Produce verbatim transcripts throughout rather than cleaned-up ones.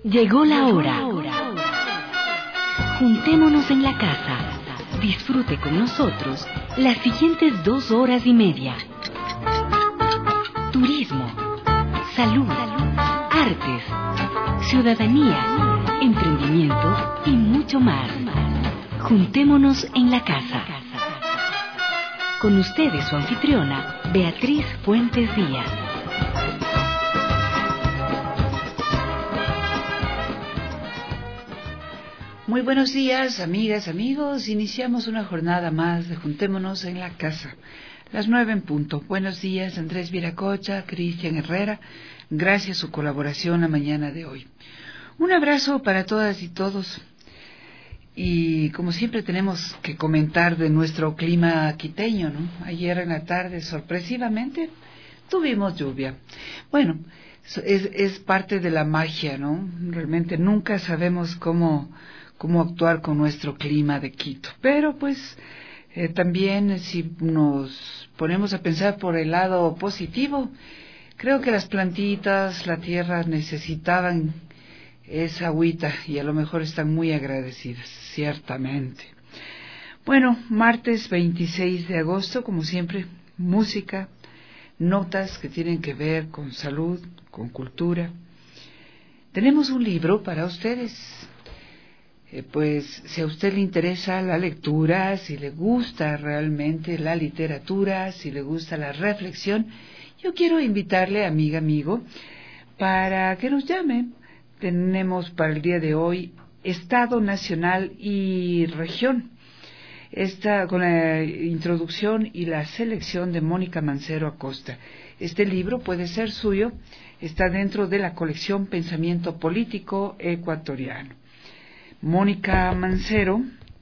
Llegó la hora. Juntémonos en la casa. Disfrute con nosotros las siguientes dos horas y media. Turismo, salud, artes, ciudadanía, emprendimiento y mucho más. Juntémonos en la casa. Con ustedes su anfitriona, Beatriz Fuentes Díaz. Muy buenos días, amigas, amigos. Iniciamos una jornada más de Juntémonos en la Casa. Las nueve en punto. Buenos días, Andrés Viracocha, Cristian Herrera. Gracias a su colaboración la mañana de hoy. Un abrazo para todas y todos. Y como siempre tenemos que comentar de nuestro clima quiteño, ¿no? Ayer en la tarde, sorpresivamente, tuvimos lluvia. Bueno, es, es parte de la magia, ¿no? Realmente nunca sabemos cómo... cómo actuar con nuestro clima de Quito. Pero pues eh, también si nos ponemos a pensar por el lado positivo, creo que las plantitas, la tierra necesitaban esa agüita y a lo mejor están muy agradecidas, ciertamente. Bueno, martes veintiséis de agosto, como siempre, música, notas que tienen que ver con salud, con cultura. Tenemos un libro para ustedes. Pues si a usted le interesa la lectura, si le gusta realmente la literatura, si le gusta la reflexión, yo quiero invitarle, amiga, amigo, para que nos llame. Tenemos para el día de hoy Estado Nacional y Región. Esta con la introducción y la selección de Mónica Mancero Acosta. Este libro puede ser suyo, está dentro de la colección Pensamiento Político Ecuatoriano. Mónica Mancero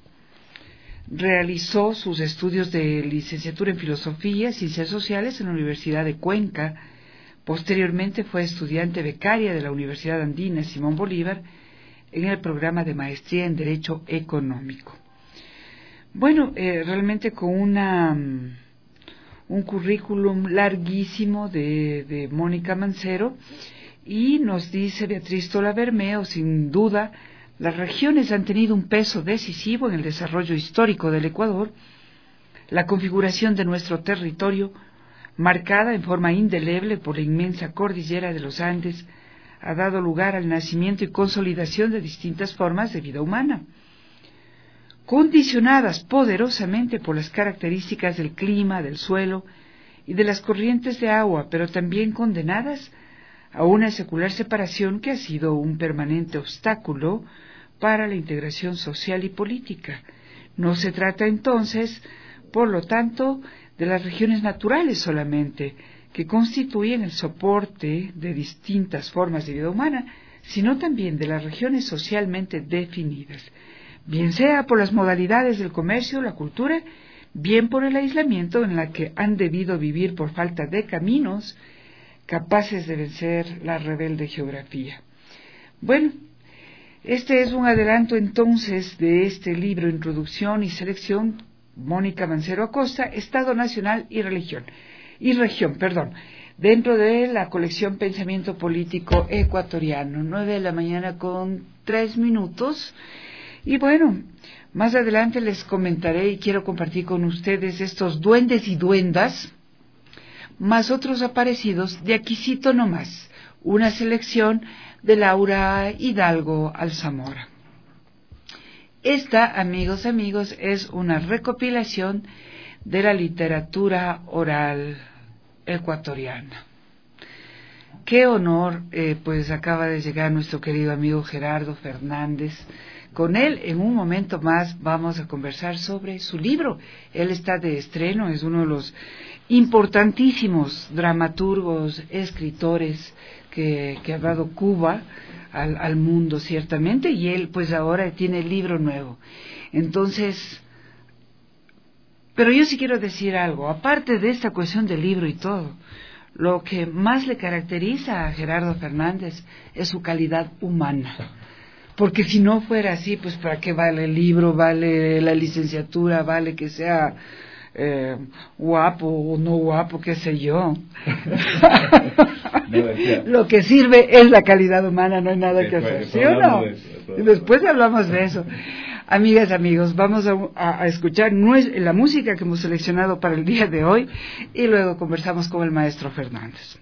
realizó sus estudios de licenciatura en Filosofía y Ciencias Sociales en la Universidad de Cuenca. Posteriormente fue estudiante becaria de la Universidad Andina Simón Bolívar en el programa de maestría en Derecho Económico. Bueno, eh, realmente con una, un currículum larguísimo de, de Mónica Mancero, y nos dice Beatriz Tola Bermeo, sin duda, las regiones han tenido un peso decisivo en el desarrollo histórico del Ecuador. La configuración de nuestro territorio, marcada en forma indeleble por la inmensa cordillera de los Andes, ha dado lugar al nacimiento y consolidación de distintas formas de vida humana, condicionadas poderosamente por las características del clima, del suelo y de las corrientes de agua, pero también condenadas a una secular separación que ha sido un permanente obstáculo para la integración social y política. No se trata entonces, por lo tanto, de las regiones naturales solamente, que constituyen el soporte de distintas formas de vida humana, sino también de las regiones socialmente definidas, bien sea por las modalidades del comercio, la cultura, bien por el aislamiento en la que han debido vivir por falta de caminos capaces de vencer la rebelde geografía. Bueno, este es un adelanto entonces de este libro, Introducción y Selección, Mónica Mancero Acosta, Estado Nacional y Religión, y Región, perdón, dentro de la colección Pensamiento Político Ecuatoriano, nueve de la mañana con tres minutos, y bueno, más adelante les comentaré y quiero compartir con ustedes estos duendes y duendas, más otros aparecidos de Aquisito nomás, una selección de Laura Hidalgo Alzamora. Esta, amigos, amigos, es una recopilación de la literatura oral ecuatoriana. Qué honor, eh, pues acaba de llegar nuestro querido amigo Gerardo Fernández. Con él, en un momento más, vamos a conversar sobre su libro. Él está de estreno, es uno de los importantísimos dramaturgos, escritores que, que ha dado Cuba al, al mundo, ciertamente, y él, pues ahora tiene el libro nuevo. Entonces, pero yo sí quiero decir algo, aparte de esta cuestión del libro y todo, lo que más le caracteriza a Gerardo Fernández es su calidad humana. Porque si no fuera así, pues ¿para qué vale el libro, vale la licenciatura, vale que sea eh, guapo o no guapo, qué sé yo? Lo que sirve es la calidad humana, no hay nada que hacer, ¿sí o no? Y después hablamos de eso. Amigas, amigos, vamos a, a, a escuchar la música que hemos seleccionado para el día de hoy y luego conversamos con el maestro Fernández.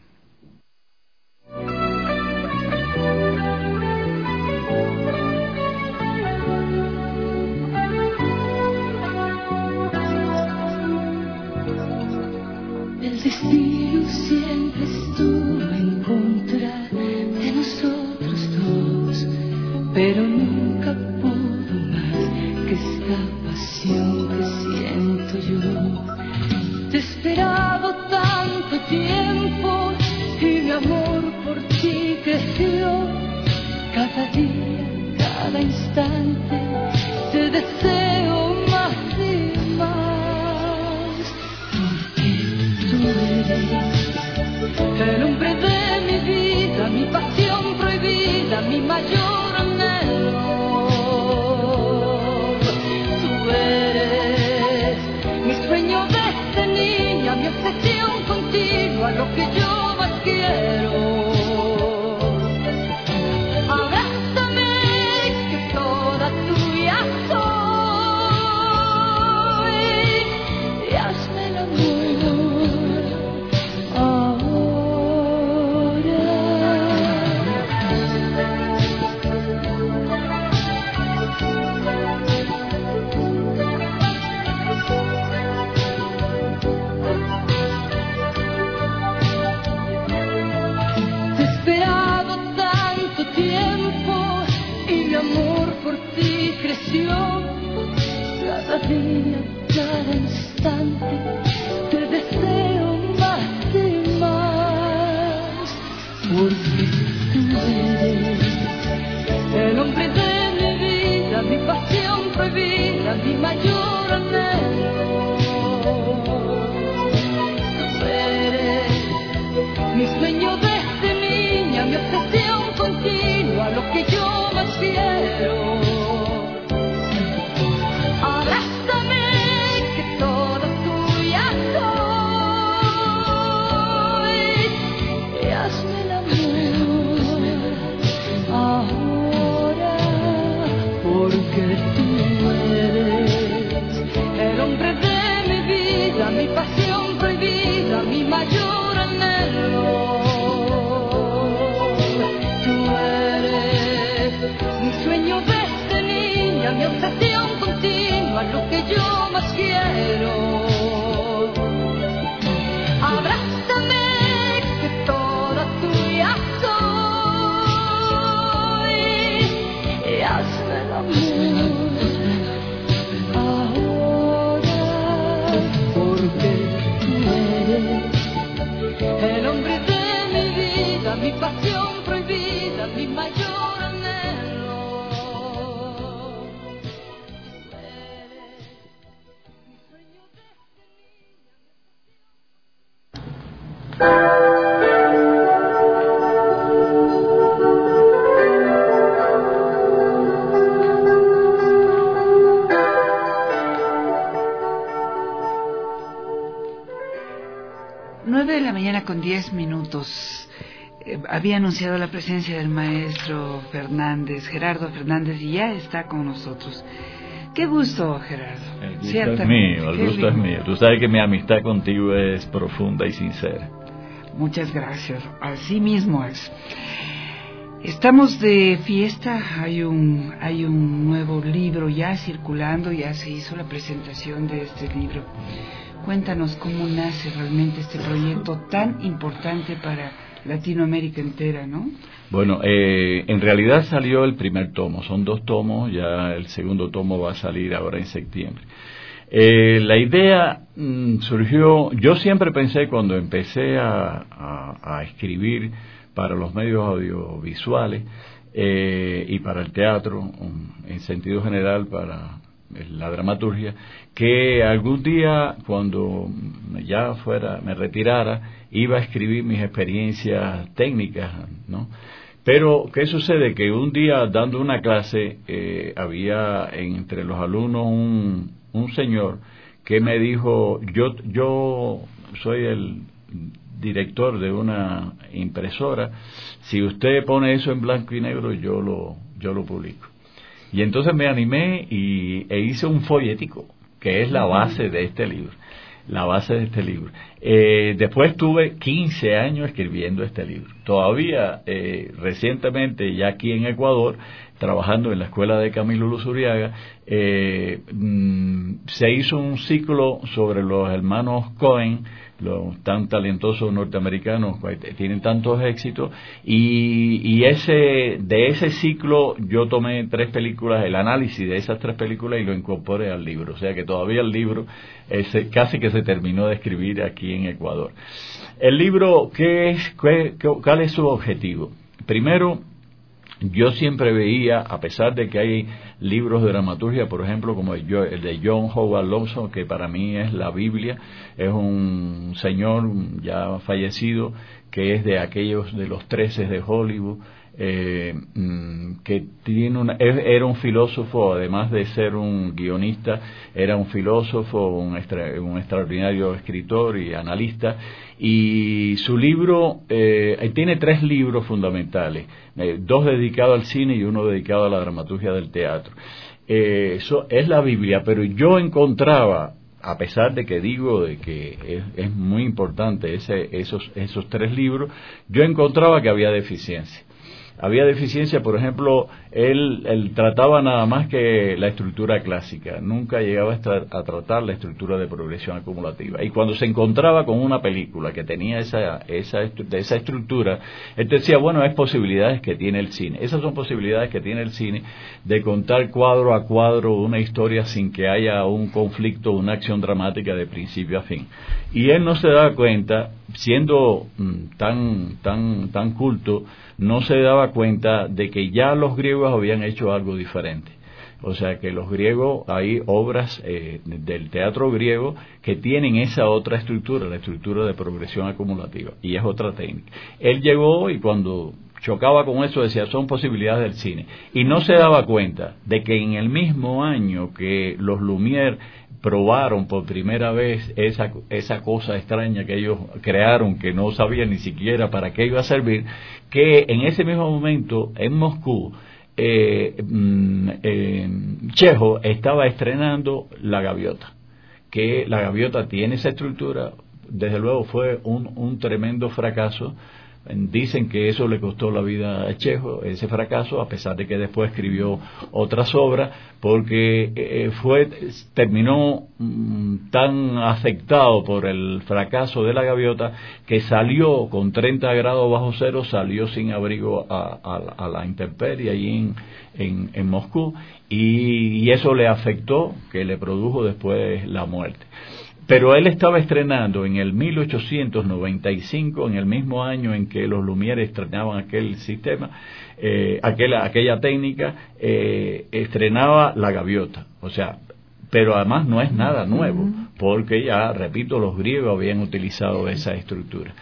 El destino siempre estuvo en contra de nosotros dos, pero nunca pudo más que esta pasión que siento yo. Te he esperado tanto tiempo y mi amor por ti creció. Cada día, cada instante te deseo más y más, porque tú eres el hombre de mi vida, mi pasión prohibida, mi mayor anhelo. Tú eres mi sueño desde niña, mi obsesión continua, lo que yo más quiero. Cada día, cada instante te deseo más y más, porque tú eres el hombre de mi vida, mi pasión prohibida, mi mayor anhelo. Tú eres mi sueño desde niña, mi obsesión continua, lo que yo más quiero. Mi pasión prohibida, mi mayor anhelo. Tú eres mi sueño desde niña, mi obsesión continua, lo que yo más quiero. Abrázame, que toda tuya soy, y hazme el amor. El hombre de mi vida, mi pasión prohibida, mi mayor anhelo. Mi sueño nueve de la mañana con diez minutos. Eh, había anunciado la presencia del maestro Fernández, Gerardo Fernández, y ya está con nosotros. Qué gusto, Gerardo. El gusto es mío, el Qué gusto lindo. es mío. Tú sabes que mi amistad contigo es profunda y sincera. Muchas gracias. Así mismo es. Estamos de fiesta, hay un, hay un nuevo libro ya circulando, ya se hizo la presentación de este libro. Cuéntanos cómo nace realmente este proyecto tan importante para Latinoamérica entera, ¿no? Bueno, eh, en realidad salió el primer tomo, son dos tomos, ya el segundo tomo va a salir ahora en septiembre. Eh, la idea mmm, surgió, yo siempre pensé cuando empecé a, a, a escribir para los medios audiovisuales eh, y para el teatro, um, en sentido general para la dramaturgia, que algún día cuando ya fuera, me retirara, iba a escribir mis experiencias técnicas, ¿no? Pero, ¿qué sucede? Que un día, dando una clase, eh, había entre los alumnos un, un señor que me dijo, yo yo soy el director de una impresora, si usted pone eso en blanco y negro, yo lo, yo lo publico. Y entonces me animé y, e hice un folletico, que es la base de este libro. La base de este libro. Eh, después tuve quince años escribiendo este libro. Todavía, eh, recientemente, ya aquí en Ecuador, trabajando en la escuela de Camilo Luzuriaga, eh, mmm, se hizo un ciclo sobre los hermanos Coen, los tan talentosos norteamericanos que tienen tantos éxitos, y, y ese de ese ciclo yo tomé tres películas, el análisis de esas tres películas, y lo incorporé al libro. O sea que todavía el libro ese, casi que se terminó de escribir aquí en Ecuador. El libro, ¿qué es, qué, qué, ¿cuál es su objetivo? Primero, yo siempre veía, a pesar de que hay libros de dramaturgia, por ejemplo, como el de John Howard Lawson, que para mí es la Biblia, es un señor ya fallecido, que es de aquellos de los trece de Hollywood, eh, que tiene una, era un filósofo, además de ser un guionista, era un filósofo, un, extra, un extraordinario escritor y analista, y su libro, eh, tiene tres libros fundamentales, eh, dos dedicados al cine y uno dedicado a la dramaturgia del teatro. Eh, eso es la Biblia, pero yo encontraba, a pesar de que digo de que es, es muy importante ese, esos, esos tres libros, yo encontraba que había deficiencia. Había deficiencia, por ejemplo, él, él trataba nada más que la estructura clásica, nunca llegaba a, tra- a tratar la estructura de progresión acumulativa. Y cuando se encontraba con una película que tenía esa, esa, de esa estructura, él decía, bueno, es posibilidades que tiene el cine. Esas son posibilidades que tiene el cine de contar cuadro a cuadro una historia sin que haya un conflicto, una acción dramática de principio a fin. Y él no se daba cuenta, siendo mm, tan, tan, tan culto, no se daba cuenta de que ya los griegos habían hecho algo diferente. O sea que los griegos, hay obras eh, del teatro griego que tienen esa otra estructura, la estructura de progresión acumulativa, y es otra técnica. Él llegó y cuando chocaba con eso decía, son posibilidades del cine, y no se daba cuenta de que en el mismo año que los Lumière probaron por primera vez esa, esa cosa extraña que ellos crearon, que no sabían ni siquiera para qué iba a servir, que en ese mismo momento en Moscú eh, eh, Chejo estaba estrenando La Gaviota, que La Gaviota tiene esa estructura, desde luego fue un, un tremendo fracaso. Dicen que eso le costó la vida a Chejo, ese fracaso, a pesar de que después escribió otras obras, porque eh, fue terminó mm, tan afectado por el fracaso de La Gaviota que salió con treinta grados bajo cero, salió sin abrigo a, a, a la intemperie allí en, en, en Moscú, y, y eso le afectó, que le produjo después la muerte. Pero él estaba estrenando en el mil ochocientos noventa y cinco, en el mismo año en que los Lumière estrenaban aquel sistema, eh, aquella, aquella técnica, eh, estrenaba La Gaviota. O sea, pero además no es nada nuevo, porque ya, repito, los griegos habían utilizado esa estructura.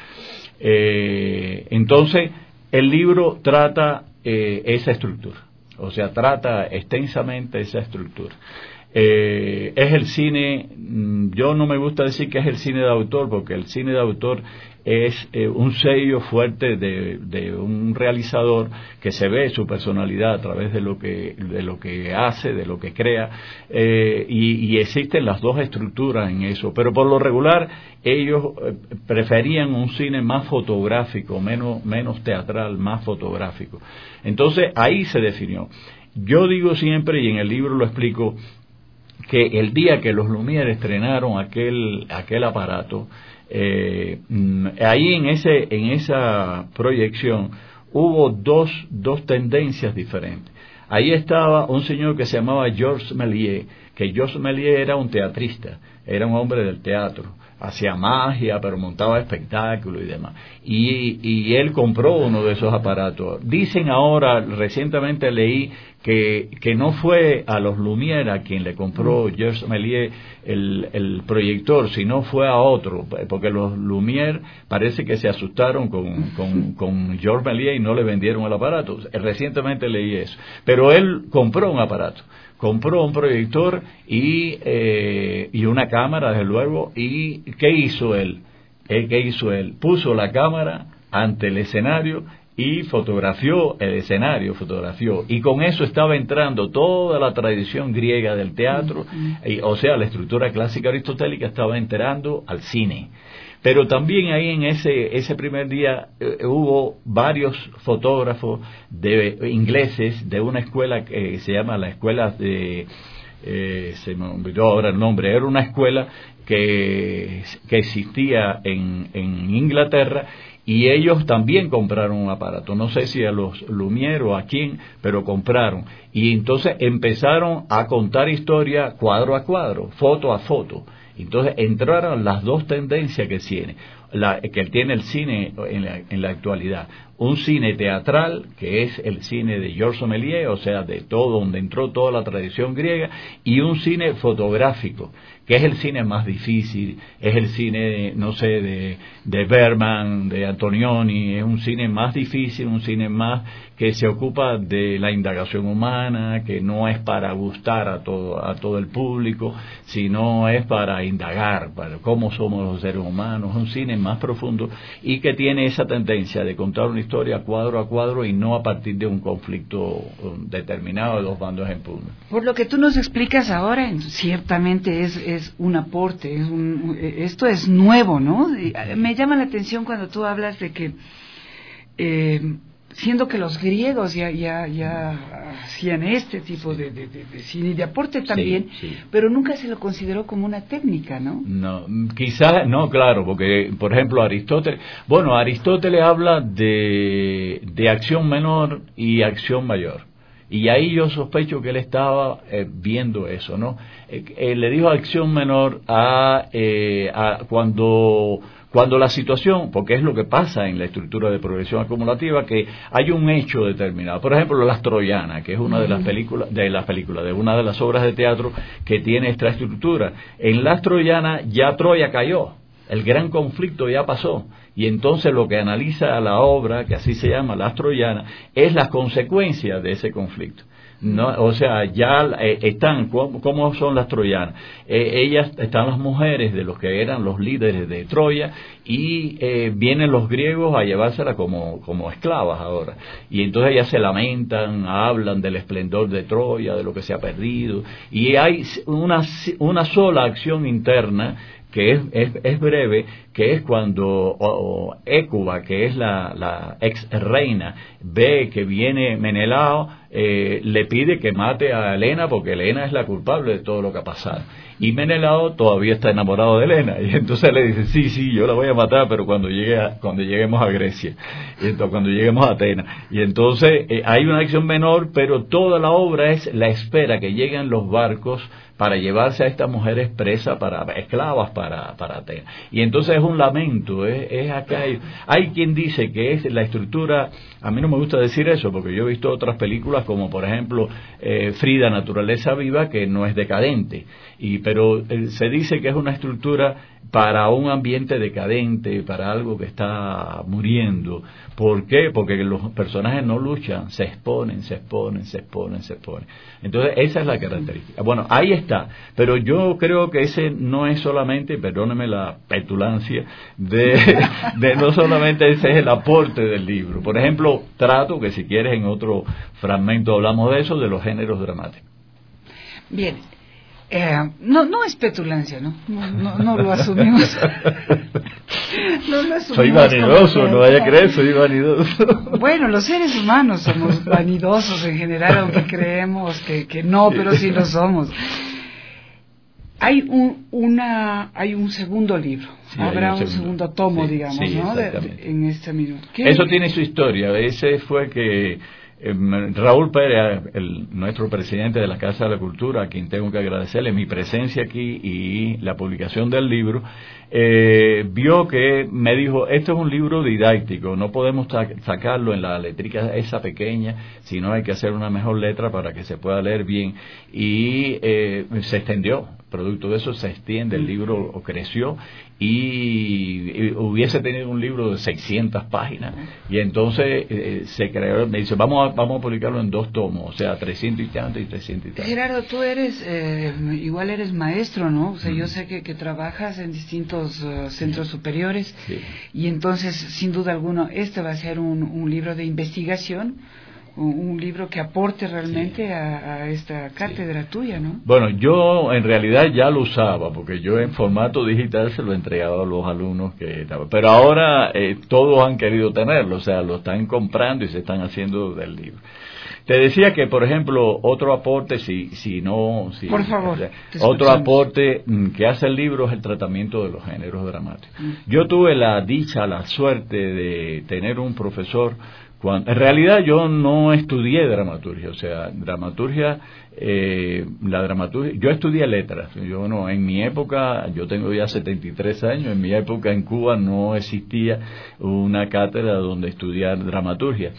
Eh, entonces, el libro trata eh, esa estructura, o sea, trata extensamente esa estructura. Eh, es el cine, yo no me gusta decir que es el cine de autor, porque el cine de autor es eh, un sello fuerte de, de un realizador que se ve su personalidad a través de lo que de lo que hace, de lo que crea, eh, y, y existen las dos estructuras en eso, pero por lo regular ellos eh, preferían un cine más fotográfico, menos menos teatral, más fotográfico. Entonces ahí se definió. Yo digo siempre, y en el libro lo explico, que el día que los Lumière estrenaron aquel aquel aparato, eh, ahí en ese en esa proyección hubo dos dos tendencias diferentes. Ahí estaba un señor que se llamaba Georges Méliès, que Georges Méliès era un teatrista, era un hombre del teatro, hacía magia, pero montaba espectáculos y demás. Y, y él compró uno de esos aparatos. Dicen ahora, recientemente leí, que, que no fue a los Lumière a quien le compró Georges Méliès el, el proyector, sino fue a otro, porque los Lumière parece que se asustaron con, con, con Georges Méliès y no le vendieron el aparato. Recientemente leí eso. Pero él compró un aparato. Compró un proyector y, eh, y una cámara, desde luego, y ¿qué hizo él? ¿Eh? ¿Qué hizo él? Puso la cámara ante el escenario y fotografió el escenario, fotografió, y con eso estaba entrando toda la tradición griega del teatro, uh-huh. y, o sea, la estructura clásica aristotélica estaba entrando al cine. Pero también ahí en ese ese primer día eh, hubo varios fotógrafos de ingleses de una escuela que se llama la escuela de... Eh, se me olvidó ahora el nombre, era una escuela que, que existía en, en Inglaterra, y ellos también compraron un aparato, no sé si a los Lumière o a quién, pero compraron, y entonces empezaron a contar historia cuadro a cuadro, foto a foto. Entonces entraron las dos tendencias que tiene, la, que tiene el cine en la, en la actualidad. Un cine teatral, que es el cine de Georges Méliès, o sea, de todo, donde entró toda la tradición griega, y un cine fotográfico, que es el cine más difícil, es el cine, no sé, de, de Bergman, de Antonioni, es un cine más difícil, un cine más que se ocupa de la indagación humana, que no es para gustar a todo, a todo el público, sino es para indagar, para cómo somos los seres humanos, un cine más profundo, y que tiene esa tendencia de contar una historia cuadro a cuadro y no a partir de un conflicto determinado de dos bandos en pugna. Por lo que tú nos explicas ahora, ciertamente es, es un aporte, es un, esto es nuevo, ¿no? Me llama la atención cuando tú hablas de que, eh, siendo que los griegos ya ya ya hacían este tipo de, de, de, de cine de aporte también, sí, sí. Pero nunca se lo consideró como una técnica, ¿no? No, quizás, no, claro, porque, por ejemplo, Aristóteles, bueno, Aristóteles habla de, de acción menor y acción mayor. Y ahí yo sospecho que él estaba eh, viendo eso, ¿no? Eh, eh, le dijo acción menor a, eh, a cuando... Cuando la situación, porque es lo que pasa en la estructura de progresión acumulativa, que hay un hecho determinado. Por ejemplo, Las Troyanas, que es una de las películas, de las películas, de una de las obras de teatro que tiene esta estructura. En Las Troyanas ya Troya cayó, el gran conflicto ya pasó. Y entonces lo que analiza la obra, que así se llama Las Troyanas, es las consecuencias de ese conflicto. No, o sea, ya eh, están, ¿cómo, ¿cómo son las troyanas? Eh, ellas, están las mujeres de los que eran los líderes de Troya, y eh, vienen los griegos a llevárselas como, como esclavas ahora. Y entonces ellas se lamentan, hablan del esplendor de Troya, de lo que se ha perdido, y hay una, una sola acción interna que es, es, es breve, que es cuando o, o Hécuba, que es la, la ex reina, ve que viene Menelao, eh, le pide que mate a Helena, porque Helena es la culpable de todo lo que ha pasado. Y Menelao todavía está enamorado de Helena, y entonces le dice, sí, sí, yo la voy a matar, pero cuando llegue a, cuando lleguemos a Grecia, y entonces, cuando lleguemos a Atenas. Y entonces eh, hay una acción menor, pero toda la obra es la espera que lleguen los barcos para llevarse a estas mujeres presas, para esclavas para, para Atenas. Y entonces es un lamento, es, es acá. Hay, hay quien dice que es la estructura, a mí no me gusta decir eso, porque yo he visto otras películas como por ejemplo eh, Frida, Naturaleza Viva, que no es decadente, y pero eh, se dice que es una estructura para un ambiente decadente, para algo que está muriendo. ¿Por qué? Porque los personajes no luchan, se exponen, se exponen, se exponen, se exponen. Entonces esa es la característica. Bueno, ahí está, pero yo creo que ese no es solamente, perdóneme la petulancia, de, de no solamente ese es el aporte del libro. Por ejemplo, trato, que si quieres en otro fragmento hablamos de eso, de los géneros dramáticos. Bien. Eh, no no es petulancia, ¿no? No, no, no lo asumimos. No lo asumimos. Soy vanidoso, no vaya a creer, soy vanidoso. Bueno, los seres humanos somos vanidosos en general, aunque creemos que, que no, pero sí lo somos. Hay un una hay un segundo libro, sí, habrá un, un segundo, segundo tomo, sí, digamos, sí, ¿no? De, de, en este mismo. Eso tiene su historia. Ese fue que Eh, Raúl Pérez, el, nuestro presidente de la Casa de la Cultura, a quien tengo que agradecerle mi presencia aquí y la publicación del libro, eh, vio que me dijo, esto es un libro didáctico, no podemos sacarlo en la letrica esa pequeña, sino hay que hacer una mejor letra para que se pueda leer bien, y eh, se extendió. producto de eso se extiende, el libro creció y, y hubiese tenido un libro de seiscientas páginas y entonces eh, se creó, me dice, vamos a, vamos a publicarlo en dos tomos, o sea, trescientos y tanto y trescientos y tanto. Gerardo, tú eres, eh, igual eres maestro, ¿no? O sea, mm. yo sé que, que trabajas en distintos uh, centros superiores sí. Y entonces, sin duda alguna, este va a ser un, un libro de investigación, un libro que aporte realmente sí. a, a esta cátedra sí. tuya, ¿no? Bueno, yo en realidad ya lo usaba, porque yo en formato digital se lo entregaba a los alumnos que estaban, pero ahora eh, todos han querido tenerlo, o sea, lo están comprando y se están haciendo del libro. Te decía que, por ejemplo, otro aporte, si, si no... Si, por favor. O sea, otro aporte que hace el libro es el tratamiento de los géneros dramáticos. Mm. Yo tuve la dicha, la suerte de tener un profesor. Cuando, en realidad yo no estudié dramaturgia, o sea, dramaturgia, eh, la dramaturgia, yo estudié letras, yo no, en mi época, yo tengo ya setenta y tres años, en mi época en Cuba no existía una cátedra donde estudiar dramaturgia.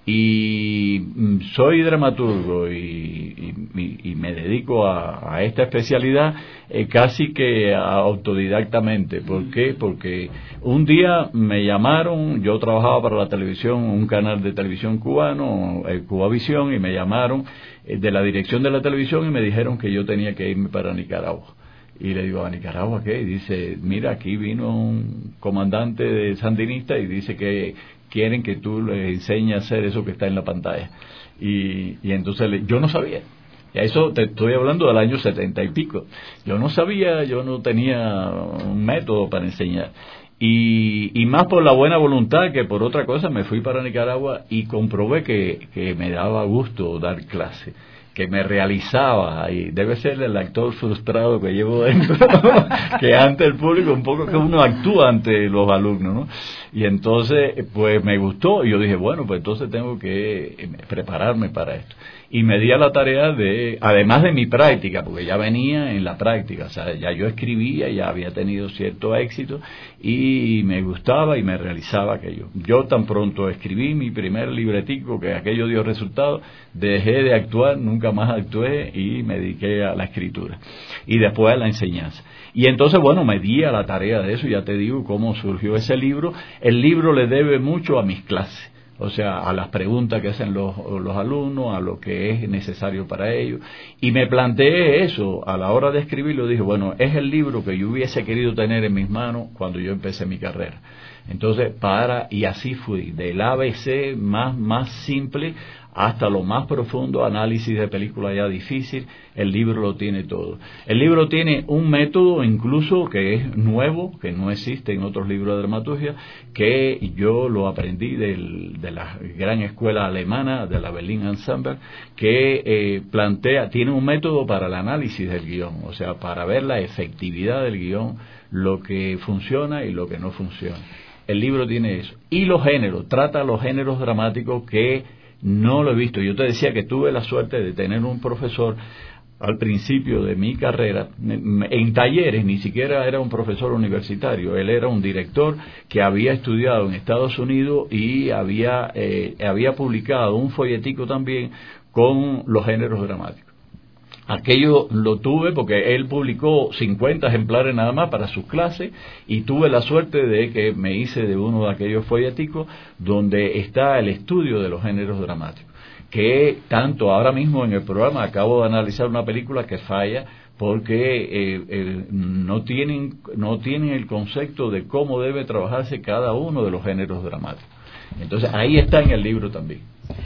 Y soy dramaturgo y, y, y me dedico a, a esta especialidad eh, casi que autodidactamente. ¿Por qué? Porque un día me llamaron, yo trabajaba para la televisión, un canal de televisión cubano, eh, Cubavisión, y me llamaron eh, de la dirección de la televisión y me dijeron que yo tenía que irme para Nicaragua. Y le digo, ¿a Nicaragua qué? Y dice, mira, aquí vino un comandante de sandinista y dice que quieren que tú le enseñes a hacer eso que está en la pantalla. Y, y entonces le, yo no sabía. Y a eso te estoy hablando del año setenta y pico. Yo no sabía, yo no tenía un método para enseñar. Y, y más por la buena voluntad que por otra cosa me fui para Nicaragua y comprobé que, que me daba gusto dar clase, que me realizaba, y debe ser el actor frustrado que llevo dentro, que ante el público un poco que uno actúa ante los alumnos, ¿no? Y entonces, pues me gustó, y yo dije, bueno, pues entonces tengo que prepararme para esto. Y me di a la tarea de, además de mi práctica, porque ya venía en la práctica, o sea, ya yo escribía, ya había tenido cierto éxito, y me gustaba y me realizaba aquello. Yo tan pronto escribí mi primer libretico, que aquello dio resultado, dejé de actuar, nunca más actué y me dediqué a la escritura. Y después a la enseñanza. Y entonces, bueno, me di a la tarea de eso, ya te digo cómo surgió ese libro. El libro le debe mucho a mis clases. O sea, a las preguntas que hacen los, los alumnos, a lo que es necesario para ellos. Y me planteé eso a la hora de escribirlo. Dije, bueno, es el libro que yo hubiese querido tener en mis manos cuando yo empecé mi carrera. Entonces, para, y así fui, del A B C más, más simple hasta lo más profundo, análisis de película ya difícil, el libro lo tiene todo. El libro tiene un método incluso que es nuevo, que no existe en otros libros de dramaturgia, que yo lo aprendí del, de la gran escuela alemana, de la Berlin Ensemble, que eh, plantea, tiene un método para el análisis del guión, o sea, para ver la efectividad del guión, lo que funciona y lo que no funciona. El libro tiene eso. Y los géneros, trata los géneros dramáticos que no lo he visto. Yo te decía que tuve la suerte de tener un profesor al principio de mi carrera, en talleres, ni siquiera era un profesor universitario, él era un director que había estudiado en Estados Unidos y había, eh, había publicado un folletico también con los géneros dramáticos. Aquello lo tuve porque él publicó cincuenta ejemplares nada más para sus clases y tuve la suerte de que me hice de uno de aquellos folleticos donde está el estudio de los géneros dramáticos, que tanto ahora mismo en el programa acabo de analizar una película que falla porque eh, eh, no tienen no tienen el concepto de cómo debe trabajarse cada uno de los géneros dramáticos. Entonces ahí está en el libro también.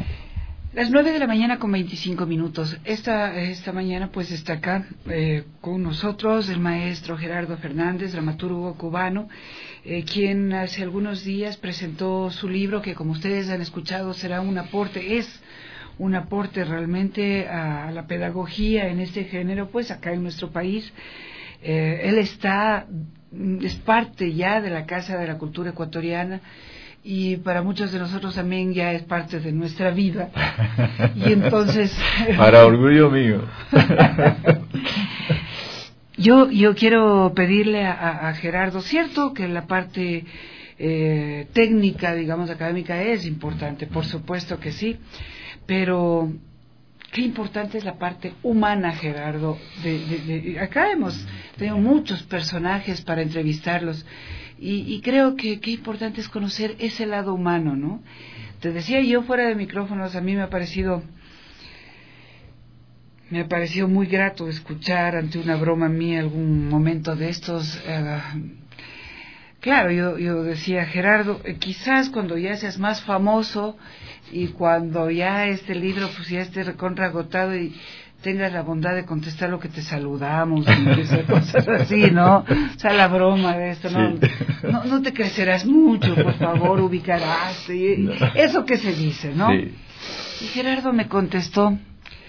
Las nueve de la mañana con veinticinco minutos. Esta, esta mañana pues está acá eh, con nosotros el maestro Gerardo Fernández, dramaturgo cubano, eh, quien hace algunos días presentó su libro que, como ustedes han escuchado, será un aporte, es un aporte realmente a, a la pedagogía en este género, pues acá en nuestro país. Eh, él está, es parte ya de la Casa de la Cultura Ecuatoriana, y para muchos de nosotros también ya es parte de nuestra vida. Y entonces para orgullo mío. yo yo quiero pedirle a, a Gerardo, cierto que la parte eh, técnica, digamos, académica es importante, por supuesto que sí, pero qué importante es la parte humana, Gerardo. De, de, de, acá hemos tenido muchos personajes para entrevistarlos y, y creo que qué importante es conocer ese lado humano, ¿no? Te decía yo fuera de micrófonos, a mí me ha parecido me ha parecido muy grato escuchar ante una broma mía algún momento de estos. Uh, claro, yo, yo decía, Gerardo, eh, quizás cuando ya seas más famoso y cuando ya este libro pues ya esté recontra agotado y tengas la bondad de contestar lo que te saludamos y esas cosas así, ¿no? O sea, la broma de esto, ¿no? Sí. No, no te crecerás mucho, por favor, ubicarás. Y, no. Eso que se dice, ¿no? Sí. Y Gerardo me contestó,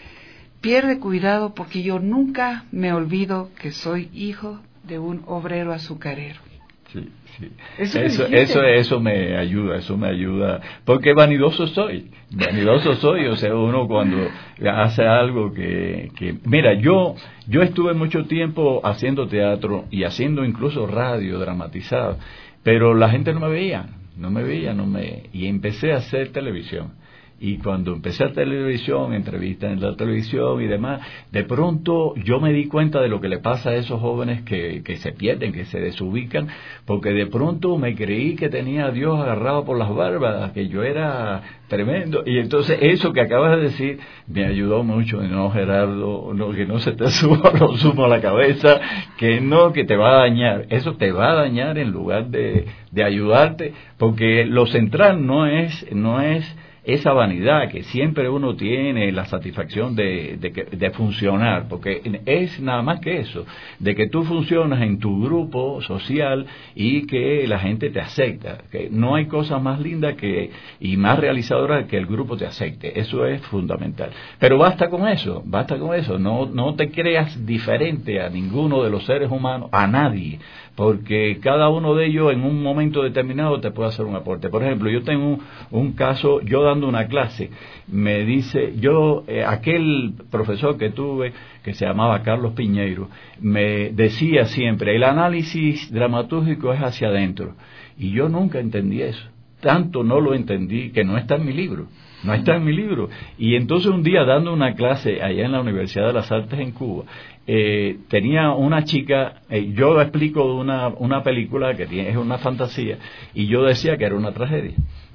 pierde cuidado porque yo nunca me olvido que soy hijo de un obrero azucarero. Sí, sí. Eso, eso, eso, eso me ayuda, eso me ayuda, porque vanidoso soy, vanidoso soy, o sea, uno cuando hace algo que, que, mira, yo, yo estuve mucho tiempo haciendo teatro y haciendo incluso radio dramatizado, pero la gente no me veía, no me veía, no me, y empecé a hacer televisión. Y cuando empecé a televisión, entrevistas en la televisión y demás, de pronto yo me di cuenta de lo que le pasa a esos jóvenes que, que se pierden, que se desubican, porque de pronto me creí que tenía a Dios agarrado por las barbas, que yo era tremendo. Y entonces eso que acabas de decir me ayudó mucho. No, Gerardo, no, que no se te suba los humos a la cabeza, que no, que te va a dañar. Eso te va a dañar en lugar de, de ayudarte, porque lo central no es, no es esa vanidad que siempre uno tiene, la satisfacción de, de, de funcionar, porque es nada más que eso, de que tú funcionas en tu grupo social y que la gente te acepta, que no hay cosa más linda que y más realizadora que el grupo te acepte, eso es fundamental. Pero basta con eso, basta con eso, no, no te creas diferente a ninguno de los seres humanos, a nadie, porque cada uno de ellos en un momento determinado te puede hacer un aporte. Por ejemplo, yo tengo un, un caso, yo dando una clase, me dice, yo, eh, aquel profesor que tuve, que se llamaba Carlos Piñeiro, me decía siempre, el análisis dramatúrgico es hacia adentro, y yo nunca entendí eso, tanto no lo entendí que no está en mi libro. No está en mi libro. Y entonces un día dando una clase allá en la Universidad de las Artes en Cuba, eh, tenía una chica, eh, yo explico una, una película que tiene, es una fantasía, y yo decía que era una tragedia.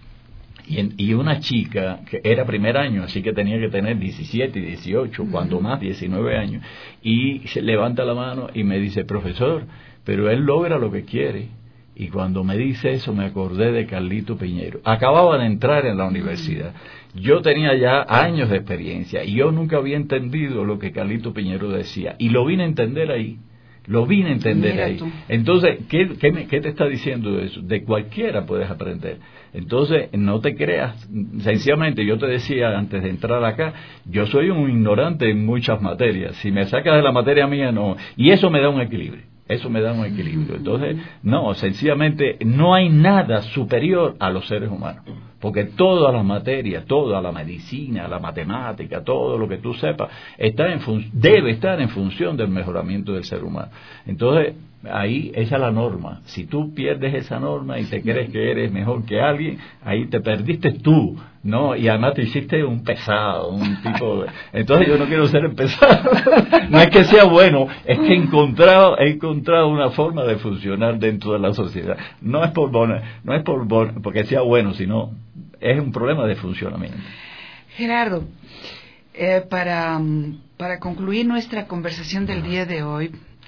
Y, en, y una chica que era primer año, así que tenía que tener diecisiete, dieciocho, uh-huh. cuando más diecinueve años, y se levanta la mano y me dice, profesor, pero él logra lo que quiere. Y cuando me dice eso me acordé de Carlito Piñeiro. Acababa de entrar en la universidad. Yo tenía ya años de experiencia y yo nunca había entendido lo que Carlito Piñeiro decía. Y lo vine a entender ahí. Lo vine a entender Mira ahí. Tú. Entonces, ¿qué, qué, me, ¿qué te está diciendo de eso? De cualquiera puedes aprender. Entonces, no te creas. Sencillamente, yo te decía antes de entrar acá, yo soy un ignorante en muchas materias. Si me sacas de la materia mía, no. Y eso me da un equilibrio. Eso me da un equilibrio. Entonces, no, sencillamente no hay nada superior a los seres humanos, porque todas las materias, toda la medicina, la matemática, todo lo que tú sepas, está en fun- debe estar en función del mejoramiento del ser humano. Entonces, ahí esa es la norma. Si tú pierdes esa norma y te crees que eres mejor que alguien, ahí te perdiste tú, ¿no? Y además te hiciste un pesado, un tipo de... Entonces yo no quiero ser el pesado. No es que sea bueno, es que he encontrado, he encontrado una forma de funcionar dentro de la sociedad. No es por bueno, no es por bueno, porque sea bueno, sino es un problema de funcionamiento. Gerardo, eh, para, para concluir nuestra conversación del día de hoy,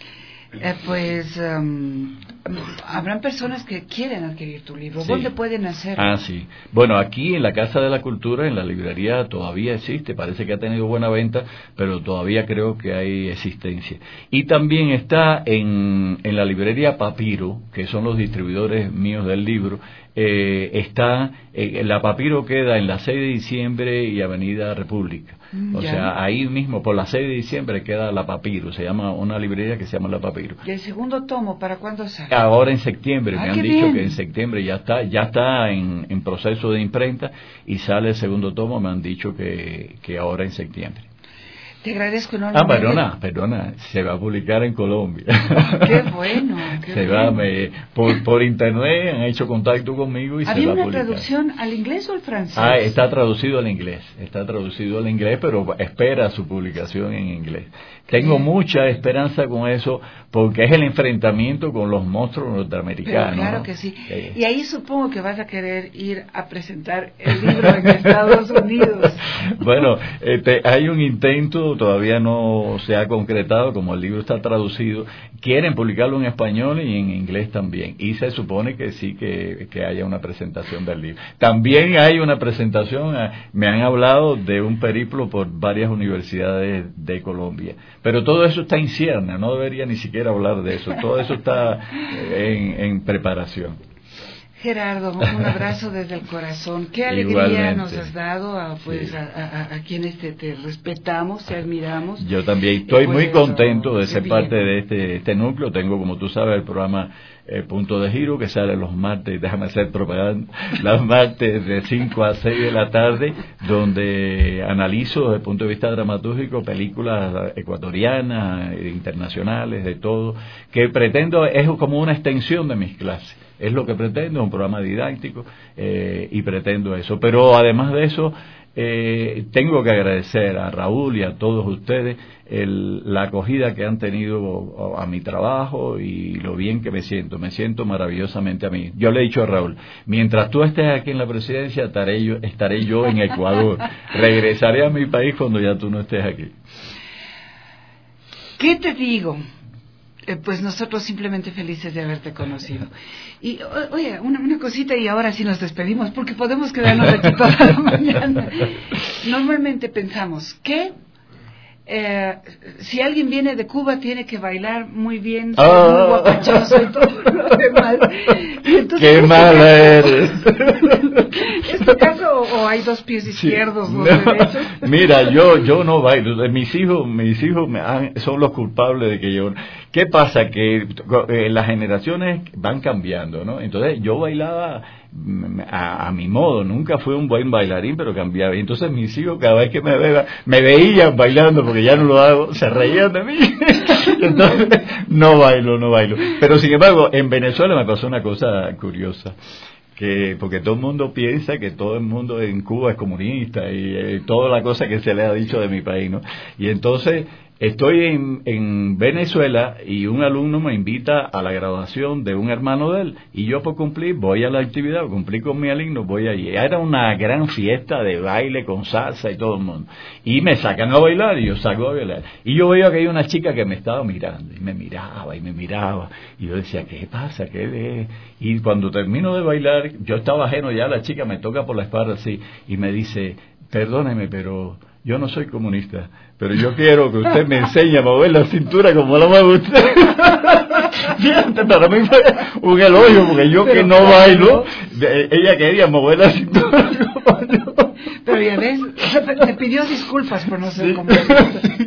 Eh, pues um, habrán personas que quieren adquirir tu libro. Sí. ¿Dónde pueden hacerlo? Ah, sí. Bueno, aquí en la Casa de la Cultura, en la librería, todavía existe. Parece que ha tenido buena venta, pero todavía creo que hay existencia. Y también está en, en la librería Papiro, que son los distribuidores míos del libro. Eh, está, eh, la Papiro queda en la seis de diciembre y Avenida República. O ya. sea, ahí mismo, por la seis de diciembre queda la Papiro, se llama una librería que se llama la Papiro. ¿Y el segundo tomo para cuándo sale? Ahora en septiembre, ah, me han dicho bien. que en septiembre ya está, ya está en, en proceso de imprenta y sale el segundo tomo, me han dicho que, que ahora en septiembre. Te agradezco Ah, enormemente. perdona, perdona, se va a publicar en Colombia. Qué bueno, qué se bueno. va, me, por, por internet han hecho contacto conmigo y se ¿Había va a una publicar. traducción al inglés o al francés? Ah, está traducido al inglés, está traducido al inglés, pero espera su publicación en inglés. Tengo mucha esperanza con eso, porque es el enfrentamiento con los monstruos norteamericanos. Pero claro ¿no? que sí. Eh, Y ahí supongo que vas a querer ir a presentar el libro en Estados Unidos. Bueno, este, hay un intento, todavía no se ha concretado, como el libro está traducido, quieren publicarlo en español y en inglés también, y se supone que sí que, que haya una presentación del libro. También hay una presentación, me han hablado de un periplo por varias universidades de Colombia, pero todo eso está en ciernes, no debería ni siquiera hablar de eso, todo eso está en, en preparación. Gerardo, un abrazo desde el corazón. Qué alegría Igualmente. nos has dado a, pues, Sí. a, a, a quienes te, te respetamos, te admiramos. Yo también estoy Y, pues, muy eso, contento de qué ser bien. parte de este, este núcleo. Tengo, como tú sabes, el programa eh, Punto de Giro, que sale los martes, déjame hacer propaganda, los martes de cinco a seis de la tarde, donde analizo desde el punto de vista dramatúrgico películas ecuatorianas, internacionales, de todo, que pretendo, es como una extensión de mis clases. Es lo que pretendo, un programa didáctico, eh, y pretendo eso. Pero además de eso, eh, tengo que agradecer a Raúl y a todos ustedes el, la acogida que han tenido a, a mi trabajo y lo bien que me siento. Me siento maravillosamente a mí. Yo le he dicho a Raúl, mientras tú estés aquí en la presidencia, estaré yo, estaré yo en Ecuador. Regresaré a mi país cuando ya tú no estés aquí. ¿Qué te digo? Eh, pues nosotros simplemente felices de haberte conocido. Y, o, oye, una, una cosita y ahora sí nos despedimos, porque podemos quedarnos aquí toda la mañana. Normalmente pensamos que eh, si alguien viene de Cuba tiene que bailar muy bien, ser Oh. muy guapachoso y todo lo demás. Y entonces, ¡Qué mala eres! ¿es tu caso o, o hay dos pies izquierdos, Sí. dos No. derechos? Mira, yo yo no bailo. Mis hijos mis hijos me han- son los culpables de que yo. ¿Qué pasa? Que eh, las generaciones van cambiando, ¿no? Entonces yo bailaba mm, a, a mi modo. Nunca fui un buen bailarín, pero cambiaba. Y entonces mis hijos cada vez que me veían, me veían bailando, porque ya no lo hago, se reían de mí. Entonces no bailo, no bailo. Pero sin embargo, en Venezuela me pasó una cosa curiosa. Que porque todo el mundo piensa que todo el mundo en Cuba es comunista y eh, toda la cosa que se le ha dicho de mi país, ¿no? Y entonces estoy en, en Venezuela y un alumno me invita a la graduación de un hermano de él y yo por cumplir voy a la actividad, cumplir con mi alumno, voy allí. Era una gran fiesta de baile con salsa y todo el mundo. Y me sacan a bailar y yo salgo a bailar. Y yo veo que hay una chica que me estaba mirando y me miraba y me miraba y yo decía, ¿qué pasa? ¿Qué ve? Y cuando termino de bailar, yo estaba ajeno ya, la chica me toca por la espalda así y me dice, perdóneme, pero yo no soy comunista, pero yo quiero que usted me enseñe a mover la cintura como la mueve usted. Fíjate, para mí fue un elogio, porque yo que no bailo, ella quería mover la cintura como yo. Pero ya ves, te pidió disculpas por no ser comunista.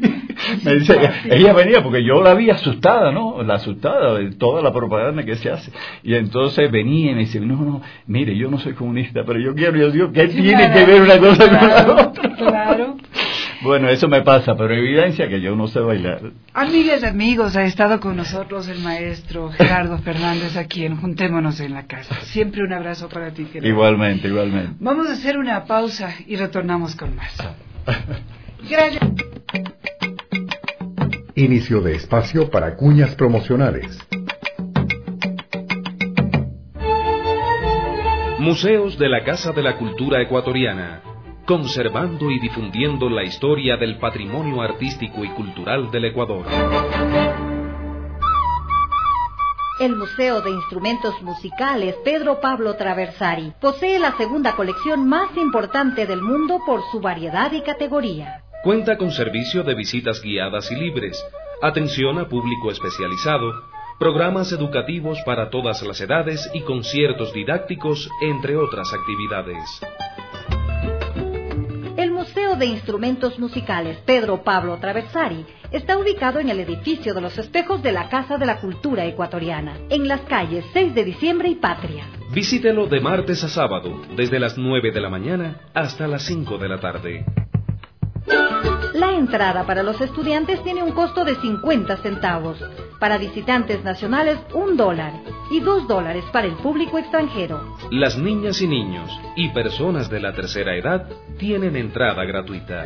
Me dice, ella venía porque yo la vi asustada, ¿no? La asustada de toda la propaganda que se hace. Y entonces venía y me dice, no, no, mire, yo no soy comunista, pero yo quiero, yo digo, ¿qué tiene que ver una cosa con la otra? Claro. Bueno, eso me pasa, pero evidencia que yo no sé bailar. Amigas y amigos, ha estado con nosotros el maestro Gerardo Fernández aquí en Juntémonos en la Casa. Siempre un abrazo para ti, Gerardo. Igualmente, igualmente. Vamos a hacer una pausa y retornamos con más. Gracias. Inicio de espacio para cuñas promocionales. Museos de la Casa de la Cultura Ecuatoriana, conservando y difundiendo la historia del patrimonio artístico y cultural del Ecuador. El Museo de Instrumentos Musicales Pedro Pablo Traversari posee la segunda colección más importante del mundo por su variedad y categoría. Cuenta con servicio de visitas guiadas y libres, atención a público especializado, programas educativos para todas las edades y conciertos didácticos, entre otras actividades. El Museo de Instrumentos Musicales Pedro Pablo Traversari está ubicado en el edificio de los espejos de la Casa de la Cultura Ecuatoriana, en las calles seis de diciembre y Patria. Visítelo de martes a sábado, desde las nueve de la mañana hasta las cinco de la tarde. La entrada para los estudiantes tiene un costo de cincuenta centavos, para visitantes nacionales un dólar y dos dólares para el público extranjero. Las niñas y niños y personas de la tercera edad tienen entrada gratuita.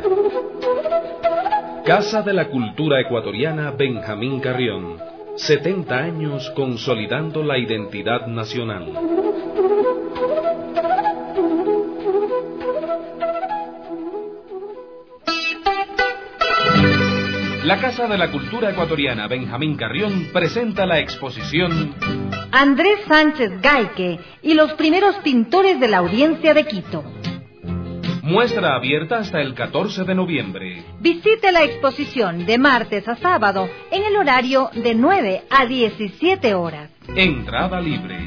Casa de la Cultura Ecuatoriana Benjamín Carrión. setenta años consolidando la identidad nacional. La Casa de la Cultura Ecuatoriana Benjamín Carrión presenta la exposición Andrés Sánchez Gaique y los primeros pintores de la Audiencia de Quito. Muestra abierta hasta el catorce de noviembre. Visite la exposición de martes a sábado en el horario de nueve a diecisiete horas. Entrada libre.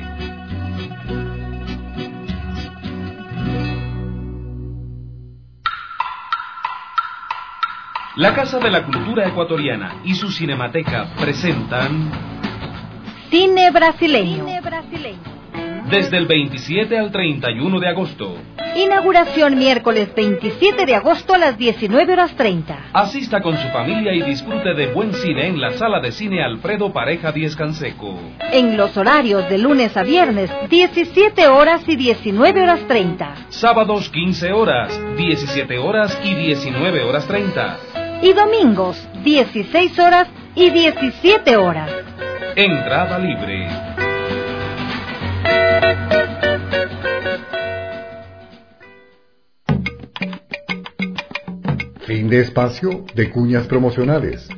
La Casa de la Cultura Ecuatoriana y su Cinemateca presentan Cine brasileño. Cine brasileño. Desde el veintisiete al treinta y uno de agosto. Inauguración miércoles veintisiete de agosto a las diecinueve horas treinta. Asista con su familia y disfrute de buen cine en la Sala de Cine Alfredo Pareja Díez Canseco. En los horarios de lunes a viernes, diecisiete horas y diecinueve horas treinta. Sábados quince horas, diecisiete horas y diecinueve horas treinta. Y domingos, dieciséis horas y diecisiete horas. Entrada libre. Fin de espacio de cuñas promocionales.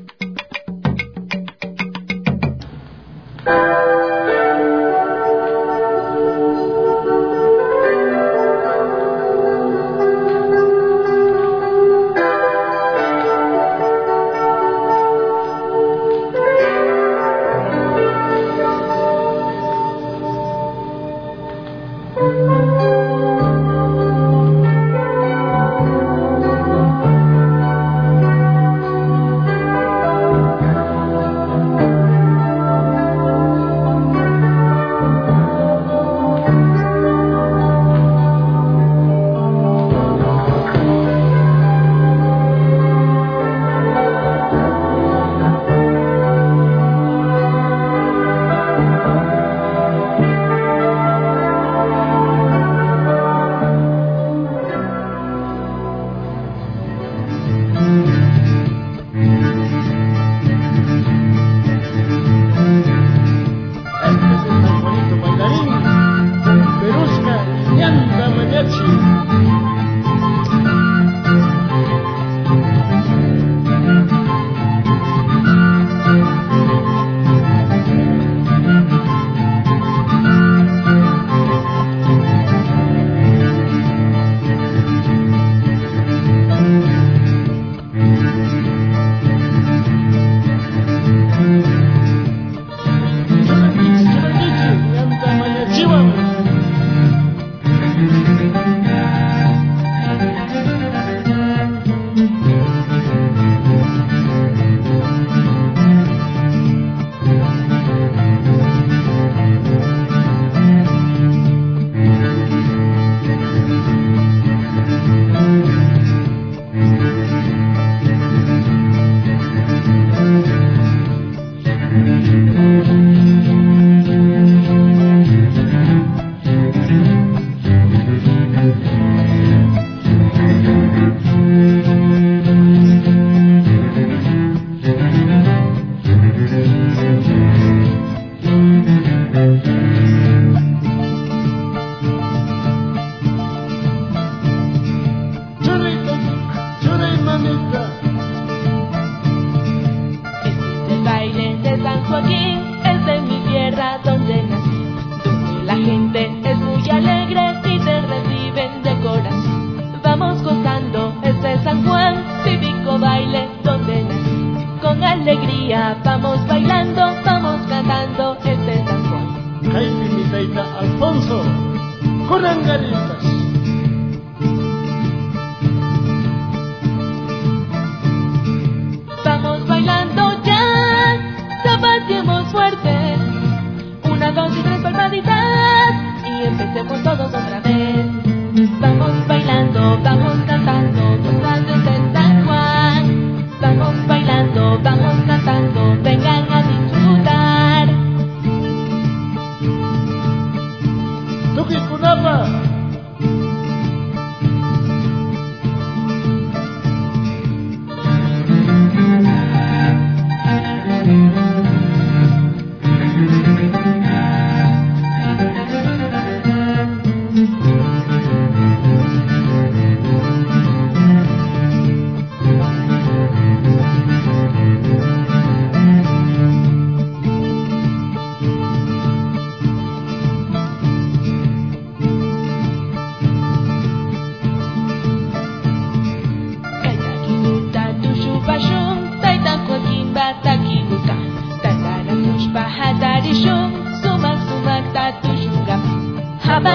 Vamos bailando, vamos cantando, tocando en San Juan.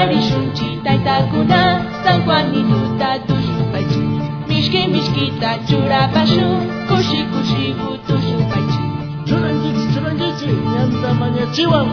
Mari shunchita itakuna San Juanituta tushupaychu Mishki mishkita churapashu Kushi kushi butushupaychu Churangichi churangichi ñanta mañachiwan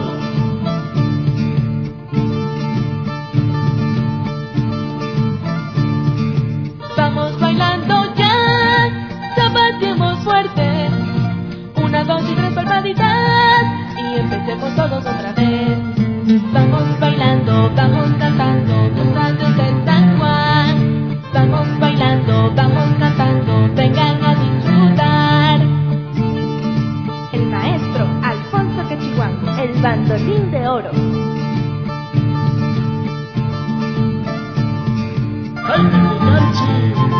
Vamos bailando ya, zapateemos fuerte. Una, dos y tres palmaditas y empecemos todos otra vez. Vamos bailando, vamos cantando, gozando de San Juan. Vamos bailando, vamos cantando, vengan a disfrutar. El maestro Alfonso Cachihuango, el bandolín de oro. ¡Ay, Micanchi!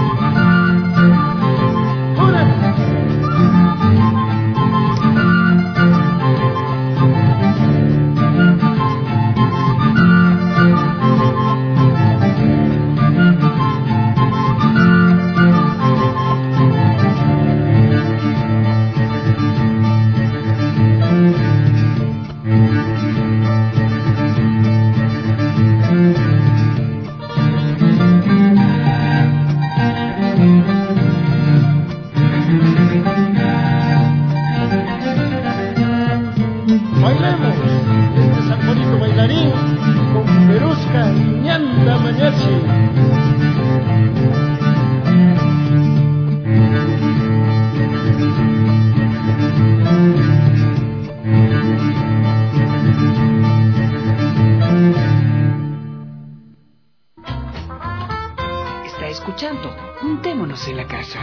Bailemos este San Juanito bailarín con Verusca y Ñanda Mañachi. Está escuchando Juntémonos en la Casa.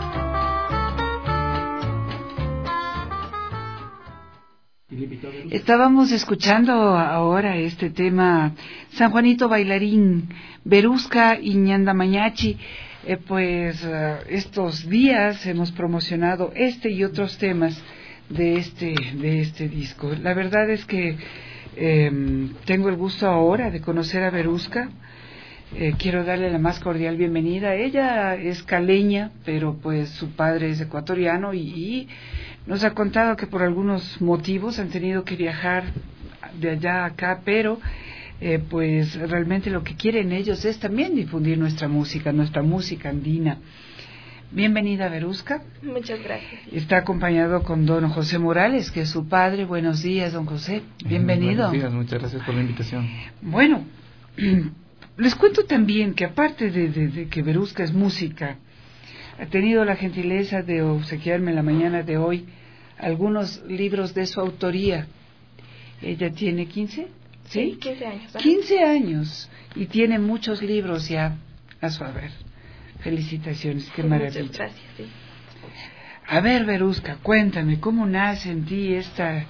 Estábamos escuchando ahora este tema San Juanito Bailarín, Verusca y Ñanda Mañachi. Eh, pues uh, estos días hemos promocionado este y otros temas de este, de este disco. La verdad es que eh, tengo el gusto ahora de conocer a Verusca. Eh, quiero darle la más cordial bienvenida. Ella es caleña, pero pues su padre es ecuatoriano y, y nos ha contado que por algunos motivos han tenido que viajar de allá a acá, pero eh, pues realmente lo que quieren ellos es también difundir nuestra música, nuestra música andina. Bienvenida, Verusca. Muchas gracias. Está acompañado con don José Morales, que es su padre. Buenos días, don José. Bienvenido. Buenos días, muchas gracias por la invitación. Bueno, les cuento también que aparte de, de, de que Verusca es música, ha tenido la gentileza de obsequiarme en la mañana de hoy algunos libros de su autoría. Ella tiene quince, ¿sí? Sí, quince años. quince años y tiene muchos libros ya a su haber. Felicitaciones, qué Sí, maravilla. muchas gracias, sí. A ver, Verusca, cuéntame, ¿cómo nace en ti esta,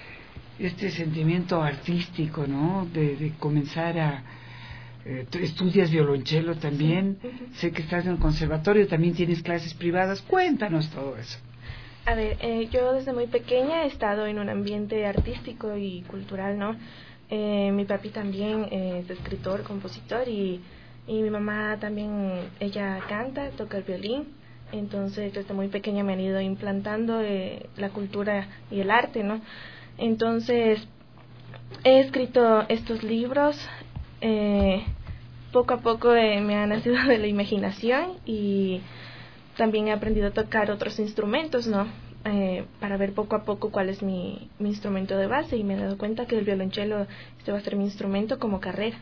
este sentimiento artístico, ¿no? De, de comenzar a... Eh, estudias violonchelo también, sí. Uh-huh. Sé que estás en el conservatorio, también tienes clases privadas, cuéntanos todo eso. A ver, eh, yo desde muy pequeña he estado en un ambiente artístico y cultural, ¿no? Eh, mi papi también eh, es escritor, compositor y, y mi mamá también, ella canta, toca el violín, entonces desde muy pequeña me han ido implantando eh, la cultura y el arte, ¿no? Entonces he escrito estos libros, eh, poco a poco eh, me ha nacido de la imaginación y también he aprendido a tocar otros instrumentos, ¿no? Eh, para ver poco a poco cuál es mi, mi instrumento de base y me he dado cuenta que el violonchelo este va a ser mi instrumento como carrera.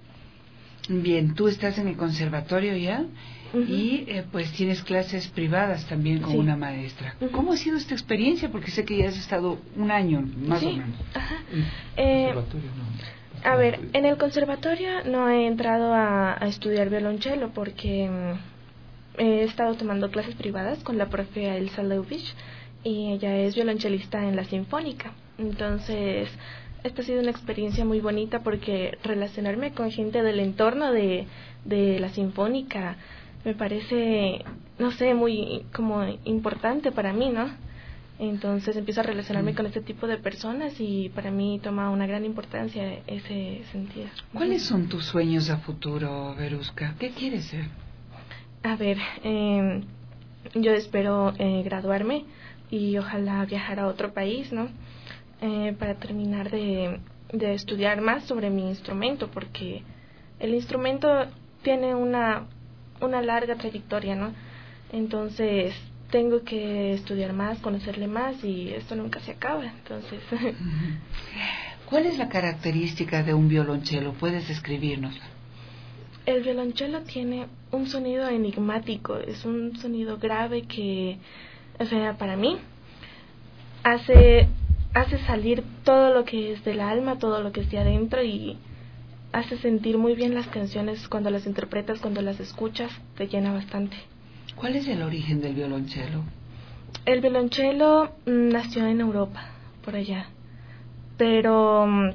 Bien, tú estás en el conservatorio ya uh-huh. y eh, pues tienes clases privadas también con sí. una maestra. Uh-huh. ¿Cómo ha sido esta experiencia? Porque sé que ya has estado un año más sí. o menos. Ajá. Eh, no. A ver, en el conservatorio no he entrado a, a estudiar violonchelo porque um, he estado tomando clases privadas con la profe Elsa Leuvich y ella es violonchelista en la Sinfónica. Entonces, esta ha sido una experiencia muy bonita porque relacionarme con gente del entorno de, de la Sinfónica me parece, no sé, muy como importante para mí, ¿no? Entonces empiezo a relacionarme mm. con este tipo de personas y para mí toma una gran importancia ese sentido. ¿Cuáles son tus sueños a futuro, Verusca? ¿Qué quieres ser? A ver, eh, yo espero eh, graduarme y ojalá viajar a otro país, ¿no? Eh, para terminar de, de estudiar más sobre mi instrumento, porque el instrumento tiene una, una larga trayectoria, ¿no? Entonces tengo que estudiar más, conocerle más, y esto nunca se acaba. Entonces, ¿cuál es la característica de un violonchelo? ¿Puedes describirnosla? El violonchelo tiene un sonido enigmático, es un sonido grave que, o sea, para mí, hace, hace salir todo lo que es del alma, todo lo que es de adentro, y hace sentir muy bien las canciones cuando las interpretas, cuando las escuchas, te llena bastante. ¿Cuál es el origen del violonchelo? El violonchelo mm, nació en Europa, por allá, pero mm,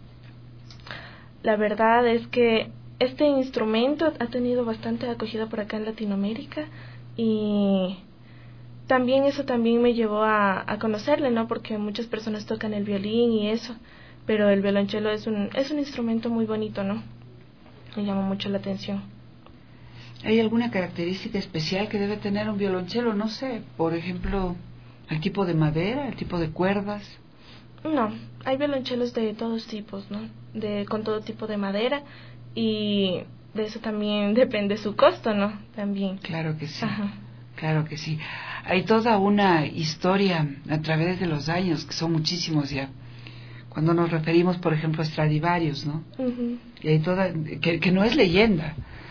la verdad es que este instrumento ha tenido bastante acogida por acá en Latinoamérica, y también eso también me llevó a, a conocerle, ¿no? Porque muchas personas tocan el violín y eso, pero el violonchelo es un es un instrumento muy bonito, ¿no? Me llama mucho la atención. ¿Hay alguna característica especial que debe tener un violonchelo? No sé, por ejemplo, el tipo de madera, el tipo de cuerdas. No, hay violonchelos de todos tipos, ¿no? De con todo tipo de madera, y de eso también depende su costo, ¿no? También. Claro que sí. Ajá. Claro que sí. Hay toda una historia a través de los años, que son muchísimos ya. Cuando nos referimos, por ejemplo, a Stradivarius, ¿no? Uh-huh. Y hay toda, que, que no es leyenda.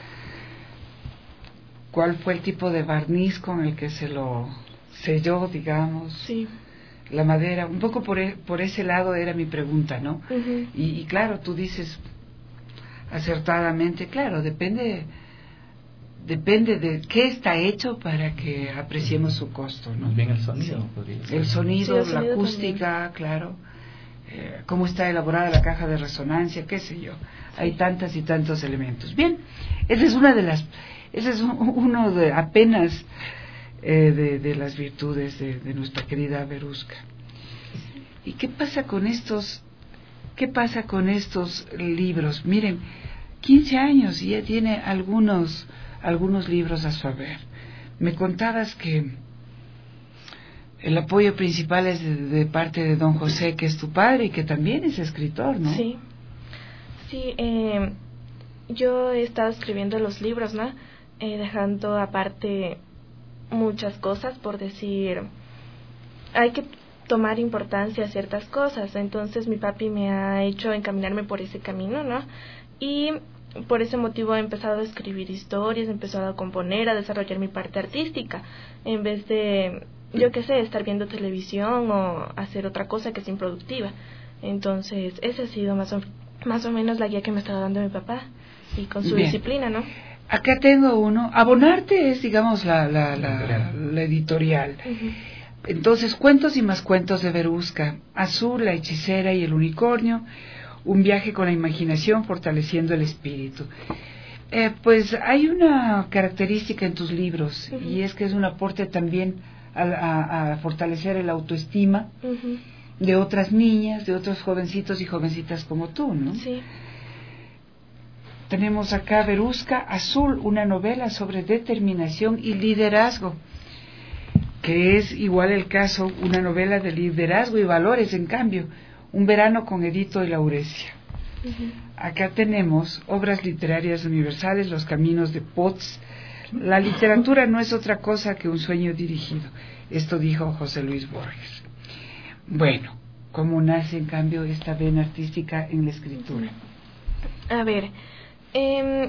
¿Cuál fue el tipo de barniz con el que se lo selló, digamos? Sí. La madera. Un poco por, e, por ese lado era mi pregunta, ¿no? Uh-huh. Y, y claro, tú dices acertadamente, claro, depende depende de qué está hecho para que apreciemos su costo, ¿no? Bien el sonido. Sí. Podría ser. El sonido, sí, el la sonido acústica, también. Claro. Eh, cómo está elaborada la caja de resonancia, qué sé yo. Sí. Hay tantas y tantos elementos. Bien, esa es una de las, ese es un, uno de apenas eh, de, de las virtudes de, de nuestra querida Veruska. ¿Y qué pasa con estos, qué pasa con estos libros? Miren, quince años y ya tiene algunos, algunos libros a su haber. Me contabas que el apoyo principal es de, de parte de don José, que es tu padre y que también es escritor, ¿no? Sí, sí, eh, yo he estado escribiendo los libros, ¿no? Eh, dejando aparte muchas cosas, por decir, hay que tomar importancia a ciertas cosas. Entonces mi papi me ha hecho encaminarme por ese camino, ¿no? Y por ese motivo he empezado a escribir historias, he empezado a componer, a desarrollar mi parte artística, en vez de, yo qué sé, estar viendo televisión o hacer otra cosa que es improductiva. Entonces esa ha sido más o, más o menos la guía que me estaba dando mi papá, y con su Bien. disciplina, ¿no? Acá tengo uno. Abonarte es, digamos, la, la, la, la editorial. Uh-huh. Entonces, cuentos y más cuentos de Veruska. Azul, la hechicera y el unicornio. Un viaje con la imaginación fortaleciendo el espíritu. Eh, pues hay una característica en tus libros, uh-huh. y es que es un aporte también a, a, a fortalecer el autoestima uh-huh. de otras niñas, de otros jovencitos y jovencitas como tú, ¿no? Sí. Tenemos acá Veruska Azul, una novela sobre determinación y liderazgo, que es igual el caso, una novela de liderazgo y valores, en cambio, Un verano con Edito y Laurecia. Uh-huh. Acá tenemos obras literarias universales, Los caminos de Potts. La literatura no es otra cosa que un sueño dirigido. Esto dijo José Luis Borges. Bueno, ¿cómo nace en cambio esta vena artística en la escritura? A ver, eh,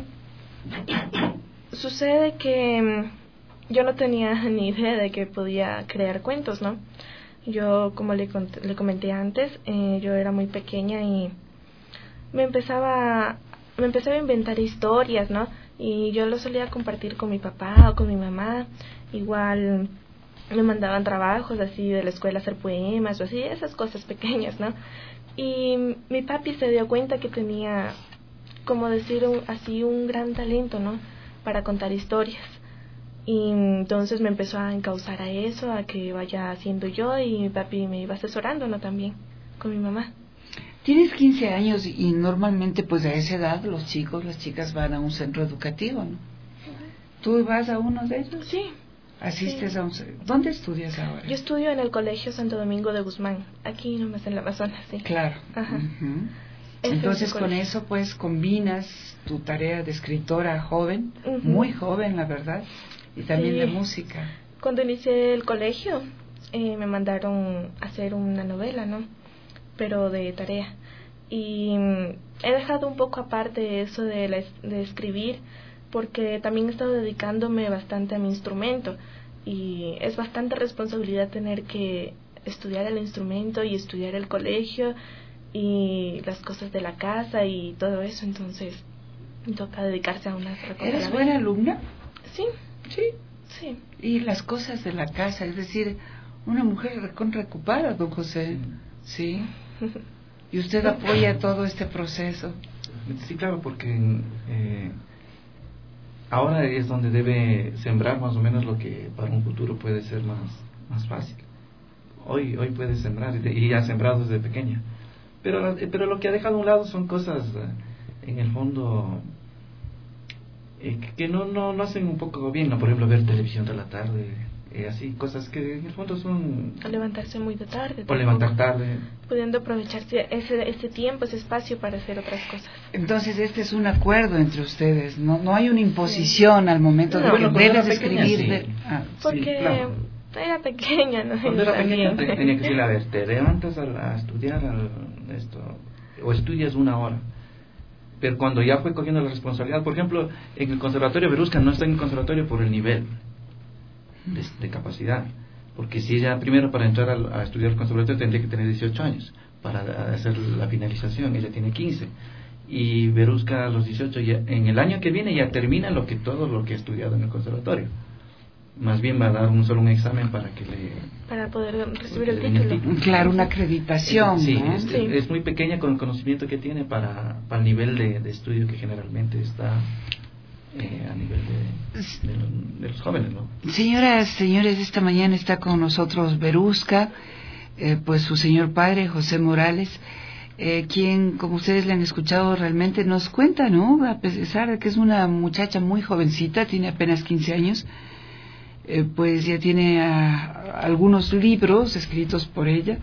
sucede que yo no tenía ni idea de que podía crear cuentos, ¿no? Yo, como le, le comenté antes, eh, yo era muy pequeña y me empezaba, me empezaba a inventar historias, ¿no? Y yo lo solía compartir con mi papá o con mi mamá. Igual me mandaban trabajos así de la escuela, hacer poemas o así, esas cosas pequeñas, ¿no? Y mi papi se dio cuenta que tenía, como decir, un, así un gran talento, ¿no? Para contar historias. Y entonces me empezó a encauzar a eso, a que vaya haciendo yo, y mi papi me iba asesorando, ¿no? También con mi mamá. Tienes quince años y normalmente pues a esa edad los chicos, las chicas van a un centro educativo, ¿no? ¿Tú vas a uno de ellos? Sí. ¿Asistes sí. a un... ¿Dónde estudias ahora? Yo estudio en el Colegio Santo Domingo de Guzmán, aquí nomás en la Amazonas, sí. Claro. Ajá. Uh-huh. Entonces con eso pues combinas tu tarea de escritora joven, uh-huh. muy joven la verdad, y también sí. de música. Cuando inicié el colegio eh, me mandaron a hacer una novela, ¿no? Pero de tarea. Y he dejado un poco aparte eso de, la, de escribir, porque también he estado dedicándome bastante a mi instrumento. Y es bastante responsabilidad tener que estudiar el instrumento y estudiar el colegio y las cosas de la casa y todo eso. Entonces me toca dedicarse a una cosa. ¿Eres buena alumna? Sí. Sí. Sí. Y las cosas de la casa, es decir, una mujer recontra ocupada, don José. Sí. ¿Y usted apoya todo este proceso? Sí, claro, porque eh, ahora es donde debe sembrar más o menos lo que para un futuro puede ser más, más fácil. Hoy hoy puede sembrar y ha sembrado desde pequeña. Pero, pero lo que ha dejado a un lado son cosas, eh, en el fondo, eh, que no, no, no hacen un poco bien, ¿no? Por ejemplo, ver televisión de la tarde, eh, así, cosas que en el fondo son... A levantarse muy de tarde. O levantar tarde. Pudiendo aprovecharse ese, ese tiempo, ese espacio para hacer otras cosas. Entonces este es un acuerdo entre ustedes, no no hay una imposición sí. al momento de no, que bueno, debes escribir. Sí. De... Ah, Porque sí, claro. era pequeña, ¿no? Cuando era pequeña te, tenía que decirle, a ver, te levantas a, a estudiar a, esto, o estudias una hora. Pero cuando ya fue cogiendo la responsabilidad, por ejemplo, en el Conservatorio Berusca no está en el conservatorio por el nivel de, de capacidad. Porque si ella, primero para entrar a, a estudiar el conservatorio tendría que tener dieciocho años para hacer la finalización, ella tiene quince. Y Berusca a los dieciocho, ya, en el año que viene ya termina lo que todo lo que ha estudiado en el conservatorio. Más bien va a dar un solo un examen para que le... Para poder recibir el título. el título. Claro, una acreditación. Sí, ¿no? es, sí. Es, es muy pequeña con el conocimiento que tiene para, para el nivel de, de estudio que generalmente está... Eh, a nivel de, de, los, de los jóvenes, ¿no? Señoras, señores, esta mañana está con nosotros Berusca, eh, pues su señor padre, José Morales, eh, quien, como ustedes le han escuchado, realmente nos cuenta, ¿no? A pesar de que es una muchacha muy jovencita, tiene apenas quince años, eh, pues ya tiene a, algunos libros escritos por ella.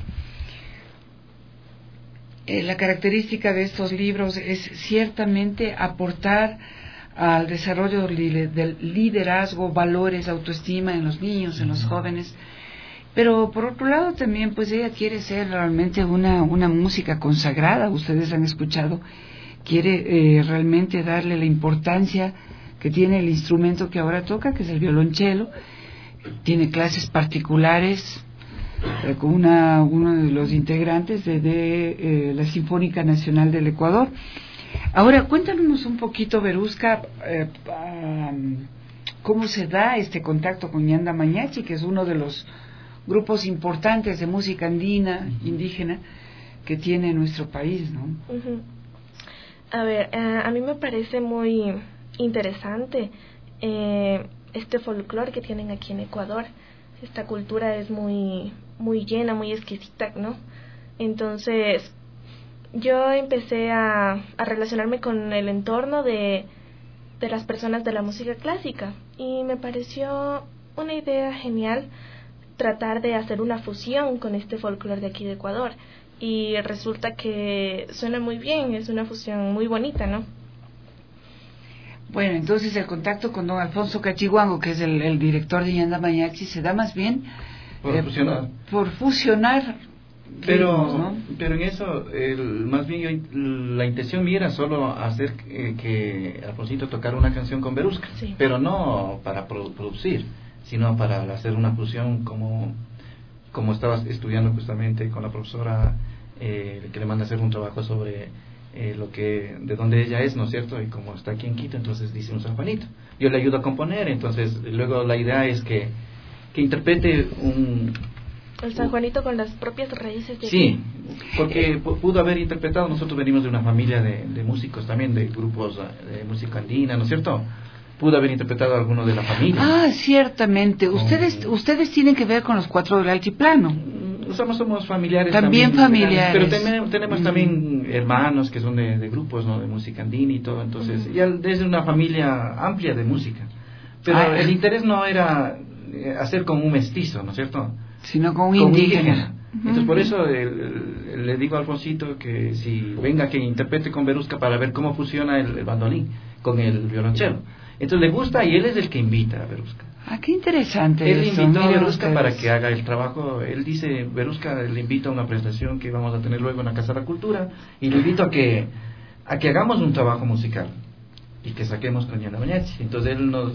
Eh, la característica de estos libros es ciertamente aportar al desarrollo del liderazgo, valores, autoestima en los niños, en los jóvenes. Pero por otro lado también pues ella quiere ser realmente una, una música consagrada, ustedes han escuchado, quiere eh, realmente darle la importancia que tiene el instrumento que ahora toca, que es el violonchelo. Tiene clases particulares eh, con una, uno de los integrantes de, de eh, la Sinfónica Nacional del Ecuador. Ahora, cuéntanos un poquito, Berusca, eh, um, cómo se da este contacto con Ñanda Mañachi, que es uno de los grupos importantes de música andina, indígena, que tiene nuestro país, ¿no? Uh-huh. A ver, uh, a mí me parece muy interesante eh, este folclore que tienen aquí en Ecuador. Esta cultura es muy, muy llena, muy exquisita, ¿no? Entonces... yo empecé a, a relacionarme con el entorno de, de las personas de la música clásica y me pareció una idea genial tratar de hacer una fusión con este folclore de aquí de Ecuador y resulta que suena muy bien, es una fusión muy bonita, ¿no? Bueno, entonces el contacto con don Alfonso Cachiguango, que es el, el director de Ñanda Mañachi, se da más bien por eh, fusionar. Por fusionar Pero, ¿no? pero en eso, el, más bien yo, la intención mía era solo hacer eh, que Alfonsito tocara una canción con Berusca, sí. Pero no para pro, producir, sino para hacer una fusión como, como estaba estudiando justamente con la profesora eh, que le manda a hacer un trabajo sobre eh, lo que, de dónde ella es, ¿no es cierto? Y como está aquí en Quito, entonces dice un San Juanito. Yo le ayudo a componer, entonces luego la idea es que, que interprete un... El San Juanito con las propias raíces de sí, porque pudo haber interpretado, nosotros venimos de una familia de, de músicos también, de grupos de música andina, ¿no es cierto? Pudo haber interpretado a alguno de la familia. Ah, ciertamente. Ustedes oh. ustedes tienen que ver con los cuatro del altiplano. Somos, somos familiares también. También familiares. Pero tenemos, tenemos mm. también hermanos que son de, de grupos, ¿no? De música andina y todo, entonces, mm. ya desde una familia amplia de música. Pero ah, el interés no era hacer como un mestizo, ¿no es cierto? sino con un con indígena. indígena. Entonces por eso el, el, le digo a Alfonsito que si venga que interprete con Verusca para ver cómo funciona el, el bandolín con el violonchelo. Entonces le gusta y él es el que invita a Verusca. Ah, qué interesante. Él eso, invitó ¿no? a Verusca Ustedes. para que haga el trabajo. Él dice, Verusca le invito a una presentación que vamos a tener luego en la Casa de la Cultura y le invito a que a que hagamos un trabajo musical y que saquemos con Ñanda Mañachi. Entonces él nos,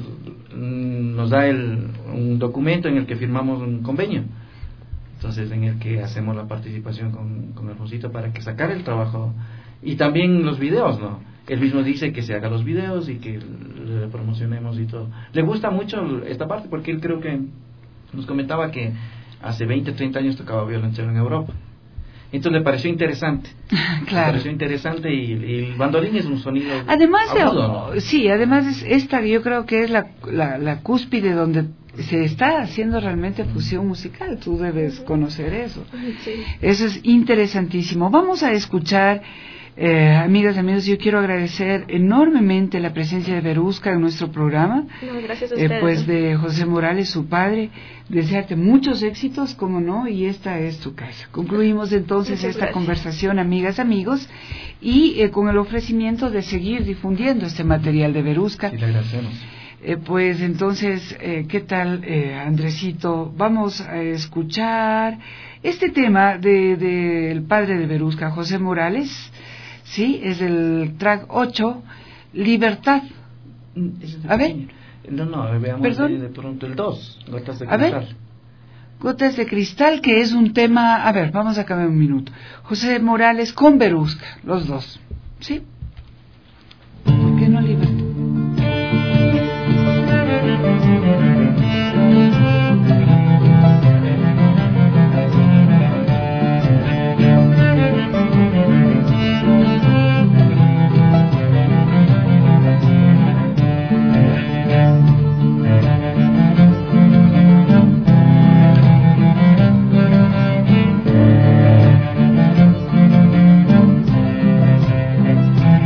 nos da el, un documento en el que firmamos un convenio. Entonces en el que hacemos la participación con, con Alfonsito para que sacar el trabajo y también los videos, ¿no? Él mismo dice que se haga los videos y que le promocionemos y todo. Le gusta mucho esta parte porque él creo que nos comentaba que hace veinte, treinta años tocaba violonchelo en Europa. Entonces le pareció interesante. Claro. Le pareció interesante y, y el bandolín es un sonido Además, agudo, ¿no? sí, además es esta yo creo que es la, la, la cúspide donde se está haciendo realmente fusión musical. Tú debes conocer eso. Sí. Eso es interesantísimo. Vamos a escuchar, eh, amigas y amigos, yo quiero agradecer enormemente la presencia de Verusca en nuestro programa. No, gracias a eh, ustedes. pues de José Morales, su padre. Desearte muchos éxitos, como no, y esta es tu casa. Concluimos entonces Muchas esta gracias. conversación, amigas, amigos, y eh, con el ofrecimiento de seguir difundiendo este material de Verusca. Sí, le agradecemos. Eh, pues entonces, eh, ¿qué tal, eh, Andresito? Vamos a escuchar este tema de, de el padre de Verusca, José Morales, ¿sí? Es el track ocho, Libertad. A ver. No, no, veamos Perdón. de, de pronto el dos, Gotas de A ver. Cristal. Gotas de Cristal, que es un tema... A ver, vamos a cambiar un minuto. José Morales con Verusca, los dos, ¿sí? ¿Por qué no Libertad? Thank you.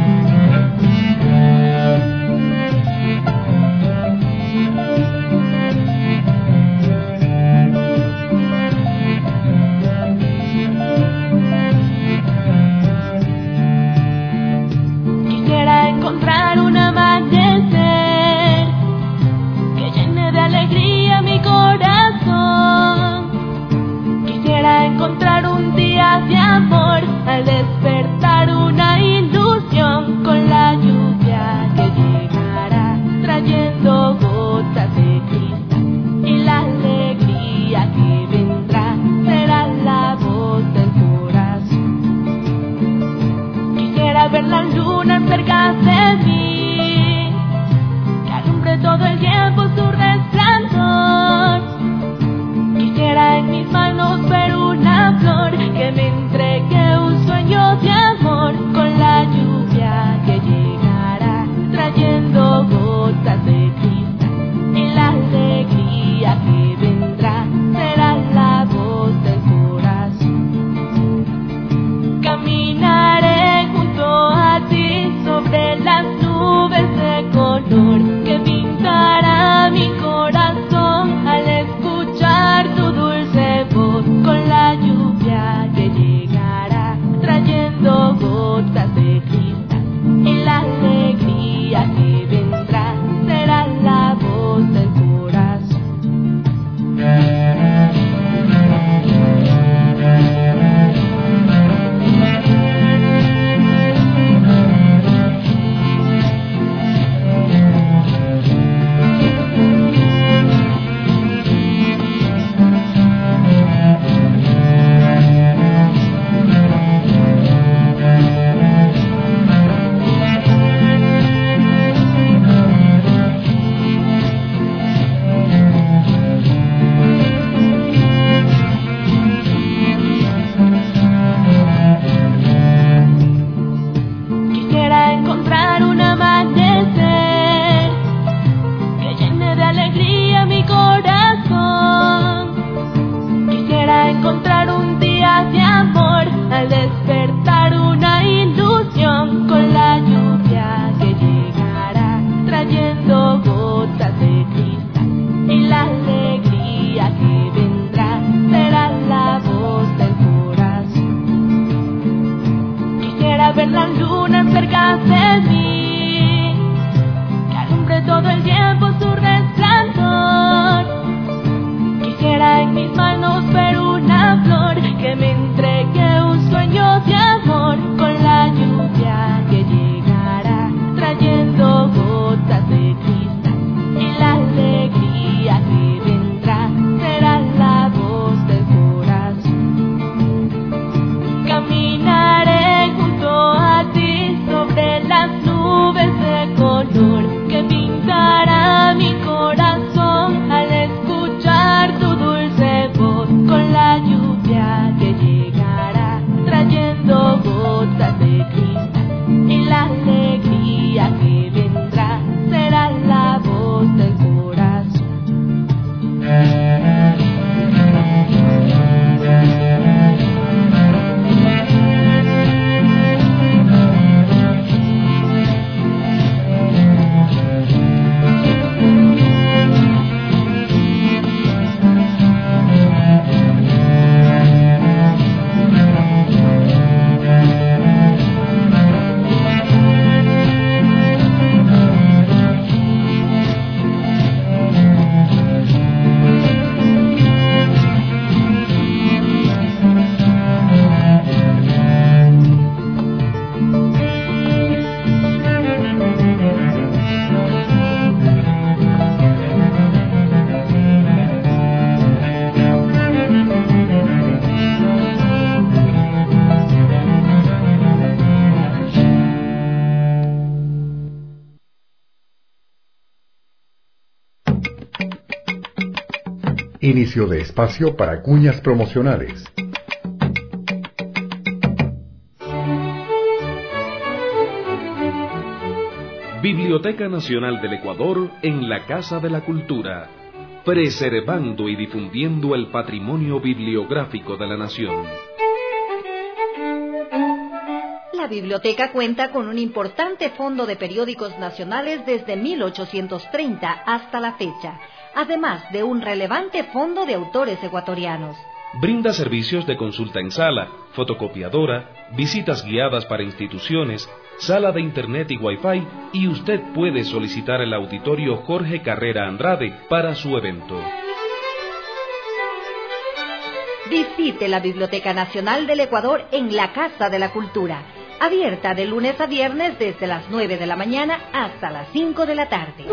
de mí, que alumbre todo el tiempo su resplandor. Quisiera en mis manos ver una flor que me entregue un sueño de amor, con la lluvia que llegará trayendo gotas de cristal, y la alegría que vendrá será la voz del corazón. Caminaré junto a ti sobre las nubes de color que pintará mi corazón al escuchar tu dulce voz, con la lluvia que llegará trayendo gotas de cristal, y la alegría que vendrá será la voz del corazón. Inicio de espacio para cuñas promocionales. Biblioteca Nacional del Ecuador en la Casa de la Cultura, preservando y difundiendo el patrimonio bibliográfico de la nación. La biblioteca cuenta con un importante fondo de periódicos nacionales desde mil ochocientos treinta hasta la fecha, además de un relevante fondo de autores ecuatorianos. Brinda servicios de consulta en sala, fotocopiadora, visitas guiadas para instituciones, sala de internet y wifi, y usted puede solicitar el auditorio Jorge Carrera Andrade para su evento. Visite la Biblioteca Nacional del Ecuador en la Casa de la Cultura, abierta de lunes a viernes desde las nueve de la mañana hasta las cinco de la tarde.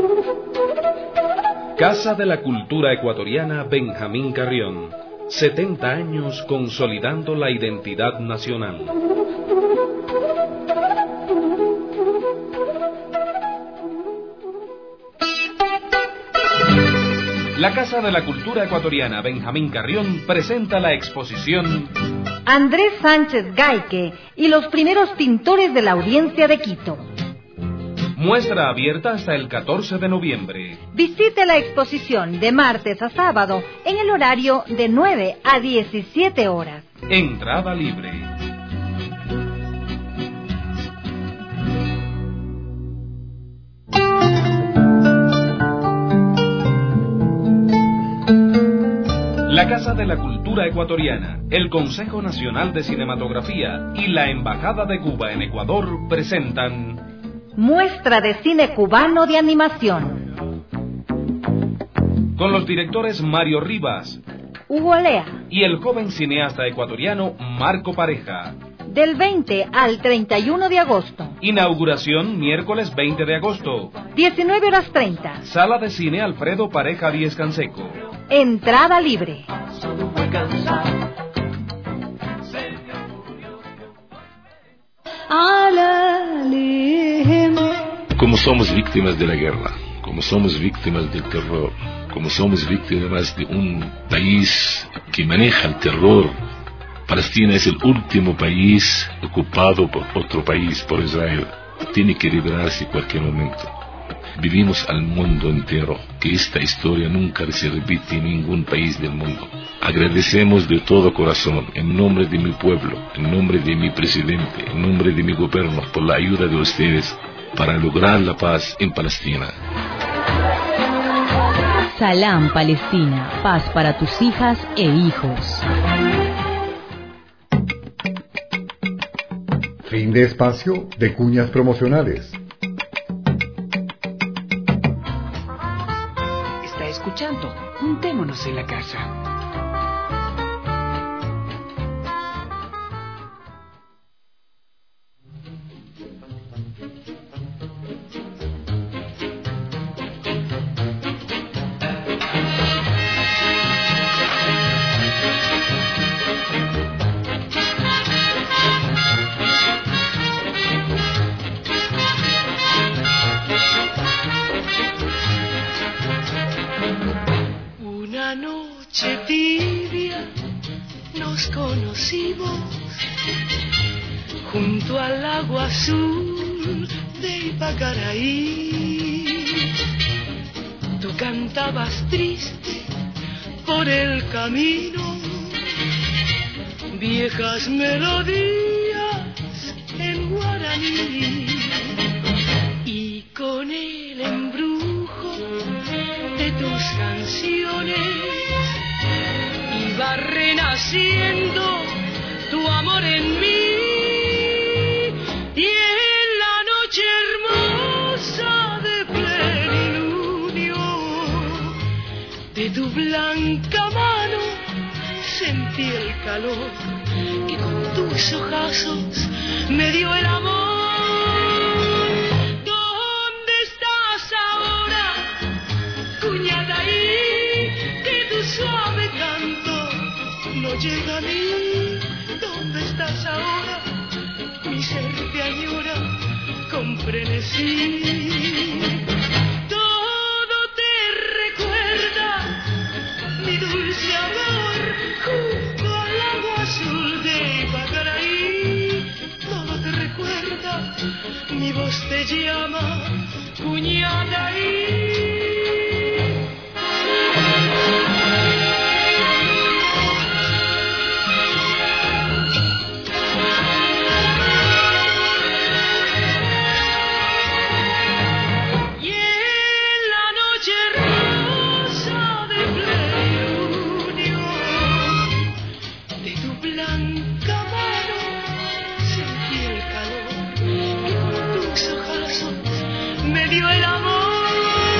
Casa de la Cultura Ecuatoriana Benjamín Carrión, setenta años consolidando la identidad nacional. La Casa de la Cultura Ecuatoriana Benjamín Carrión presenta la exposición Andrés Sánchez Gaique y los primeros pintores de la Audiencia de Quito. Muestra abierta hasta el catorce de noviembre. Visite la exposición de martes a sábado en el horario de nueve a diecisiete horas. Entrada libre. La Casa de la Cultura Ecuatoriana, el Consejo Nacional de Cinematografía y la Embajada de Cuba en Ecuador presentan Muestra de Cine Cubano de Animación, con los directores Mario Rivas, Hugo Lea y el joven cineasta ecuatoriano Marco Pareja. Del veinte al treinta y uno de agosto. Inauguración miércoles veinte de agosto. diecinueve horas treinta. Sala de Cine Alfredo Pareja Díez Canseco. Entrada libre. Como somos víctimas de la guerra, como somos víctimas del terror, como somos víctimas de un país que maneja el terror, Palestina es el último país ocupado por otro país, por Israel. Tiene que liberarse en cualquier momento. Vivimos al mundo entero que esta historia nunca se repite en ningún país del mundo. Agradecemos de todo corazón, en nombre de mi pueblo, en nombre de mi presidente, en nombre de mi gobierno, por la ayuda de ustedes para lograr la paz en Palestina. Salam Palestina, paz para tus hijas e hijos. Fin de espacio de cuñas promocionales. Está escuchando Juntémonos en la Casa. Junto al agua azul de Ipacaraí, tú cantabas triste por el camino, viejas melodías en guaraní, y con el embrujo de tus canciones iba renaciendo tu amor en mí. Y en la noche hermosa de plenilunio de tu blanca mano sentí el calor que con tus ojazos me dio el amor. ¿Dónde estás ahora, cuñataí? Que tu suave canto no llega a mí. ¿Dónde estás ahora? Mi ser te añora con frenesí. Todo te recuerda, mi dulce amor, junto al agua azul de Ipacaraí. Todo te recuerda, mi voz te llama, cuñataí. Me dio el amor.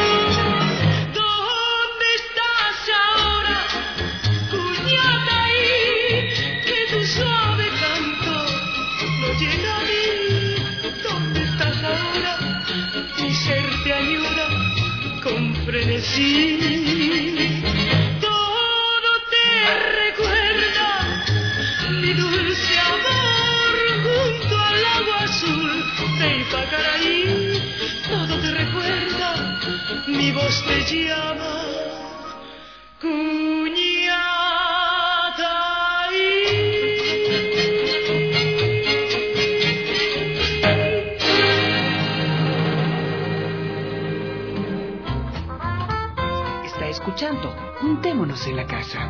¿Dónde estás ahora, cuñataí? Que tu suave canto no llega a mí. ¿Dónde estás ahora? Mi ser te añora con frenesí. Todo te recuerda, mi dulce amor, junto al agua azul de Ipacaraí. Todo te recuerda, mi voz te llama, cuñataí. Está escuchando Juntémonos en la Casa.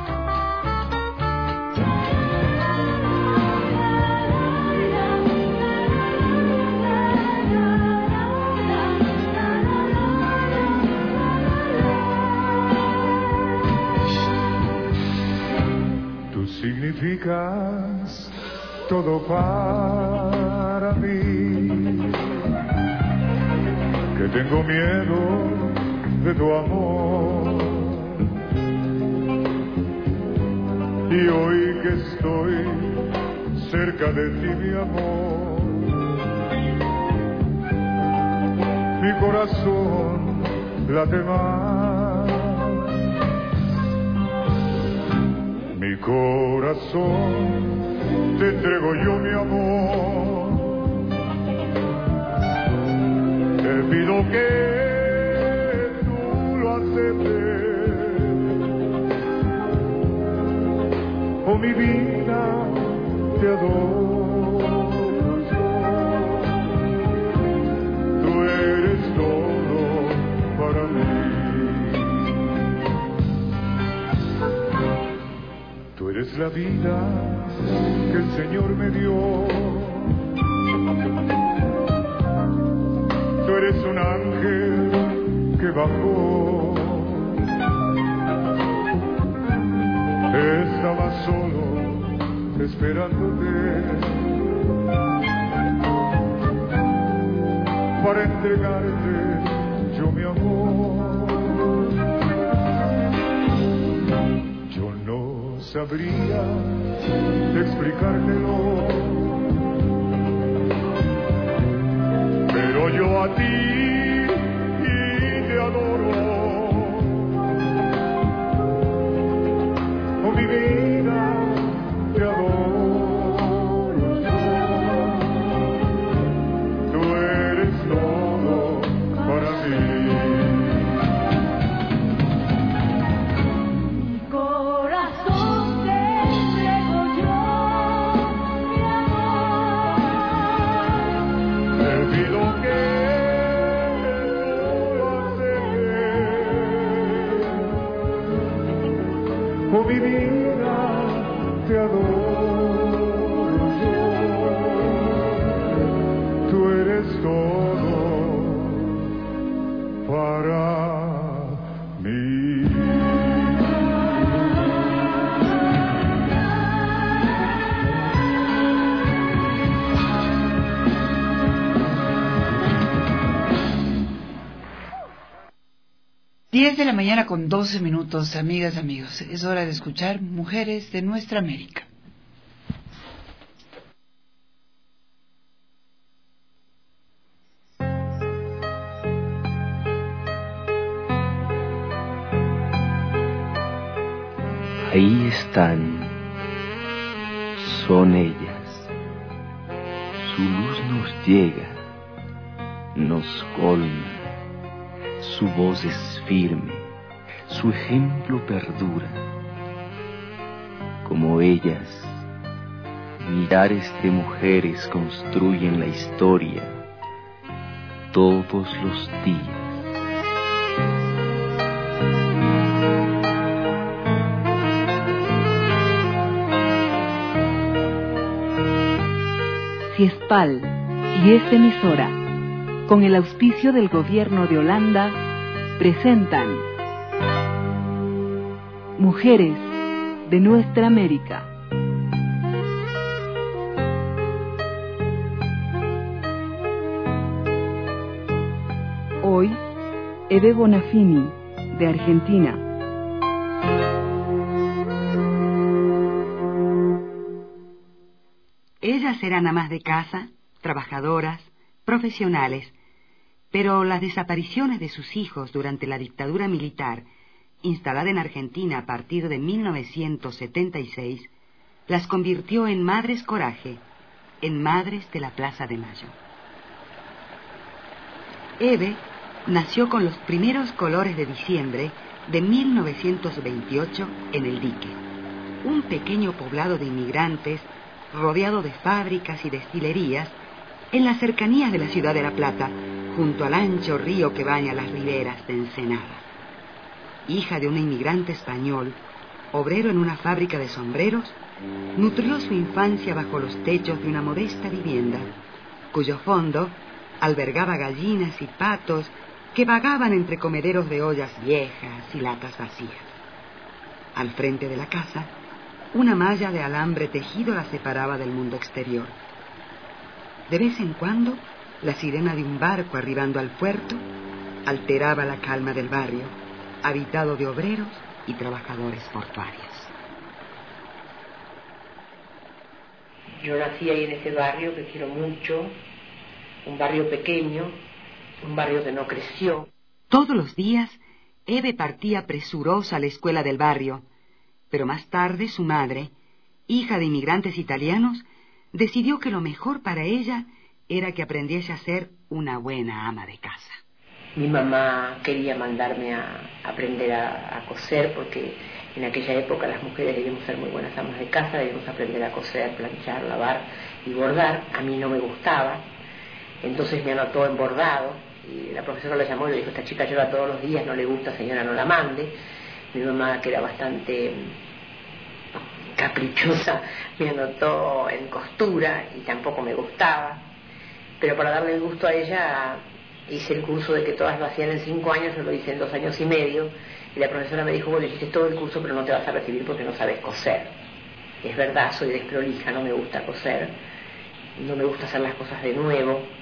Significas todo para mí, que tengo miedo de tu amor, y hoy que estoy cerca de ti, mi amor, mi corazón late más. Mi corazón te entrego yo, mi amor. Te pido que tú lo aceptes. Oh, mi vida, te adoro. Tú eres todo para mí. Tú eres la vida que el Señor me dio. Tú eres un ángel que bajó. Estaba solo esperándote. para entregarte yo mi amor. Yo no sabría explicártelo, pero yo a ti y te adoro. Oh, mi vida, te adoro yo. Tú eres todo para mí. Mi corazón te entrego yo, mi amor. Te pido que lo aceptes. Oh, mi vida, te adoro yo. Tú eres todo para mí. diez de la mañana con doce minutos, amigas, amigos. Es hora de escuchar Mujeres de Nuestra América. Ahí están, son ellas. Su luz nos llega, nos colma. Su voz es firme, su ejemplo perdura. Como ellas, millares de mujeres construyen la historia todos los días. Ciespal y esta emisora, con el auspicio del Gobierno de Holanda, presentan Mujeres de Nuestra América. Hoy, Eve Bonafini, de Argentina. Ellas eran amas de casa, trabajadoras, profesionales, pero las desapariciones de sus hijos durante la dictadura militar, instalada en Argentina a partir de mil novecientos setenta y seis, las convirtió en madres coraje, en madres de la Plaza de Mayo. Eve nació con los primeros colores de diciembre de mil novecientos veintiocho en El Dique, un pequeño poblado de inmigrantes rodeado de fábricas y destilerías en las cercanías de la ciudad de La Plata, junto al ancho río que baña las riberas de Ensenada. Hija de un inmigrante español, obrero en una fábrica de sombreros, nutrió su infancia bajo los techos de una modesta vivienda, cuyo fondo albergaba gallinas y patos que vagaban entre comederos de ollas viejas y latas vacías. Al frente de la casa, una malla de alambre tejido la separaba del mundo exterior. De vez en cuando, la sirena de un barco arribando al puerto alteraba la calma del barrio, habitado de obreros y trabajadores portuarios. Yo nací ahí en ese barrio que quiero mucho, un barrio pequeño, un barrio que no creció. Todos los días, Eve partía presurosa a la escuela del barrio, pero más tarde su madre, hija de inmigrantes italianos, decidió que lo mejor para ella era que aprendiese a ser una buena ama de casa. Mi mamá quería mandarme a aprender a, a coser porque en aquella época las mujeres debíamos ser muy buenas amas de casa, debíamos aprender a coser, planchar, lavar y bordar. A mí no me gustaba, entonces me anotó en bordado y la profesora la llamó y le dijo: esta chica llora todos los días, no le gusta, señora, no la mande. Mi mamá, que era bastante caprichosa, me anotó en costura y tampoco me gustaba, pero para darle el gusto a ella hice el curso de que todas lo hacían en cinco años, yo lo hice en dos años y medio, y la profesora me dijo: bueno, hiciste todo el curso pero no te vas a recibir porque no sabes coser. Es verdad, soy desprolija, no me gusta coser, no me gusta hacer las cosas de nuevo,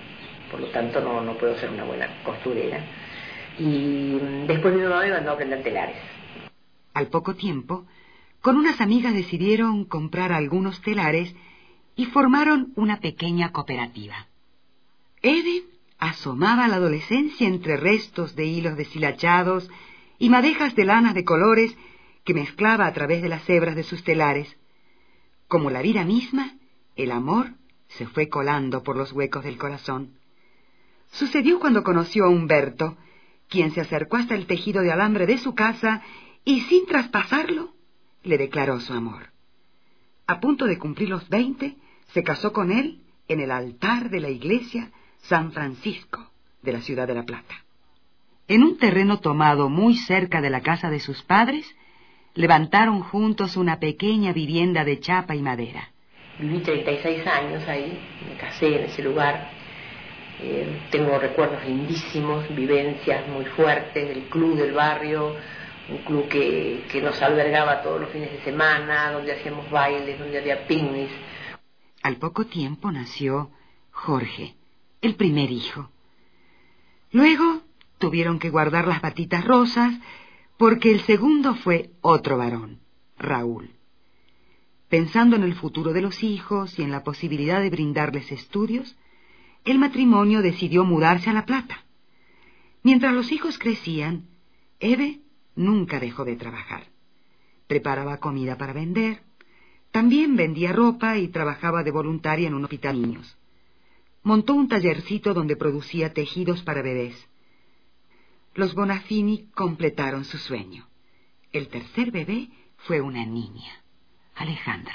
por lo tanto no, no puedo ser una buena costurera. Y después mi mamá me mandó a aprender telares. Al poco tiempo, con unas amigas decidieron comprar algunos telares y formaron una pequeña cooperativa. Eve asomaba a la adolescencia entre restos de hilos deshilachados y madejas de lanas de colores que mezclaba a través de las hebras de sus telares. Como la vida misma, el amor se fue colando por los huecos del corazón. Sucedió cuando conoció a Humberto, quien se acercó hasta el tejido de alambre de su casa y, sin traspasarlo, le declaró su amor. A punto de cumplir los veinte, se casó con él en el altar de la iglesia San Francisco de la ciudad de La Plata. En un terreno tomado muy cerca de la casa de sus padres, levantaron juntos una pequeña vivienda de chapa y madera. Viví treinta y seis años ahí, me casé en ese lugar. Eh, tengo recuerdos lindísimos, vivencias muy fuertes del club del barrio, un club que, que nos albergaba todos los fines de semana, donde hacíamos bailes, donde había picnics. Al poco tiempo nació Jorge, el primer hijo. Luego tuvieron que guardar las batitas rosas porque el segundo fue otro varón, Raúl. Pensando en el futuro de los hijos y en la posibilidad de brindarles estudios, el matrimonio decidió mudarse a La Plata. Mientras los hijos crecían, Eve nunca dejó de trabajar. Preparaba comida para vender, también vendía ropa y trabajaba de voluntaria en un hospital de niños. Montó un tallercito donde producía tejidos para bebés. Los Bonafini completaron su sueño. El tercer bebé fue una niña, Alejandra.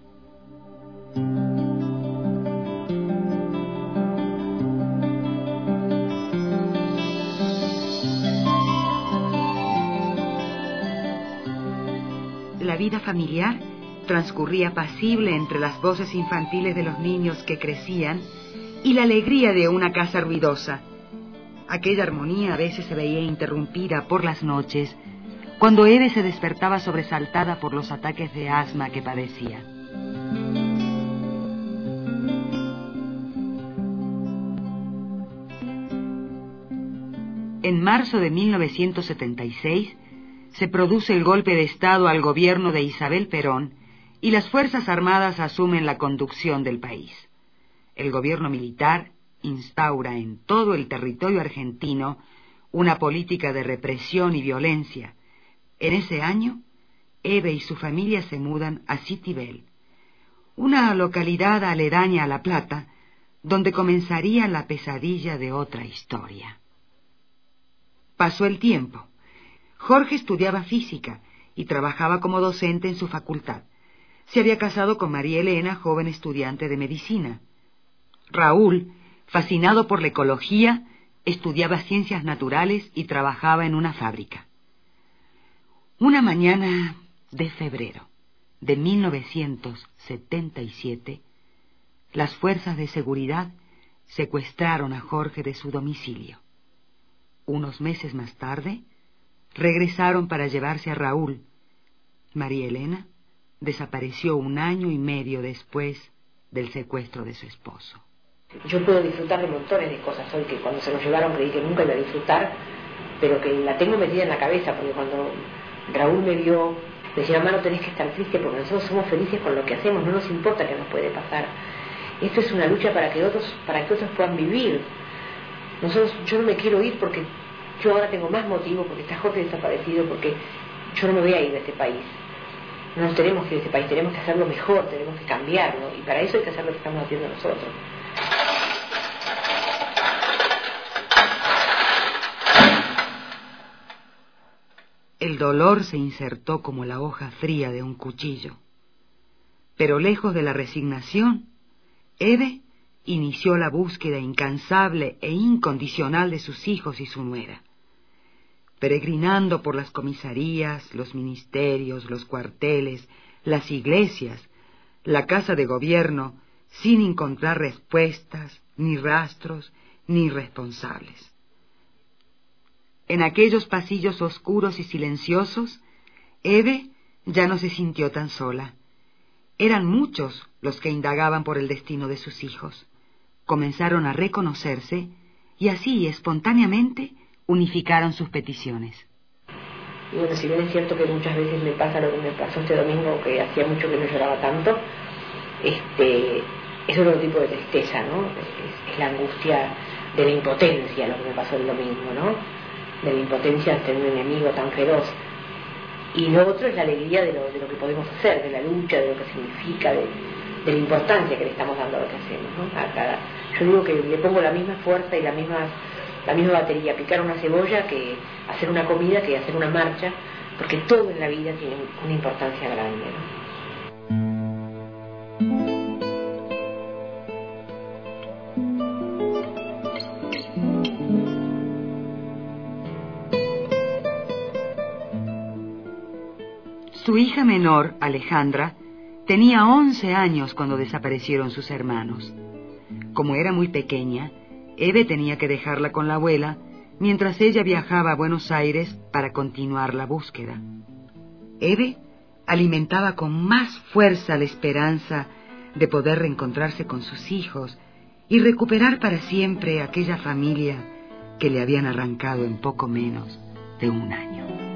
La vida familiar transcurría apacible entre las voces infantiles de los niños que crecían y la alegría de una casa ruidosa. Aquella armonía a veces se veía interrumpida por las noches, cuando Eve se despertaba sobresaltada por los ataques de asma que padecía. En marzo de mil novecientos setenta y seis se produce el golpe de Estado al gobierno de Isabel Perón y las Fuerzas Armadas asumen la conducción del país. El gobierno militar instaura en todo el territorio argentino una política de represión y violencia. En ese año, Eve y su familia se mudan a Citibel, una localidad aledaña a La Plata, donde comenzaría la pesadilla de otra historia. Pasó el tiempo. Jorge estudiaba física y trabajaba como docente en su facultad. Se había casado con María Elena, joven estudiante de medicina. Raúl, fascinado por la ecología, estudiaba ciencias naturales y trabajaba en una fábrica. Una mañana de febrero de mil novecientos setenta y siete, las fuerzas de seguridad secuestraron a Jorge de su domicilio. Unos meses más tarde, regresaron para llevarse a Raúl. María Elena desapareció un año y medio después del secuestro de su esposo. Yo puedo disfrutar de montones de cosas hoy que cuando se nos llevaron creí que nunca iba a disfrutar, pero que la tengo metida en la cabeza, porque cuando Raúl me vio, me decía, mamá, no tenés que estar triste porque nosotros somos felices con lo que hacemos, no nos importa qué nos puede pasar. Esto es una lucha para que otros, para que otros puedan vivir. Nosotros, yo no me quiero ir porque yo ahora tengo más motivo, porque está Jorge desaparecido, porque yo no me voy a ir de este país. No nos tenemos que ir de este país, tenemos que hacerlo mejor, tenemos que cambiarlo, y para eso hay que hacer lo que estamos haciendo nosotros. El dolor se insertó como la hoja fría de un cuchillo. Pero lejos de la resignación, Eve inició la búsqueda incansable e incondicional de sus hijos y su nuera. Peregrinando por las comisarías, los ministerios, los cuarteles, las iglesias, la casa de gobierno, sin encontrar respuestas, ni rastros, ni responsables. En aquellos pasillos oscuros y silenciosos, Eve ya no se sintió tan sola. Eran muchos los que indagaban por el destino de sus hijos. comenzaron a reconocerse y así, espontáneamente, unificaron sus peticiones. Y bueno, si bien es cierto que muchas veces me pasa lo que me pasó este domingo, que hacía mucho que no lloraba tanto, este, es otro tipo de tristeza, ¿no? Es, es la angustia de la impotencia lo que me pasó el domingo, ¿no? De la impotencia de tener un enemigo tan feroz. Y lo otro es la alegría de lo, de lo que podemos hacer, de la lucha, de lo que significa, de, de la importancia que le estamos dando a lo que hacemos, ¿no? A cada, yo digo que le pongo la misma fuerza y la misma, la misma batería a picar una cebolla que hacer una comida, que hacer una marcha, porque todo en la vida tiene una importancia grande, ¿no? Su hija menor, Alejandra, tenía once años cuando desaparecieron sus hermanos. Como era muy pequeña, Eve tenía que dejarla con la abuela mientras ella viajaba a Buenos Aires para continuar la búsqueda. Eve alimentaba con más fuerza la esperanza de poder reencontrarse con sus hijos y recuperar para siempre aquella familia que le habían arrancado en poco menos de un año.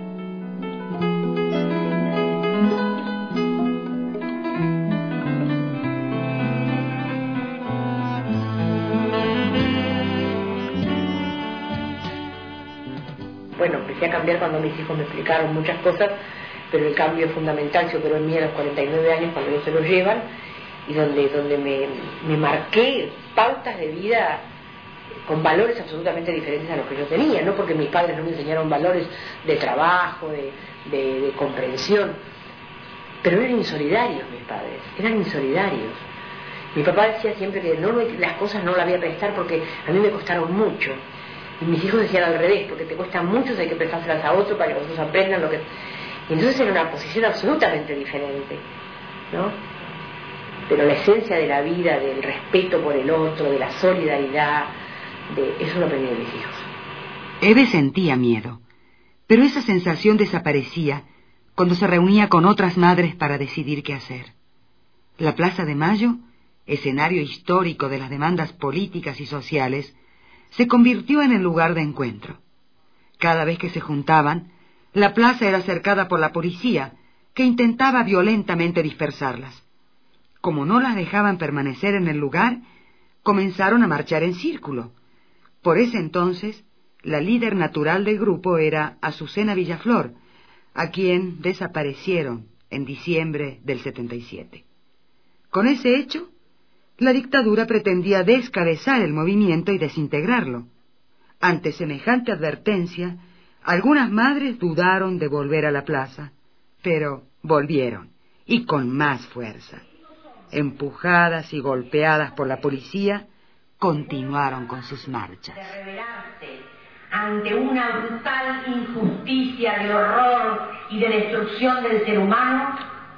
Bueno, empecé a cambiar cuando mis hijos me explicaron muchas cosas, pero el cambio fundamental se operó en mí a los cuarenta y nueve años cuando ellos se los llevan, y donde, donde me, me marqué pautas de vida con valores absolutamente diferentes a los que yo tenía, no porque mis padres no me enseñaron valores de trabajo, de, de, de comprensión, pero eran insolidarios mis padres, eran insolidarios. Mi papá decía siempre que no, las cosas no las voy a prestar porque a mí me costaron mucho. Y mis hijos decían al revés, porque te cuestan mucho, hay que prestárselas a otro para que los otros aprendan lo que... Y entonces era una posición absolutamente diferente, ¿no? Pero la esencia de la vida, del respeto por el otro, de la solidaridad, de... eso lo aprendí de mis hijos. Eve sentía miedo, pero esa sensación desaparecía cuando se reunía con otras madres para decidir qué hacer. La Plaza de Mayo, escenario histórico de las demandas políticas y sociales, se convirtió en el lugar de encuentro. Cada vez que se juntaban, la plaza era cercada por la policía, que intentaba violentamente dispersarlas. Como no las dejaban permanecer en el lugar, comenzaron a marchar en círculo. Por ese entonces, la líder natural del grupo era Azucena Villaflor, a quien desaparecieron en diciembre del setenta y siete. Con ese hecho, la dictadura pretendía descabezar el movimiento y desintegrarlo. Ante semejante advertencia, algunas madres dudaron de volver a la plaza, pero volvieron, y con más fuerza. Empujadas y golpeadas por la policía, continuaron con sus marchas. De rebelarse ante una brutal injusticia de horror y de destrucción del ser humano,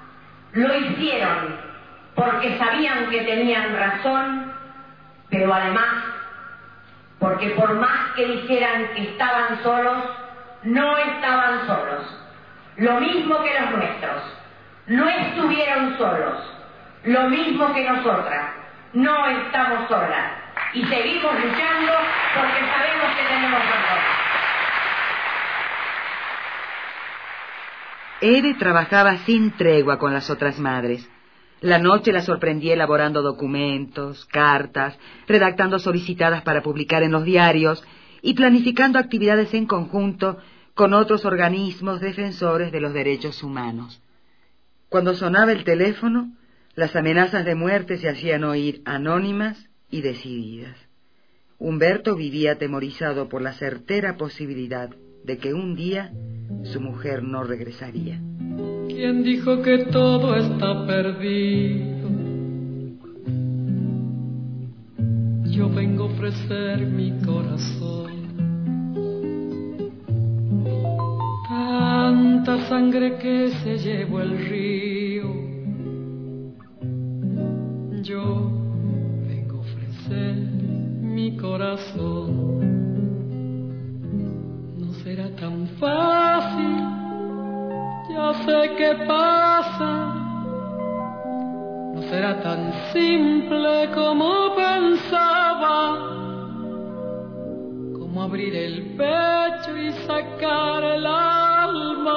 lo hicieron porque sabían que tenían razón, pero además porque por más que dijeran que estaban solos, no estaban solos. Lo mismo que los nuestros, no estuvieron solos. Lo mismo que nosotras, no estamos solas. Y seguimos luchando porque sabemos que tenemos razón. Eve trabajaba sin tregua con las otras madres. La noche la sorprendía elaborando documentos, cartas, redactando solicitadas para publicar en los diarios y planificando actividades en conjunto con otros organismos defensores de los derechos humanos. Cuando sonaba el teléfono, las amenazas de muerte se hacían oír anónimas y decididas. Humberto vivía atemorizado por la certera posibilidad de que un día su mujer no regresaría. ¿Quién dijo que todo está perdido? Yo vengo a ofrecer mi corazón. Tanta sangre que se llevó el río. Yo vengo a ofrecer mi corazón. No será tan fácil. Ya sé qué pasa, no será tan simple como pensaba. abrir el pecho y sacar el alma,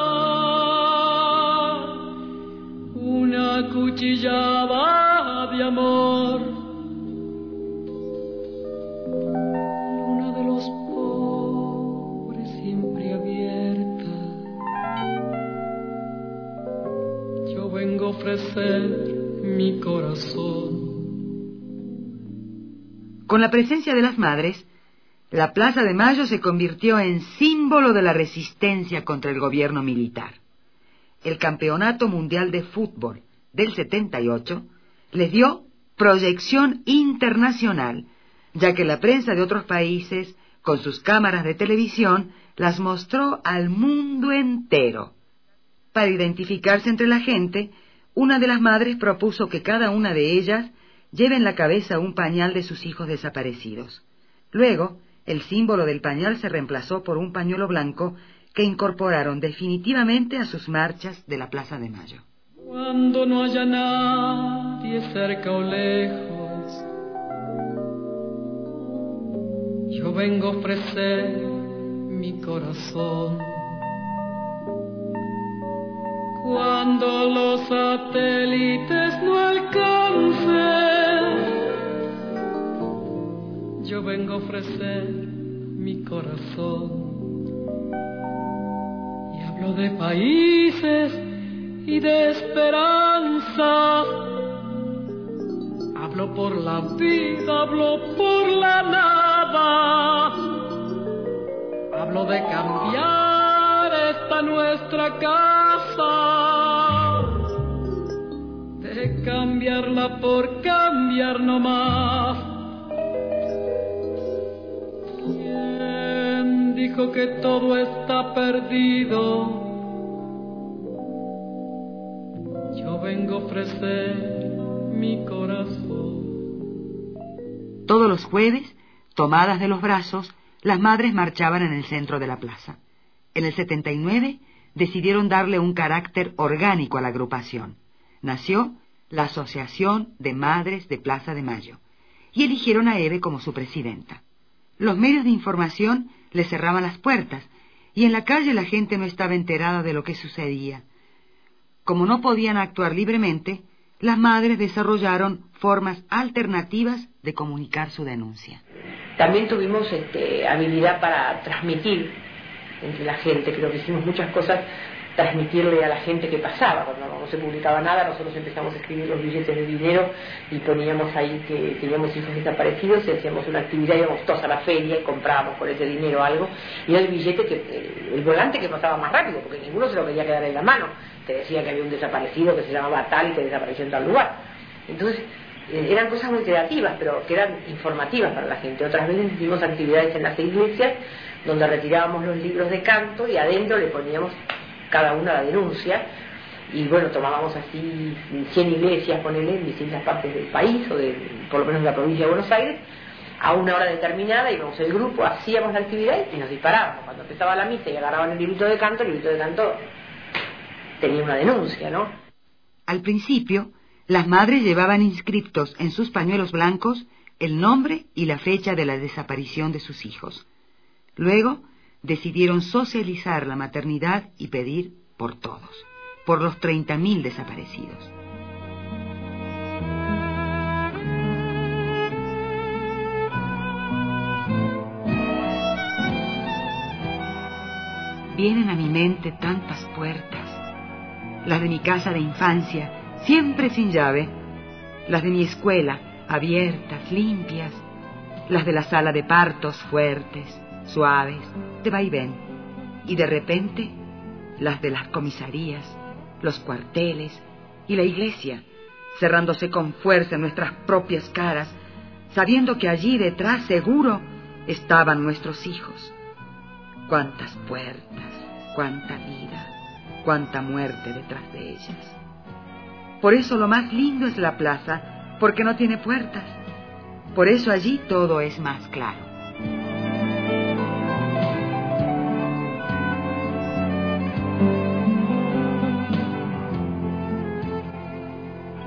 una cuchillada de amor, luna de los pobres siempre abierta, yo vengo a ofrecer mi corazón. Con la presencia de las madres, la Plaza de Mayo se convirtió en símbolo de la resistencia contra el gobierno militar. El Campeonato Mundial de Fútbol del setenta y ocho les dio proyección internacional, ya que la prensa de otros países, con sus cámaras de televisión, las mostró al mundo entero. Para identificarse entre la gente, una de las madres propuso que cada una de ellas lleve en la cabeza un pañal de sus hijos desaparecidos. Luego, el símbolo del pañal se reemplazó por un pañuelo blanco que incorporaron definitivamente a sus marchas de la Plaza de Mayo. Cuando no haya nadie cerca o lejos, yo vengo a ofrecer mi corazón. Cuando los satélites no alcancen, yo vengo a ofrecer mi corazón. Y hablo de países y de esperanza. Hablo por la vida, hablo por la nada. Hablo de cambiar esta nuestra casa, de cambiarla por cambiar no más. ¿Quién dijo que todo está perdido? Yo vengo a ofrecer mi corazón. Todos los jueves, tomadas de los brazos, las madres marchaban en el centro de la plaza. En el setenta y nueve decidieron darle un carácter orgánico a la agrupación. Nació la Asociación de Madres de Plaza de Mayo y eligieron a Eve como su presidenta. Los medios de información le cerraban las puertas y en la calle la gente no estaba enterada de lo que sucedía. Como no podían actuar libremente, las madres desarrollaron formas alternativas de comunicar su denuncia. También tuvimos este, habilidad para transmitir entre la gente, creo que hicimos muchas cosas, transmitirle a la gente que pasaba. Cuando no se publicaba nada, nosotros empezamos a escribir los billetes de dinero y poníamos ahí que teníamos hijos desaparecidos y hacíamos una actividad, íbamos todos a la feria y comprábamos con ese dinero algo, y era el billete, que el, el volante que pasaba más rápido, porque ninguno se lo quería quedar en la mano. Te decía que había un desaparecido que se llamaba tal y que desapareció en tal lugar. Entonces, eh, eran cosas muy creativas, pero que eran informativas para la gente. Otras veces hicimos actividades en las iglesias, donde retirábamos los libros de canto y adentro le poníamos cada una la denuncia, y bueno, tomábamos así cien iglesias, ponele, en distintas partes del país, o de, por lo menos de la provincia de Buenos Aires, a una hora determinada íbamos el grupo, hacíamos la actividad y nos disparábamos. Cuando empezaba la misa y agarraban el librito de canto, el librito de canto tenía una denuncia, ¿no? Al principio, las madres llevaban inscriptos en sus pañuelos blancos el nombre y la fecha de la desaparición de sus hijos. Luego, decidieron socializar la maternidad y pedir por todos, por los treinta mil desaparecidos. Vienen a mi mente tantas puertas, las de mi casa de infancia, siempre sin llave, las de mi escuela, abiertas, limpias, las de la sala de partos, fuertes, suaves, de vaivén, y de repente las de las comisarías, los cuarteles y la iglesia, cerrándose con fuerza en nuestras propias caras, sabiendo que allí detrás seguro estaban nuestros hijos. Cuántas puertas, cuánta vida, cuánta muerte detrás de ellas. Por eso lo más lindo es la plaza, porque no tiene puertas. Por eso allí todo es más claro.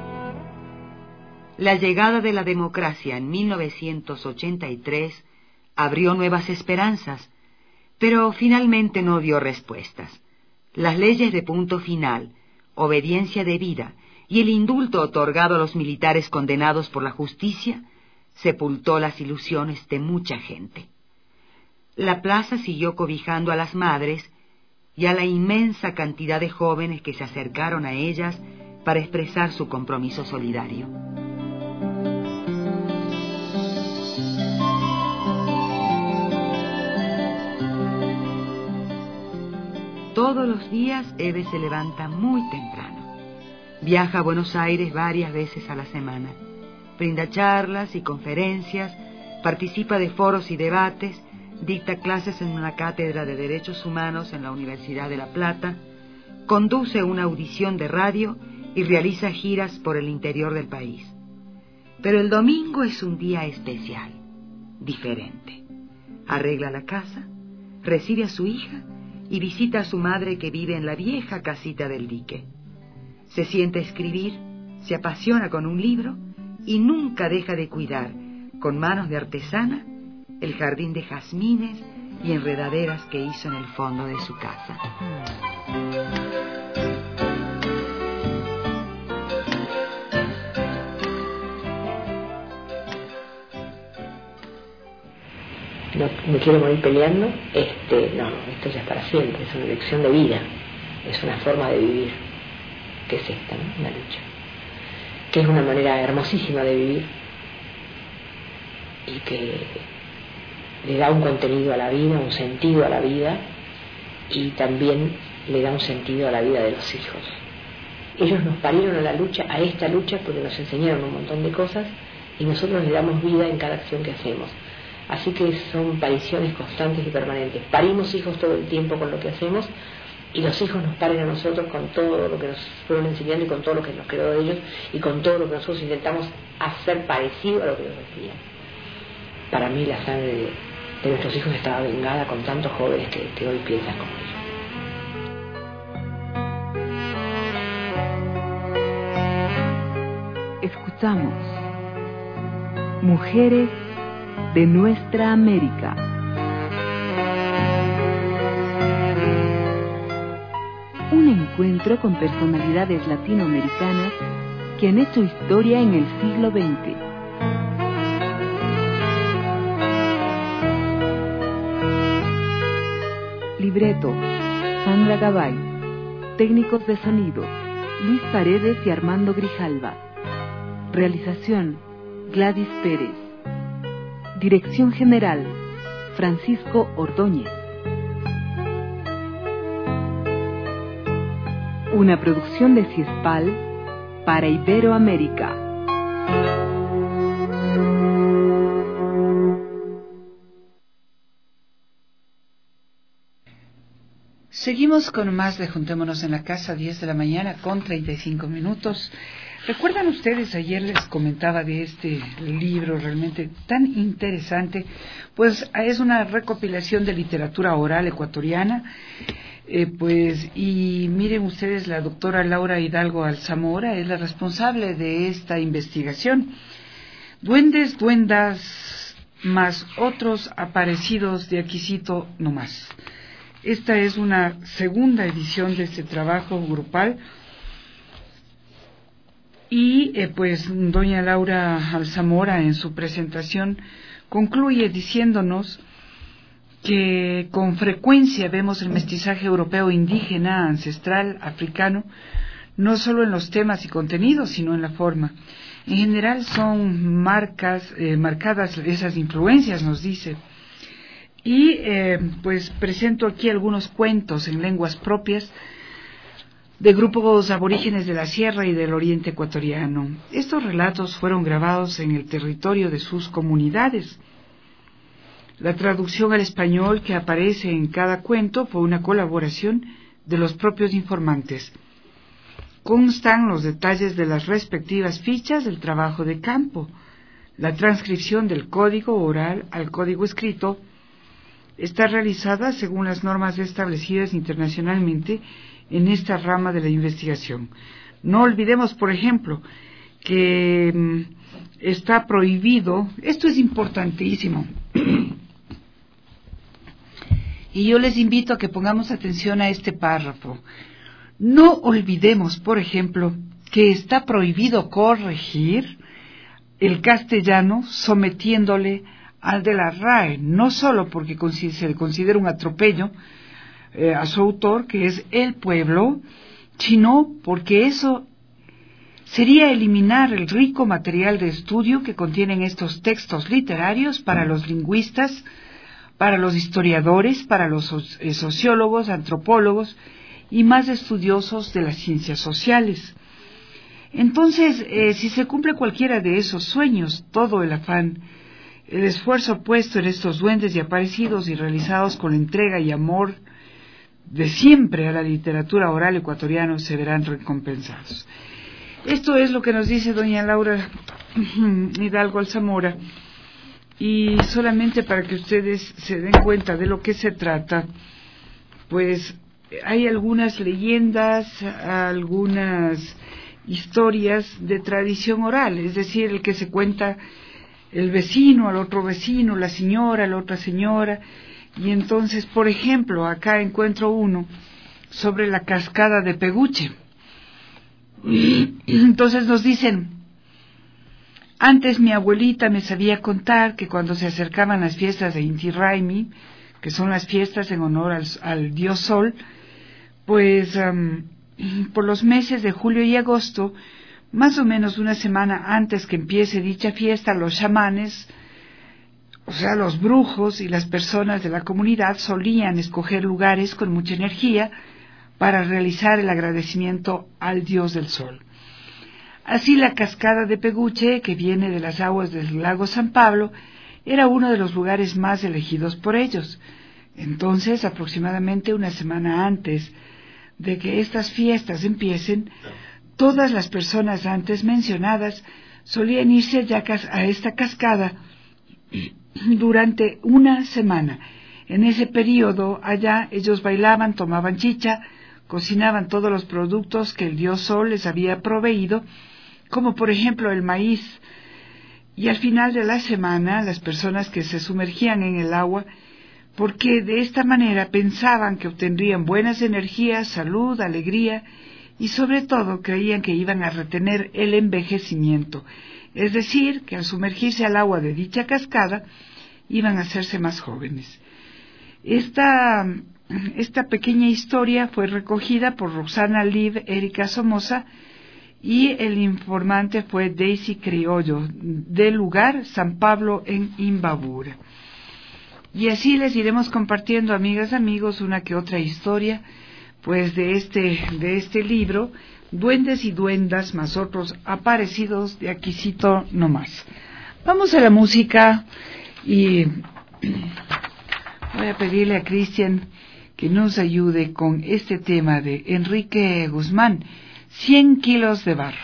La llegada de la democracia en mil novecientos ochenta y tres abrió nuevas esperanzas, pero finalmente no dio respuestas. Las leyes de punto final, obediencia debida y el indulto otorgado a los militares condenados por la justicia sepultó las ilusiones de mucha gente. La plaza siguió cobijando a las madres y a la inmensa cantidad de jóvenes que se acercaron a ellas para expresar su compromiso solidario. Todos los días Eve se levanta muy temprano. Viaja a Buenos Aires varias veces a la semana. Brinda charlas y conferencias, participa de foros y debates, dicta clases en una cátedra de Derechos Humanos en la Universidad de La Plata, conduce una audición de radio y realiza giras por el interior del país. Pero el domingo es un día especial, diferente. Arregla la casa, recibe a su hija y visita a su madre que vive en la vieja casita del dique. Se sienta a escribir, se apasiona con un libro y nunca deja de cuidar, con manos de artesana, el jardín de jazmines y enredaderas que hizo en el fondo de su casa. No me quiero morir peleando, este, no, esto ya es para siempre, es una elección de vida, es una forma de vivir, que es esta, ¿no? Una lucha, que es una manera hermosísima de vivir y que le da un contenido a la vida, un sentido a la vida y también le da un sentido a la vida de los hijos. Ellos nos parieron a la lucha, a esta lucha, porque nos enseñaron un montón de cosas y nosotros le damos vida en cada acción que hacemos. Así que son pariciones constantes y permanentes. Parimos hijos todo el tiempo con lo que hacemos y los hijos nos paren a nosotros con todo lo que nos fueron enseñando y con todo lo que nos quedó de ellos y con todo lo que nosotros intentamos hacer parecido a lo que ellos hacían. Para mí la sangre de, de nuestros hijos estaba vengada con tantos jóvenes que, que hoy piensan como ellos. Escuchamos Mujeres de Nuestra América. Un encuentro con personalidades latinoamericanas que han hecho historia en el siglo veinte. Libreto, Sandra Gabay. Técnicos de sonido, Luis Paredes y Armando Grijalva. Realización, Gladys Pérez. Dirección General, Francisco Ordóñez. Una producción de CIESPAL para Iberoamérica. Seguimos con más de Juntémonos en la Casa, diez de la mañana con treinta y cinco minutos. ¿Recuerdan ustedes? Ayer les comentaba de este libro realmente tan interesante. Pues es una recopilación de literatura oral ecuatoriana. Eh, pues, y miren ustedes, la doctora Laura Hidalgo Alzamora es la responsable de esta investigación. Duendes, duendas, más otros aparecidos de Aquisito no más. Esta es una segunda edición de este trabajo grupal. Y eh, pues doña Laura Alzamora en su presentación concluye diciéndonos que con frecuencia vemos el mestizaje europeo indígena, ancestral, africano, no solo en los temas y contenidos, sino en la forma. En general son marcas, eh, marcadas esas influencias, nos dice. Y eh, pues presento aquí algunos cuentos en lenguas propias de grupos aborígenes de la sierra y del oriente ecuatoriano. Estos relatos fueron grabados en el territorio de sus comunidades. La traducción al español que aparece en cada cuento fue una colaboración de los propios informantes. Constan los detalles de las respectivas fichas del trabajo de campo, la transcripción del código oral al código escrito. Está realizada según las normas establecidas internacionalmente en esta rama de la investigación. No olvidemos, por ejemplo, que está prohibido, esto es importantísimo, Y yo les invito a que pongamos atención a este párrafo. No olvidemos, por ejemplo, que está prohibido corregir el castellano sometiéndole al de la R A E, no solo porque se le considera un atropello eh, a su autor, que es el pueblo, sino porque eso sería eliminar el rico material de estudio que contienen estos textos literarios para los lingüistas, para los historiadores, para los sociólogos, antropólogos y más estudiosos de las ciencias sociales. Entonces, eh, si se cumple cualquiera de esos sueños, todo el afán, el esfuerzo puesto en estos duendes y aparecidos y realizados con entrega y amor de siempre a la literatura oral ecuatoriana se verán recompensados. Esto es lo que nos dice doña Laura Hidalgo Alzamora, y solamente para que ustedes se den cuenta de lo que se trata, pues hay algunas leyendas, algunas historias de tradición oral, es decir, el que se cuenta el vecino al otro vecino, la señora a la otra señora, y entonces, por ejemplo, acá encuentro uno sobre la cascada de Peguche. Entonces nos dicen: antes mi abuelita me sabía contar que cuando se acercaban las fiestas de Inti Raymi, que son las fiestas en honor al, al dios Sol, pues um, por los meses de julio y agosto, más o menos una semana antes que empiece dicha fiesta, los chamanes, o sea, los brujos y las personas de la comunidad solían escoger lugares con mucha energía para realizar el agradecimiento al dios del sol. Así la cascada de Peguche, que viene de las aguas del lago San Pablo, era uno de los lugares más elegidos por ellos. Entonces, aproximadamente una semana antes de que estas fiestas empiecen, todas las personas antes mencionadas solían irse allá a esta cascada durante una semana. En ese período, allá ellos bailaban, tomaban chicha, cocinaban todos los productos que el dios Sol les había proveído, como por ejemplo el maíz, y al final de la semana las personas que se sumergían en el agua, porque de esta manera pensaban que obtendrían buenas energías, salud, alegría, y sobre todo creían que iban a retener el envejecimiento, es decir, que al sumergirse al agua de dicha cascada iban a hacerse más jóvenes. Esta, esta pequeña historia fue recogida por Roxana Liv, Erika Somoza, y el informante fue Daisy Criollo, del lugar San Pablo en Imbabura. Y así les iremos compartiendo, amigas, amigos, una que otra historia, pues de este, de este libro, Duendes y Duendas, más otros aparecidos de aquícito nomás. Vamos a la música y voy a pedirle a Cristian que nos ayude con este tema de Enrique Guzmán, cien kilos de barro.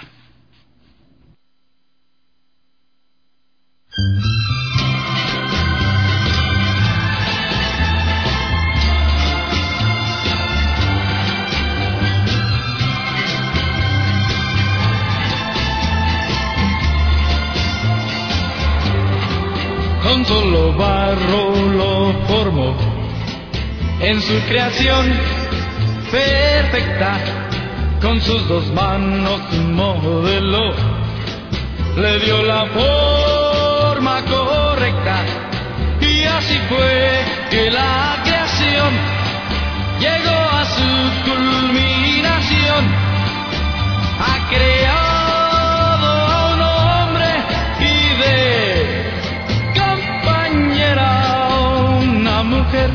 Con solo barro lo formó en su creación perfecta, con sus dos manos modeló, le dio la forma correcta, y así fue que la creación llegó a su culminación. Ha creado a un hombre y de compañera una mujer,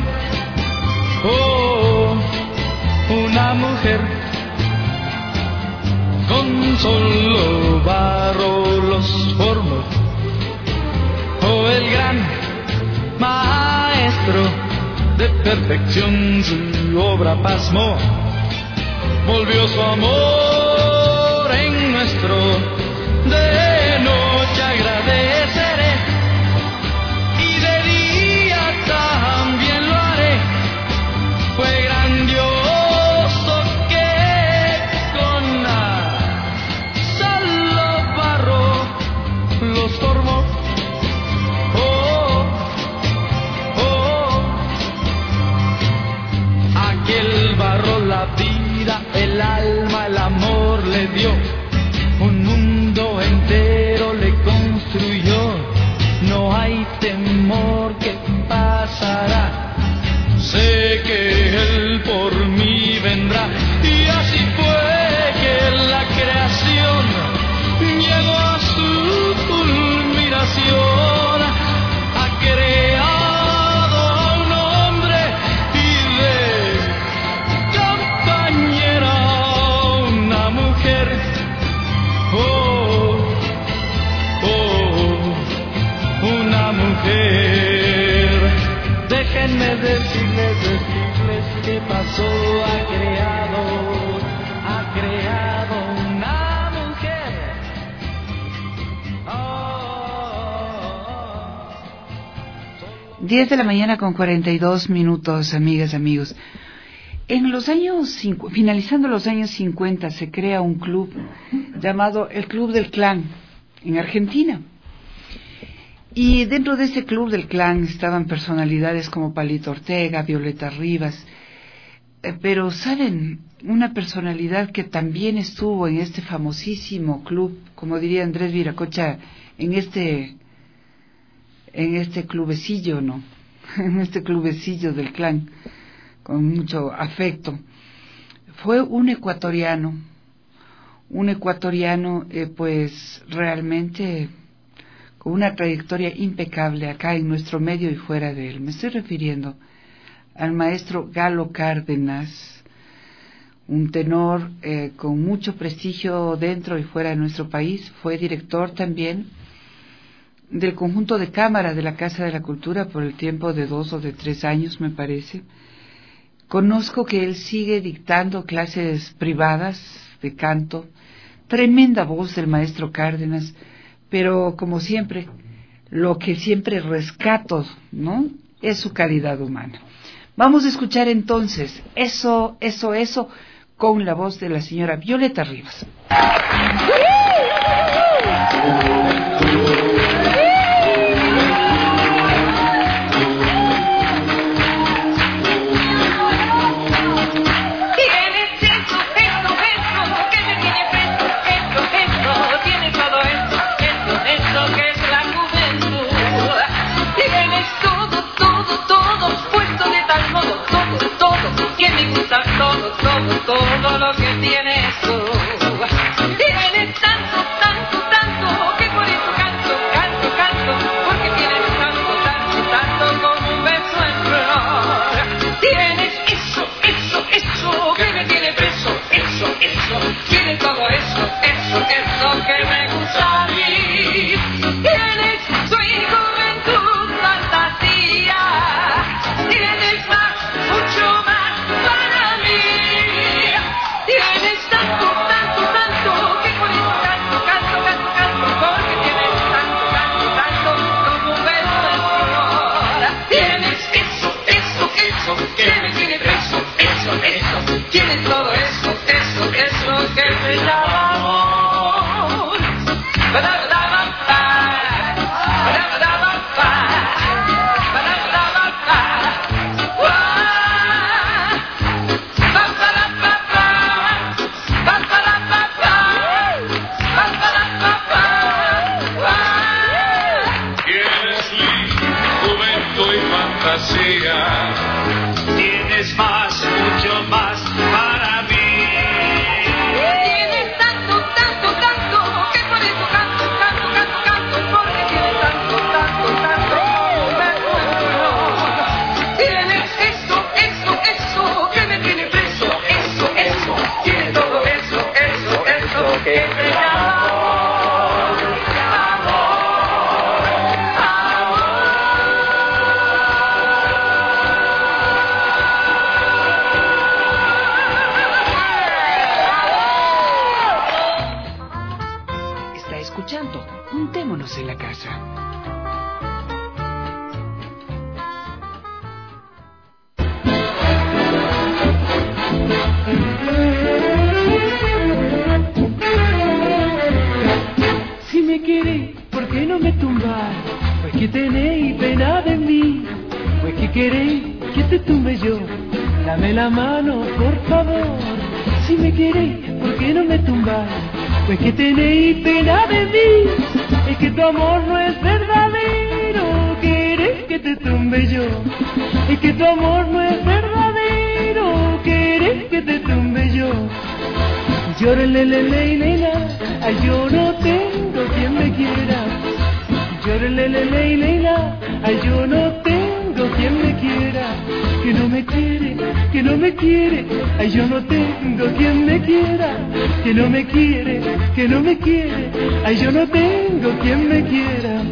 oh, una mujer. Con solo barro los formó, oh, el gran maestro de perfección su obra pasmó, volvió su amor en nuestro, de noche agradeceré y de día también lo haré. Fue grandioso los formó, oh, oh, le dio, un mundo entero le construyó. No hay temor que pasará, sé que Él por mí vendrá. Y así fue que la creación llegó a su culminación. Ha creado a un hombre y de compañera una mujer. Oh, oh, una mujer. Déjenme decirles, decirles qué pasó. Ha creado, ha creado una mujer. diez de la mañana con cuarenta y dos minutos, amigas, amigos. En los años, cincu- finalizando los años cincuenta, se crea un club llamado el Club del Clan en Argentina. Y dentro de ese Club del Clan estaban personalidades como Palito Ortega, Violeta Rivas. Eh, pero, ¿saben? Una personalidad que también estuvo en este famosísimo club, como diría Andrés Viracocha, en este... en este clubecillo, ¿no? En este clubecillo del clan, con mucho afecto. Fue un ecuatoriano, un ecuatoriano, eh, pues, realmente con una trayectoria impecable acá en nuestro medio y fuera de él. Me estoy refiriendo al maestro Galo Cárdenas, un tenor eh, con mucho prestigio dentro y fuera de nuestro país. Fue director también del conjunto de cámara de la Casa de la Cultura por el tiempo de dos o de tres años, me parece. Conozco que él sigue dictando clases privadas de canto. Tremenda voz del maestro Cárdenas, pero como siempre, lo que siempre rescato, ¿no?, es su calidad humana. Vamos a escuchar entonces Eso, Eso, Eso, con la voz de la señora Violeta Rivas. Todo lo que tienes tú. Tienes tanto, tanto, tanto, que por eso canto, canto, canto, porque tienes tanto, tanto, tanto como un beso en flor. Tienes eso, eso, eso, que me tiene preso, eso, eso, tienes todo eso, eso, eso que me gusta a mí. Tienes tu juventud, fantasía, tienes más, mucho más para mí. Tienes tanto, tanto, tanto, que por eso canto, canto, canto, canto, porque tienes tanto, tanto, tanto, como un beso de flor. Tienes eso, eso, eso, que me tiene preso, eso, eso, tienes todo eso, eso, eso que me llama amor. Ba-da-ba-da-ba-ba, ba-da-ba-da-ba-ba, ba-da-ba-da-ba-ba, tienes más, mucho más para mí. Tienes tanto, tanto, tanto, que por eso canto, canto, canto, canto, porque tienes tanto, tanto, tanto, como un beso en flor. Tienes eso, eso, eso, que me tiene preso, eso, eso, tienes todo eso, eso, eso, que te llama amor, amor, amor. Está escuchando Juntémonos en la Casa. Si me quiere, ¿por qué no me tumbar? Pues que tenéis pena de mí, pues que queréis que te tumbe yo. Dame la mano, por favor. Si Si me queréis, ¿por qué no me tumbáis? Pues que tenéis pena de mí, es que tu amor no es verdadero. Querés que te tumbe yo, es que tu amor no es verdadero. Querés que te tumbe yo. Llórale, le, le, le, la, ay, yo no tengo quien me quiera. Llórale, le, le, le, la, ay, yo no tengo quien me quiera. Que no me quiere, que no me quiere, ay, yo no tengo quien me quiera. Que no me quiere, que no me quiere, ay, yo no tengo quien me quiera.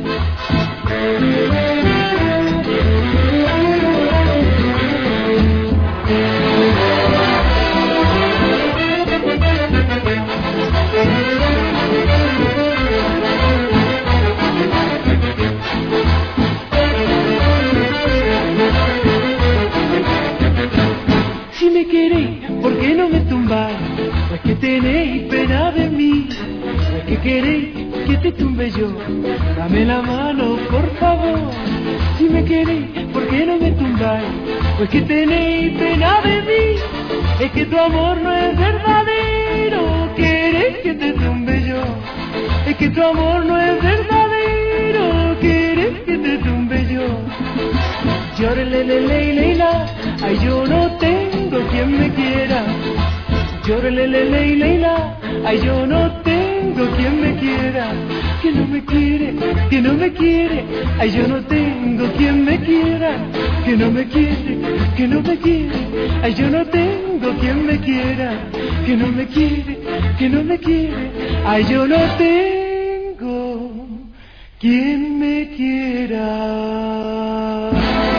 Si me queréis, ¿por qué no me tumbáis? Pues que tenéis pena de mí, pues que queréis que te tumbe yo. Dame la mano, por favor. Si me queréis, ¿por qué no me tumbáis? Pues que tenéis pena de mí, es que tu amor no es verdadero. Queréis que te tumbe yo, es que tu amor no es verdadero. Queréis que te tumbe yo. Llórale, le, le, le, la, ay, yo no tengo quien me quiera. Llórale, le, le, le, la, ay, yo no tengo quien me quiera. Que no me quiere, que no me quiere, ay, yo no tengo quien me quiera. Que no me quiere, que no me quiere, ay, yo no tengo quien me quiera. Que no me quiere, que no me quiere, ay, yo no tengo quien me quiera.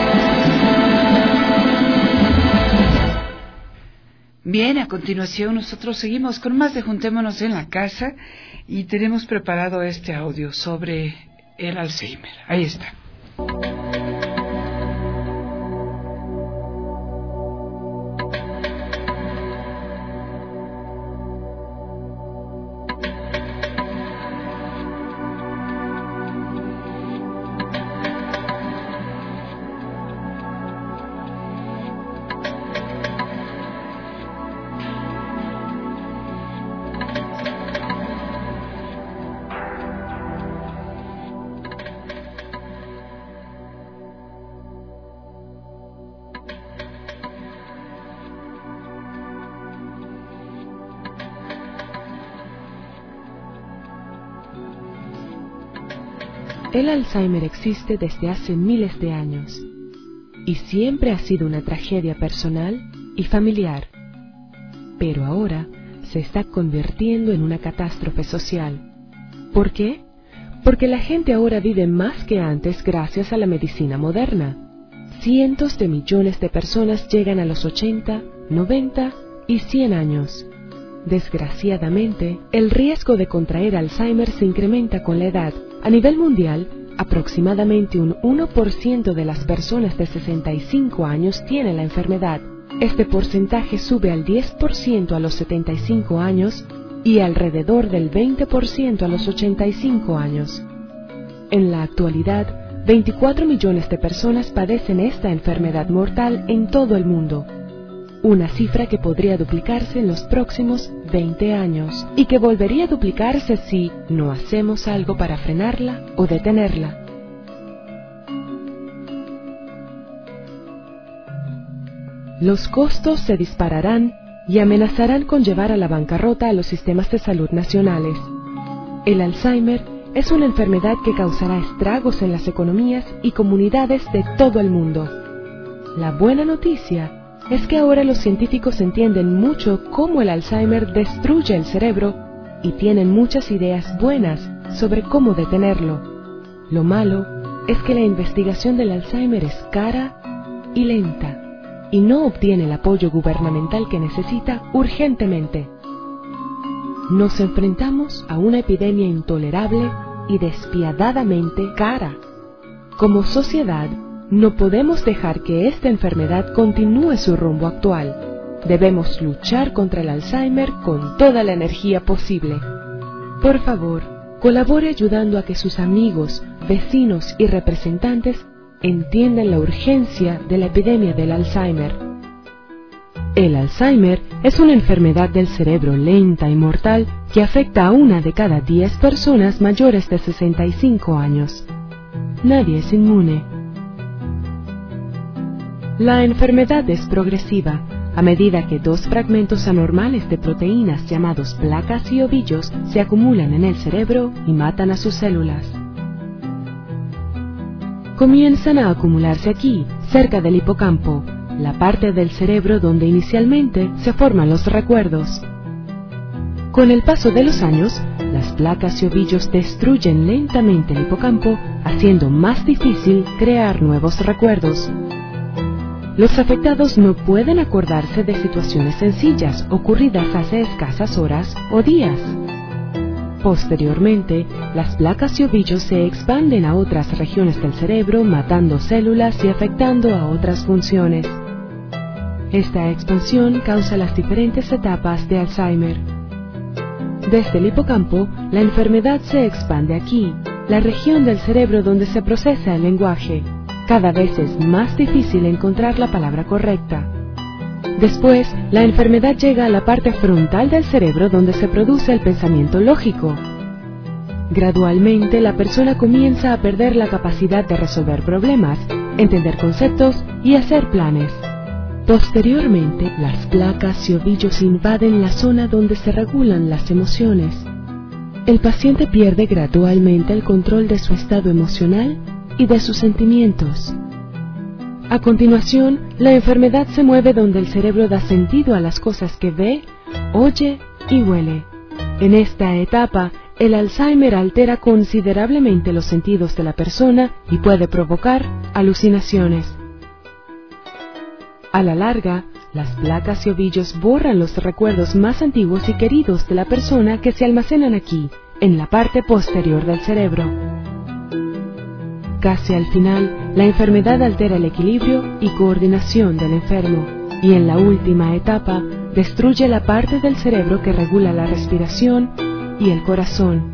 Bien, a continuación nosotros seguimos con más de Juntémonos en la Casa y tenemos preparado este audio sobre el Alzheimer. Ahí está. El Alzheimer existe desde hace miles de años y siempre ha sido una tragedia personal y familiar, pero ahora se está convirtiendo en una catástrofe social. ¿Por qué? Porque la gente ahora vive más que antes gracias a la medicina moderna. Cientos de millones de personas llegan a los ochenta, noventa y cien años. Desgraciadamente, el riesgo de contraer Alzheimer se incrementa con la edad. A nivel mundial, aproximadamente un uno por ciento de las personas de sesenta y cinco años tienen la enfermedad. Este porcentaje sube al diez por ciento a los setenta y cinco años y alrededor del veinte por ciento a los ochenta y cinco años. En la actualidad, veinticuatro millones de personas padecen esta enfermedad mortal en todo el mundo. Una cifra que podría duplicarse en los próximos veinte años y que volvería a duplicarse si no hacemos algo para frenarla o detenerla. Los costos se dispararán y amenazarán con llevar a la bancarrota a los sistemas de salud nacionales. El Alzheimer es una enfermedad que causará estragos en las economías y comunidades de todo el mundo. La buena noticia es que ahora los científicos entienden mucho cómo el Alzheimer destruye el cerebro y tienen muchas ideas buenas sobre cómo detenerlo. Lo malo es que la investigación del Alzheimer es cara y lenta y no obtiene el apoyo gubernamental que necesita urgentemente. Nos enfrentamos a una epidemia intolerable y despiadadamente cara. Como sociedad, no podemos dejar que esta enfermedad continúe su rumbo actual. Debemos luchar contra el Alzheimer con toda la energía posible. Por favor, colabore ayudando a que sus amigos, vecinos y representantes entiendan la urgencia de la epidemia del Alzheimer. El Alzheimer es una enfermedad del cerebro lenta y mortal que afecta a una de cada diez personas mayores de sesenta y cinco años. Nadie es inmune. La enfermedad es progresiva a medida que dos fragmentos anormales de proteínas llamados placas y ovillos se acumulan en el cerebro y matan a sus células. Comienzan a acumularse aquí, cerca del hipocampo, la parte del cerebro donde inicialmente se forman los recuerdos. Con el paso de los años, las placas y ovillos destruyen lentamente el hipocampo, haciendo más difícil crear nuevos recuerdos. Los afectados no pueden acordarse de situaciones sencillas ocurridas hace escasas horas o días. Posteriormente, las placas y ovillos se expanden a otras regiones del cerebro, matando células y afectando a otras funciones. Esta expansión causa las diferentes etapas de Alzheimer. Desde el hipocampo, la enfermedad se expande aquí, la región del cerebro donde se procesa el lenguaje. Cada vez es más difícil encontrar la palabra correcta. Después, la enfermedad llega a la parte frontal del cerebro donde se produce el pensamiento lógico. Gradualmente, la persona comienza a perder la capacidad de resolver problemas, entender conceptos y hacer planes. Posteriormente, las placas y ovillos invaden la zona donde se regulan las emociones. El paciente pierde gradualmente el control de su estado emocional y de sus sentimientos. A continuación, la enfermedad se mueve donde el cerebro da sentido a las cosas que ve, oye y huele. En esta etapa, el Alzheimer altera considerablemente los sentidos de la persona y puede provocar alucinaciones. A la larga, las placas y ovillos borran los recuerdos más antiguos y queridos de la persona que se almacenan aquí, en la parte posterior del cerebro. Casi al final, la enfermedad altera el equilibrio y coordinación del enfermo, y en la última etapa, destruye la parte del cerebro que regula la respiración y el corazón.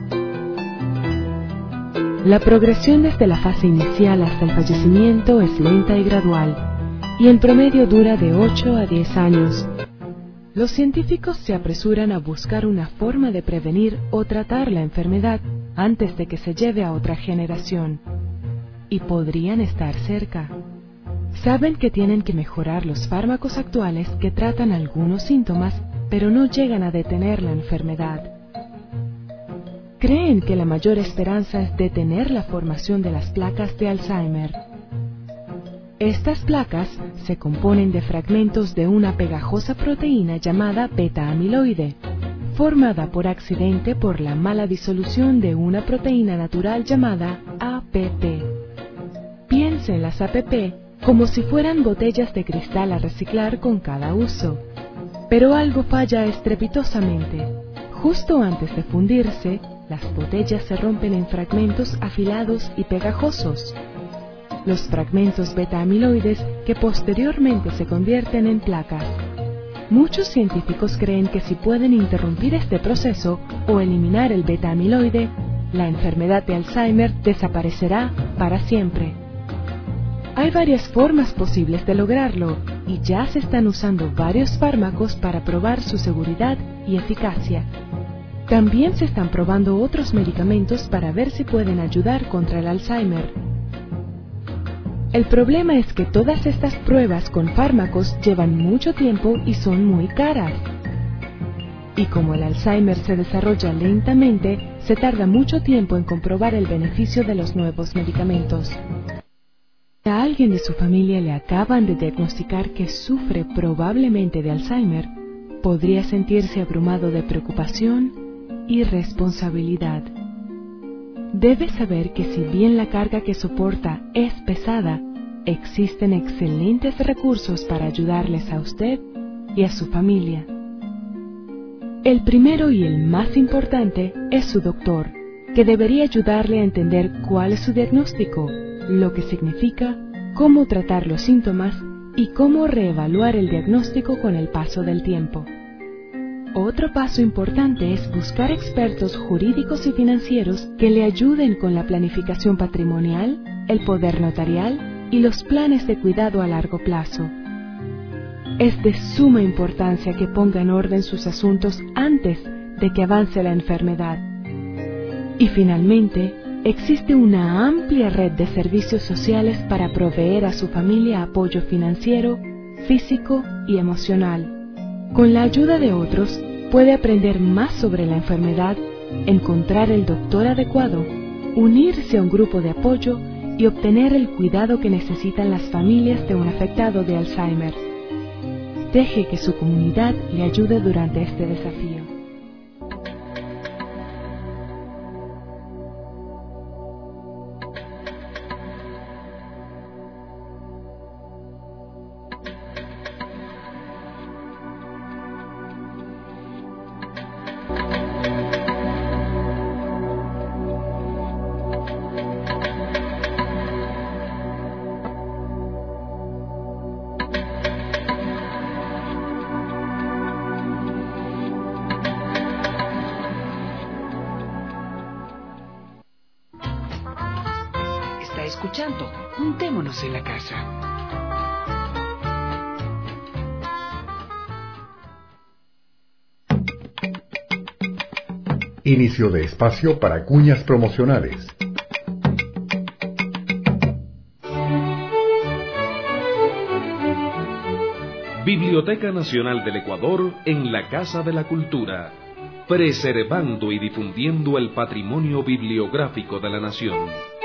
La progresión desde la fase inicial hasta el fallecimiento es lenta y gradual, y en promedio dura de ocho a diez años. Los científicos se apresuran a buscar una forma de prevenir o tratar la enfermedad antes de que se lleve a otra generación. Y podrían estar cerca. Saben que tienen que mejorar los fármacos actuales que tratan algunos síntomas, pero no llegan a detener la enfermedad. Creen que la mayor esperanza es detener la formación de las placas de Alzheimer. Estas placas se componen de fragmentos de una pegajosa proteína llamada beta-amiloide, formada por accidente por la mala disolución de una proteína natural llamada A P P. Piense en las A P P como si fueran botellas de cristal a reciclar con cada uso. Pero algo falla estrepitosamente. Justo antes de fundirse, las botellas se rompen en fragmentos afilados y pegajosos. Los fragmentos beta-amiloides que posteriormente se convierten en placas. Muchos científicos creen que si pueden interrumpir este proceso o eliminar el beta-amiloide, la enfermedad de Alzheimer desaparecerá para siempre. Hay varias formas posibles de lograrlo y ya se están usando varios fármacos para probar su seguridad y eficacia. También se están probando otros medicamentos para ver si pueden ayudar contra el Alzheimer. El problema es que todas estas pruebas con fármacos llevan mucho tiempo y son muy caras. Y como el Alzheimer se desarrolla lentamente, se tarda mucho tiempo en comprobar el beneficio de los nuevos medicamentos. A alguien de su familia le acaban de diagnosticar que sufre probablemente de Alzheimer, podría sentirse abrumado de preocupación y responsabilidad. Debe saber que si bien la carga que soporta es pesada, existen excelentes recursos para ayudarles a usted y a su familia. El primero y el más importante es su doctor, que debería ayudarle a entender cuál es su diagnóstico, lo que significa, cómo tratar los síntomas y cómo reevaluar el diagnóstico con el paso del tiempo. Otro paso importante es buscar expertos jurídicos y financieros que le ayuden con la planificación patrimonial, el poder notarial y los planes de cuidado a largo plazo. es de suma importancia que ponga en orden sus asuntos antes de que avance la enfermedad. Y finalmente, existe una amplia red de servicios sociales para proveer a su familia apoyo financiero, físico y emocional. Con la ayuda de otros, puede aprender más sobre la enfermedad, encontrar el doctor adecuado, unirse a un grupo de apoyo y obtener el cuidado que necesitan las familias de un afectado de Alzheimer. Deje que su comunidad le ayude durante este desafío. Escuchando, juntémonos en la casa. Inicio de espacio para cuñas promocionales. Biblioteca Nacional del Ecuador en la Casa de la Cultura, preservando y difundiendo el patrimonio bibliográfico de la nación.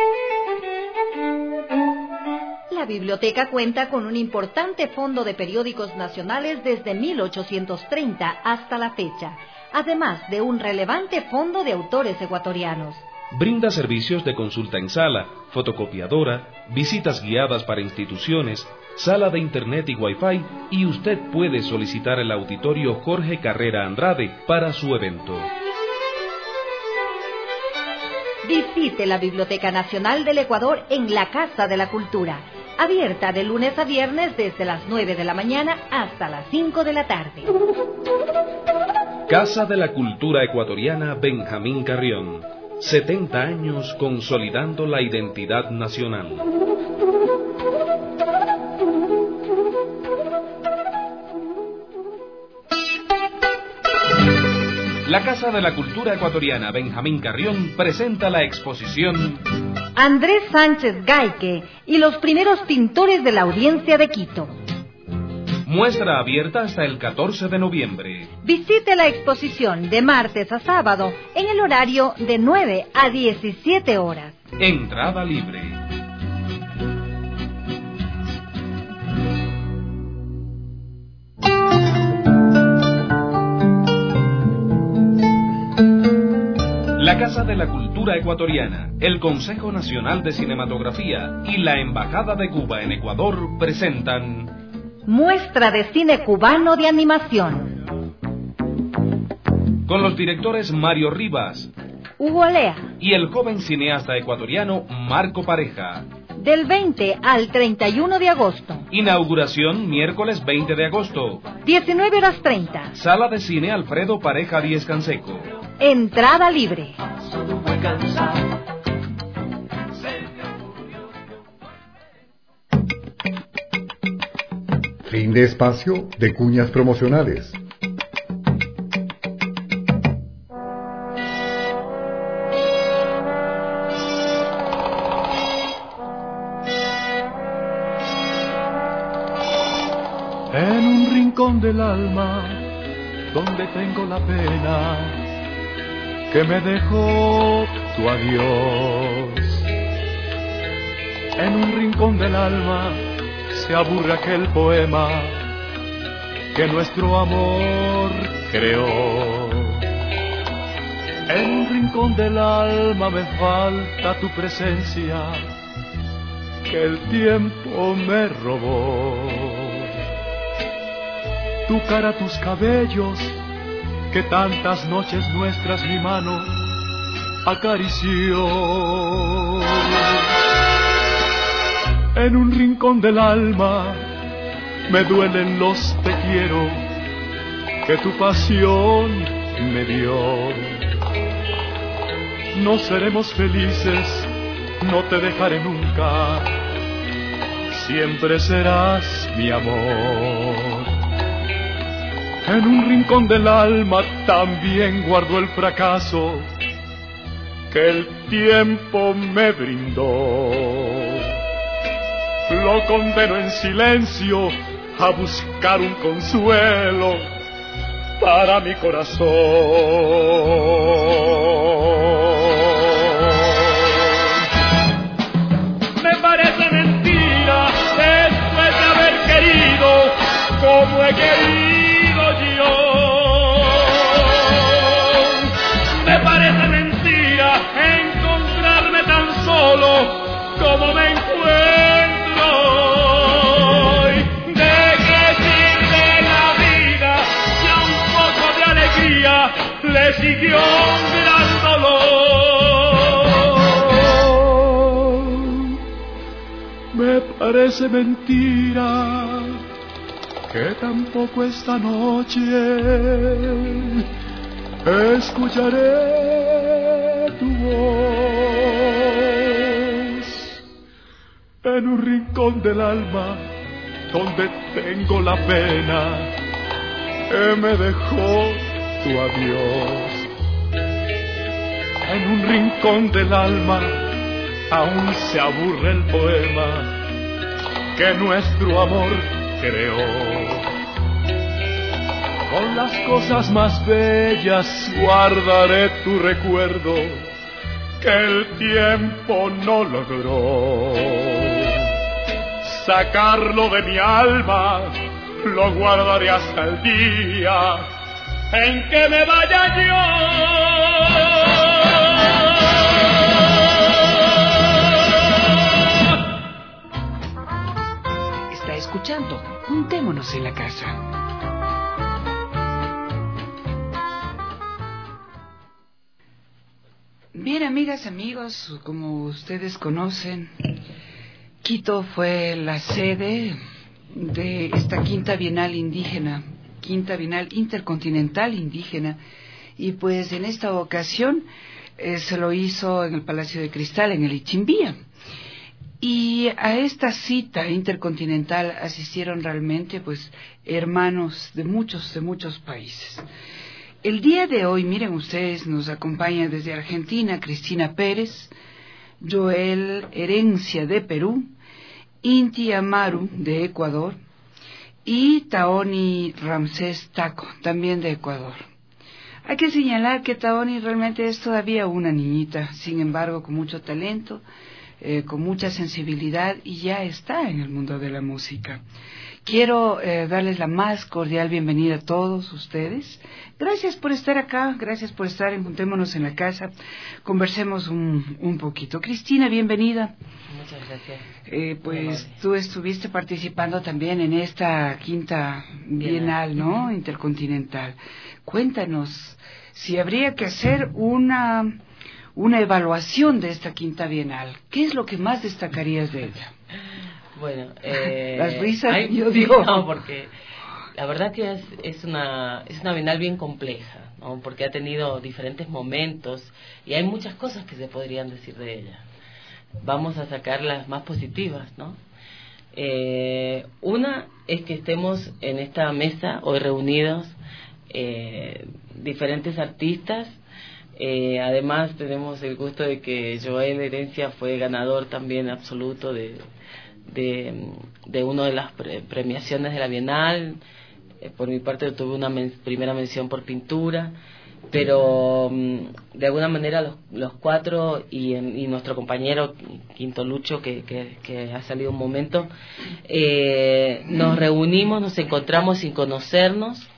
La biblioteca cuenta con un importante fondo de periódicos nacionales desde mil ochocientos treinta hasta la fecha, además de un relevante fondo de autores ecuatorianos. Brinda servicios de consulta en sala, fotocopiadora, visitas guiadas para instituciones, sala de internet y wifi, y usted puede solicitar el auditorio Jorge Carrera Andrade para su evento. Visite la Biblioteca Nacional del Ecuador en la Casa de la Cultura, abierta de lunes a viernes desde las nueve de la mañana hasta las cinco de la tarde. Casa de la Cultura Ecuatoriana Benjamín Carrión, setenta años consolidando la identidad nacional. La Casa de la Cultura Ecuatoriana Benjamín Carrión presenta la exposición Andrés Sánchez Gaique y los primeros pintores de la Audiencia de Quito. Muestra abierta hasta el catorce de noviembre. Visite la exposición de martes a sábado en el horario de nueve a diecisiete horas. Entrada libre. La Casa de la Cultura Ecuatoriana, el Consejo Nacional de Cinematografía y la Embajada de Cuba en Ecuador presentan Muestra de Cine Cubano de Animación. Con los directores Mario Rivas, Hugo Alea y el joven cineasta ecuatoriano Marco Pareja. Del veinte al treinta y uno de agosto. Inauguración miércoles veinte de agosto. diecinueve horas treinta. Sala de Cine Alfredo Pareja Díez Canseco. Entrada libre. Fin de espacio de cuñas promocionales. En un rincón del alma, donde tengo la pena que me dejó tu adiós. En un rincón del alma se aburre aquel poema que nuestro amor creó. En un rincón del alma me falta tu presencia que el tiempo me robó. Tu cara, tus cabellos, que tantas noches nuestras mi mano acarició. En un rincón del alma me duelen los te quiero que tu pasión me dio. No seremos felices, no te dejaré nunca, siempre serás mi amor. En un rincón del alma también guardo el fracaso que el tiempo me brindó. Lo condeno en silencio a buscar un consuelo para mi corazón. Me parece mentira después de haber querido como he querido yo. Me parece mentira encontrarme tan solo como me encuentro hoy. ¿De qué sirve la vida si a un poco de alegría le siguió un gran dolor? Me parece mentira que tampoco esta noche escucharé tu voz en un rincón del alma donde tengo la pena que me dejó tu adiós. En un rincón del alma aún se aburre el poema que nuestro amor creó. Con las cosas más bellas guardaré tu recuerdo que el tiempo no logró. Sacarlo de mi alma lo guardaré hasta el día en que me vaya yo. Está escuchando Juntémonos en la Casa. Bien, amigas, amigos, como ustedes conocen, Quito fue la sede de esta Quinta Bienal Indígena, Quinta Bienal Intercontinental Indígena, y pues en esta ocasión eh, se lo hizo en el Palacio de Cristal, en el Ichimbía. Y a esta cita intercontinental asistieron realmente pues hermanos de muchos, de muchos países. El día de hoy, miren ustedes, nos acompaña desde Argentina Cristina Pérez, Joel Herencia de Perú, Inti Amaru de Ecuador y Taoni Ramsés Taco, también de Ecuador. Hay que señalar que Taoni realmente es todavía una niñita, sin embargo con mucho talento, eh, con mucha sensibilidad y ya está en el mundo de la música. Quiero eh, darles la más cordial bienvenida a todos ustedes. Gracias por estar acá, gracias por estar en Juntémonos en la Casa. Conversemos un, un poquito. Cristina, bienvenida. Muchas gracias. Eh, pues tú estuviste participando también en esta quinta bienal, ¿no? Intercontinental. Cuéntanos si habría que hacer una, una evaluación de esta quinta bienal. ¿Qué es lo que más destacarías de ella? Bueno, eh, las risas, hay, yo sí, digo. No, porque la verdad que es, es una es una bienal bien compleja, ¿no? Porque ha tenido diferentes momentos y hay muchas cosas que se podrían decir de ella. Vamos a sacar las más positivas, ¿no? Eh, una es que estemos en esta mesa hoy reunidos eh, diferentes artistas. Eh, además tenemos el gusto de que Joel Herencia fue ganador también absoluto de de, de una de las pre premiaciones de la Bienal. Eh, por mi parte tuve una men primera mención por pintura, pero um, de alguna manera los, los cuatro y, y nuestro compañero Quinto Lucho, que, que, que ha salido un momento, eh, nos reunimos, nos encontramos sin conocernos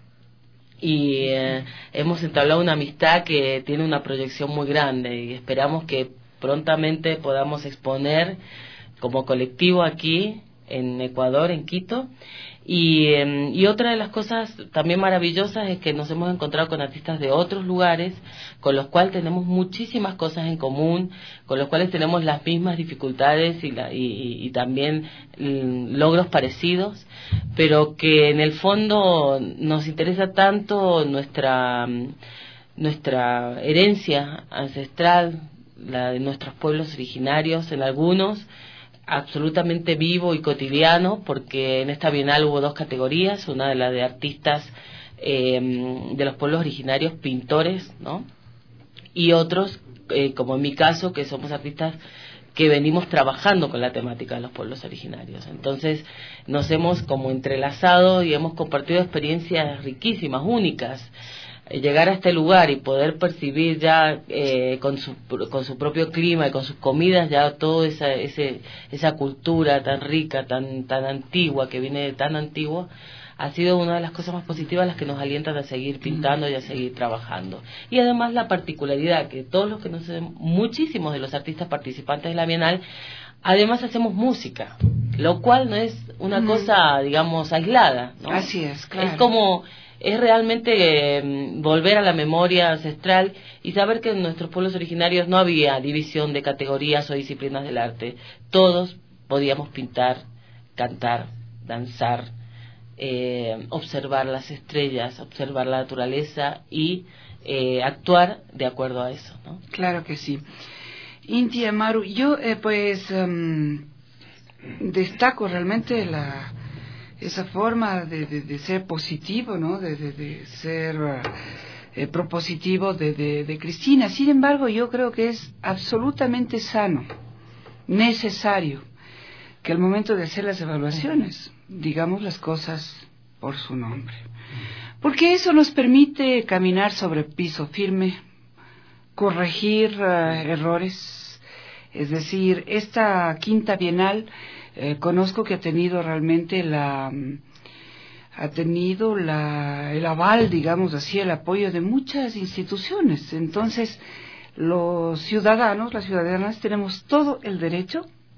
y eh, hemos entablado una amistad que tiene una proyección muy grande y esperamos que prontamente podamos exponer como colectivo aquí en Ecuador, en Quito. Y, eh, y otra de las cosas también maravillosas es que nos hemos encontrado con artistas de otros lugares, con los cuales tenemos muchísimas cosas en común, con los cuales tenemos las mismas dificultades y, la, y, y, y también mm, logros parecidos, pero que en el fondo nos interesa tanto nuestra, nuestra herencia ancestral, la de nuestros pueblos originarios, en algunos absolutamente vivo y cotidiano, porque en esta bienal hubo dos categorías, una de la de artistas eh, de los pueblos originarios, pintores, ¿no? Y otros, eh, como en mi caso, que somos artistas que venimos trabajando con la temática de los pueblos originarios. Entonces nos hemos como entrelazado y hemos compartido experiencias riquísimas, únicas. Llegar a este lugar y poder percibir ya eh, con su con su propio clima y con sus comidas ya toda esa ese esa cultura tan rica, tan tan antigua, que viene de tan antiguo, ha sido una de las cosas más positivas, las que nos alientan a seguir pintando y a seguir trabajando. Y además la particularidad que todos los que nos muchísimos de los artistas participantes de la Bienal, además hacemos música, lo cual no es una mm. cosa, digamos, aislada, ¿no? Así es, claro. Es como es realmente eh, volver a la memoria ancestral y saber que en nuestros pueblos originarios no había división de categorías o disciplinas del arte. Todos podíamos pintar, cantar, danzar, eh, observar las estrellas, observar la naturaleza y eh, actuar de acuerdo a eso, ¿no? Claro que sí. Inti Amaru, yo eh, pues um, destaco realmente la esa forma de, de, de ser positivo, ¿no? De, de, de ser uh, eh, propositivo de, de, de Cristina. Sin embargo, yo creo que es absolutamente sano, necesario, que al momento de hacer las evaluaciones digamos las cosas por su nombre. Porque eso nos permite caminar sobre piso firme, corregir uh, errores. Es decir, esta quinta Bienal Eh, conozco que ha tenido realmente la ha tenido la el aval, digamos así, el apoyo de muchas instituciones. Entonces los ciudadanos, las ciudadanas tenemos todo el derecho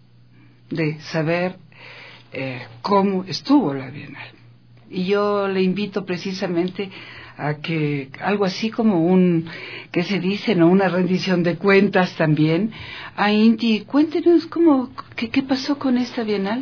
de saber eh, cómo estuvo la Bienal. Y yo le invito precisamente a que algo así como un, que se dice, ¿no? Una rendición de cuentas también. A Inti, cuéntenos cómo, qué, qué pasó con esta Bienal.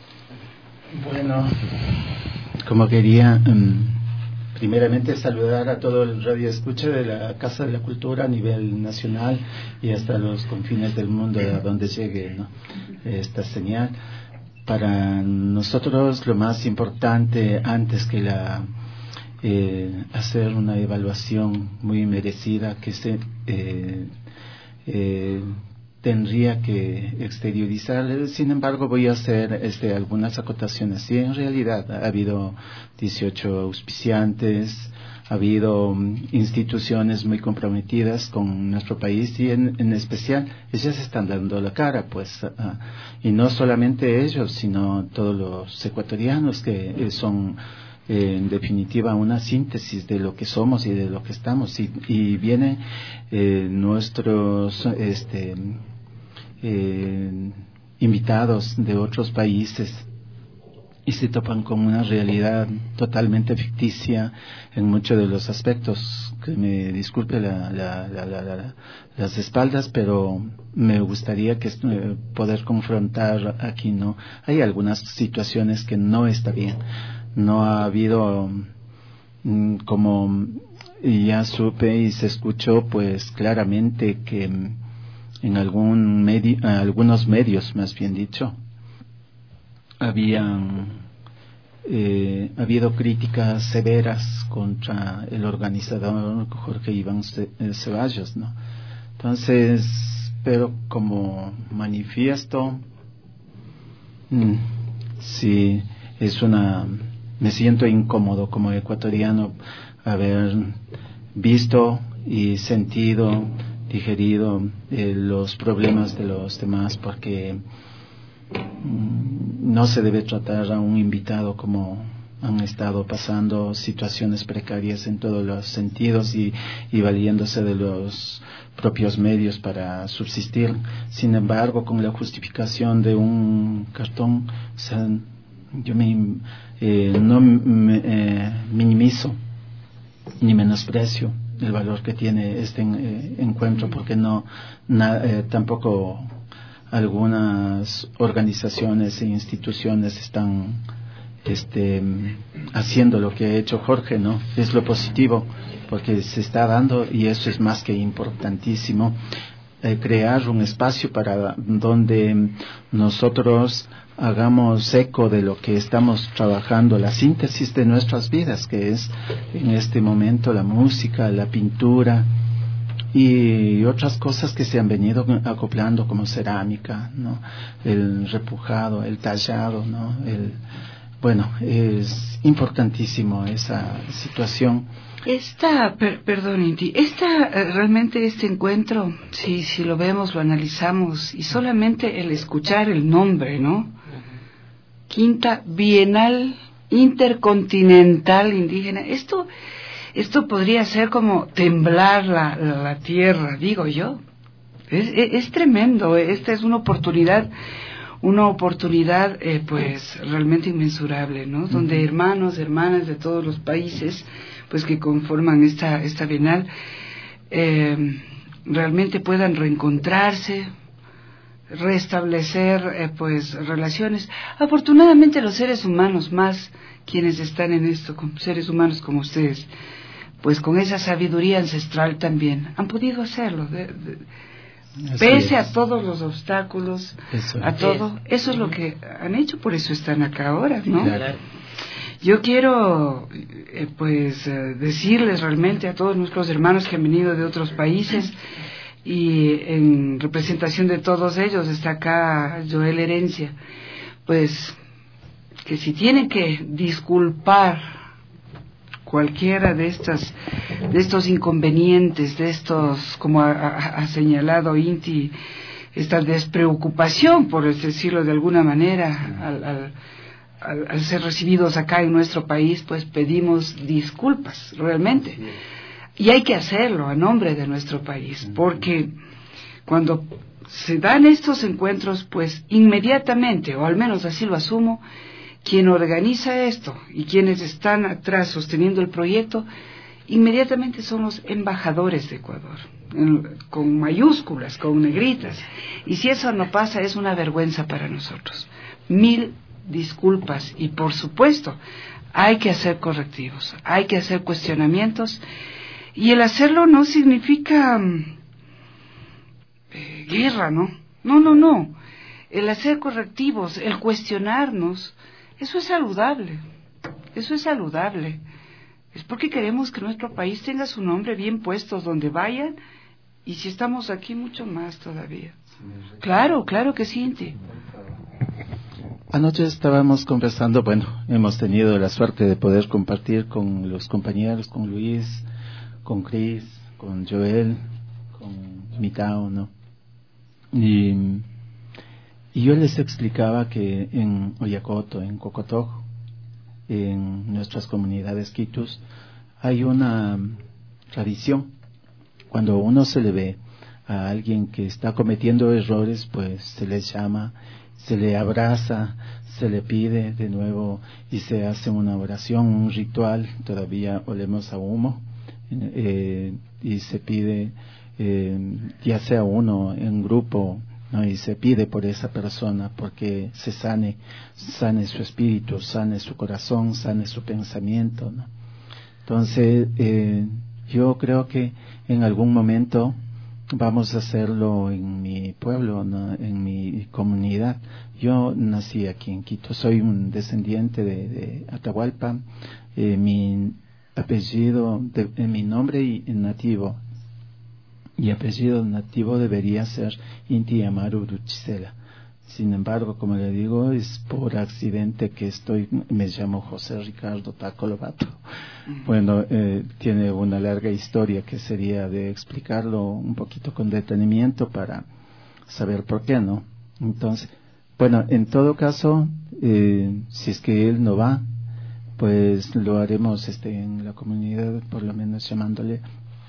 Bueno, como quería um, primeramente saludar a todo el radio escucha de la Casa de la Cultura a nivel nacional y hasta los confines del mundo a donde llegue, ¿no? Esta señal. Para nosotros lo más importante antes que la Eh, hacer una evaluación muy merecida que se eh, eh, tendría que exteriorizar. Sin embargo, voy a hacer este, algunas acotaciones. Sí, en realidad ha habido dieciocho auspiciantes, ha habido um, instituciones muy comprometidas con nuestro país y en, en especial ellas están dando la cara, pues, uh, y no solamente ellos, sino todos los ecuatorianos que eh, son Eh, en definitiva una síntesis de lo que somos y de lo que estamos, y, y vienen eh, nuestros este, eh, invitados de otros países y se topan con una realidad totalmente ficticia en muchos de los aspectos. Que me disculpe la, la, la, la, la, las espaldas, pero me gustaría que eh, poder confrontar aquí, ¿no? Hay algunas situaciones que no está bien. No ha habido, como ya supe y se escuchó, pues claramente que en algún medio, algunos medios, más bien dicho, habían eh, habido críticas severas contra el organizador Jorge Iván Ceballos, ¿no? Entonces, pero como manifiesto, mmm, sí, es una... Me siento incómodo como ecuatoriano haber visto y sentido, digerido eh, los problemas de los demás, porque mm, no se debe tratar a un invitado como han estado pasando situaciones precarias en todos los sentidos y, y valiéndose de los propios medios para subsistir. Sin embargo, con la justificación de un cartón, o sea, yo me, eh, no me eh, minimizo ni menosprecio el valor que tiene este eh, encuentro, porque no na, eh, tampoco algunas organizaciones e instituciones están este haciendo lo que ha hecho Jorge, ¿no? Es lo positivo, porque se está dando y eso es más que importantísimo. eh, crear un espacio para donde nosotros hagamos eco de lo que estamos trabajando, la síntesis de nuestras vidas, que es en este momento la música, la pintura y otras cosas que se han venido acoplando, como cerámica, ¿no? El repujado, el tallado, ¿no? El, bueno, es importantísimo esa situación. Esta, per, perdón, Inti, esta, realmente este encuentro, si, si lo vemos, lo analizamos, y solamente el escuchar el nombre, ¿no? Quinta Bienal Intercontinental Indígena, esto, esto podría ser como temblar la, la, la tierra, digo yo. Es, es, es tremendo, esta es una oportunidad, una oportunidad eh, pues realmente inmensurable, ¿no? Donde hermanos, hermanas de todos los países, pues que conforman esta, esta Bienal, eh, realmente puedan reencontrarse, restablecer eh, pues relaciones. Afortunadamente los seres humanos, más quienes están en esto, con seres humanos como ustedes, pues con esa sabiduría ancestral también han podido hacerlo, de, de, pese a todos los obstáculos, eso a todo, eso es lo que han hecho, por eso están acá ahora, ¿no? Claro. Yo quiero eh, pues eh, decirles realmente a todos nuestros hermanos que han venido de otros países, y en representación de todos ellos está acá Joel Herencia, pues que si tienen que disculpar cualquiera de estas de estos inconvenientes, de estos, como ha, ha, ha señalado Inti, esta despreocupación, por decirlo de alguna manera, al, al, al, al ser recibidos acá en nuestro país, pues pedimos disculpas realmente. Y hay que hacerlo a nombre de nuestro país, porque cuando se dan estos encuentros, pues inmediatamente, o al menos así lo asumo, quien organiza esto y quienes están atrás sosteniendo el proyecto, inmediatamente son los embajadores de Ecuador, en, con mayúsculas, con negritas. Y si eso no pasa, es una vergüenza para nosotros. Mil disculpas, y por supuesto, hay que hacer correctivos, hay que hacer cuestionamientos. Y el hacerlo no significa eh, guerra, ¿no? No, no, no. El hacer correctivos, el cuestionarnos, eso es saludable. Eso es saludable. Es porque queremos que nuestro país tenga su nombre bien puesto donde vayan, y si estamos aquí, mucho más todavía. Claro, claro que sí, Inti. Anoche estábamos conversando, bueno, hemos tenido la suerte de poder compartir con los compañeros, con Luis, con Cris, con Joel, con Mitao, ¿no? Y, y yo les explicaba que en Oyacoto, en Cocotoc, en nuestras comunidades quitus, hay una tradición. Cuando uno se le ve a alguien que está cometiendo errores, pues se le llama, se le abraza, se le pide de nuevo y se hace una oración, un ritual, todavía olemos a humo. Eh, y se pide, eh, ya sea uno en grupo, ¿no? Y se pide por esa persona porque se sane, sane su espíritu, sane su corazón, sane su pensamiento, ¿no? Entonces, eh, yo creo que en algún momento vamos a hacerlo en mi pueblo, ¿no? En mi comunidad. Yo nací aquí en Quito, soy un descendiente de, de Atahualpa, eh, mi apellido, de, en mi nombre y en nativo y apellido nativo debería ser Inti Amaru Duchisela. Sin embargo, como le digo, es por accidente que estoy, me llamo José Ricardo Taco Lobato. Uh-huh. Bueno, eh, tiene una larga historia que sería de explicarlo un poquito con detenimiento para saber por qué, ¿no? Entonces, bueno, en todo caso, eh, si es que él no va, pues lo haremos este en la comunidad, por lo menos llamándole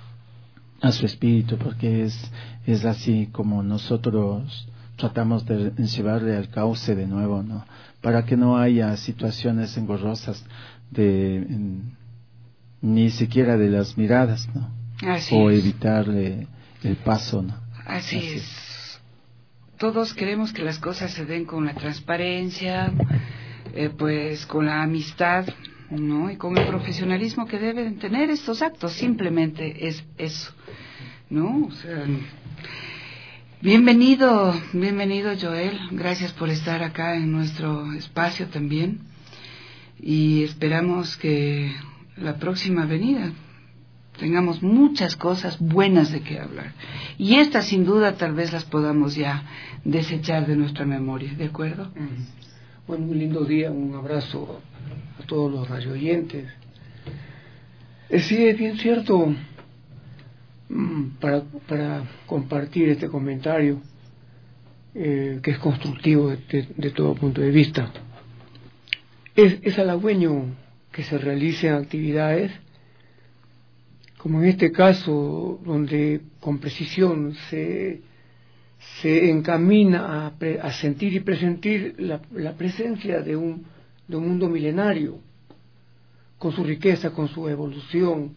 a su espíritu, porque es es así como nosotros tratamos de llevarle al cauce de nuevo, ¿no? Para que no haya situaciones engorrosas de en, ni siquiera de las miradas, ¿no? Así o es. Evitarle el paso, ¿no? Así, así es. es. Todos queremos que las cosas se den con la transparencia, eh, pues con la amistad, ¿no? Y con el profesionalismo que deben tener estos actos. Simplemente es eso, ¿no? O sea, Bienvenido, bienvenido Joel, gracias por estar acá en nuestro espacio también y esperamos que la próxima venida tengamos muchas cosas buenas de qué hablar y estas sin duda tal vez las podamos ya desechar de nuestra memoria, ¿de acuerdo? Bueno, un lindo día, un abrazo a todos los radioyentes. Eh, sí, es bien cierto. Para, para compartir este comentario eh, que es constructivo de, de, de todo punto de vista. Es, es halagüeño que se realicen actividades como en este caso, donde con precisión se, se encamina a, pre, a sentir y presentir la, la presencia de un, de un mundo milenario, con su riqueza, con su evolución.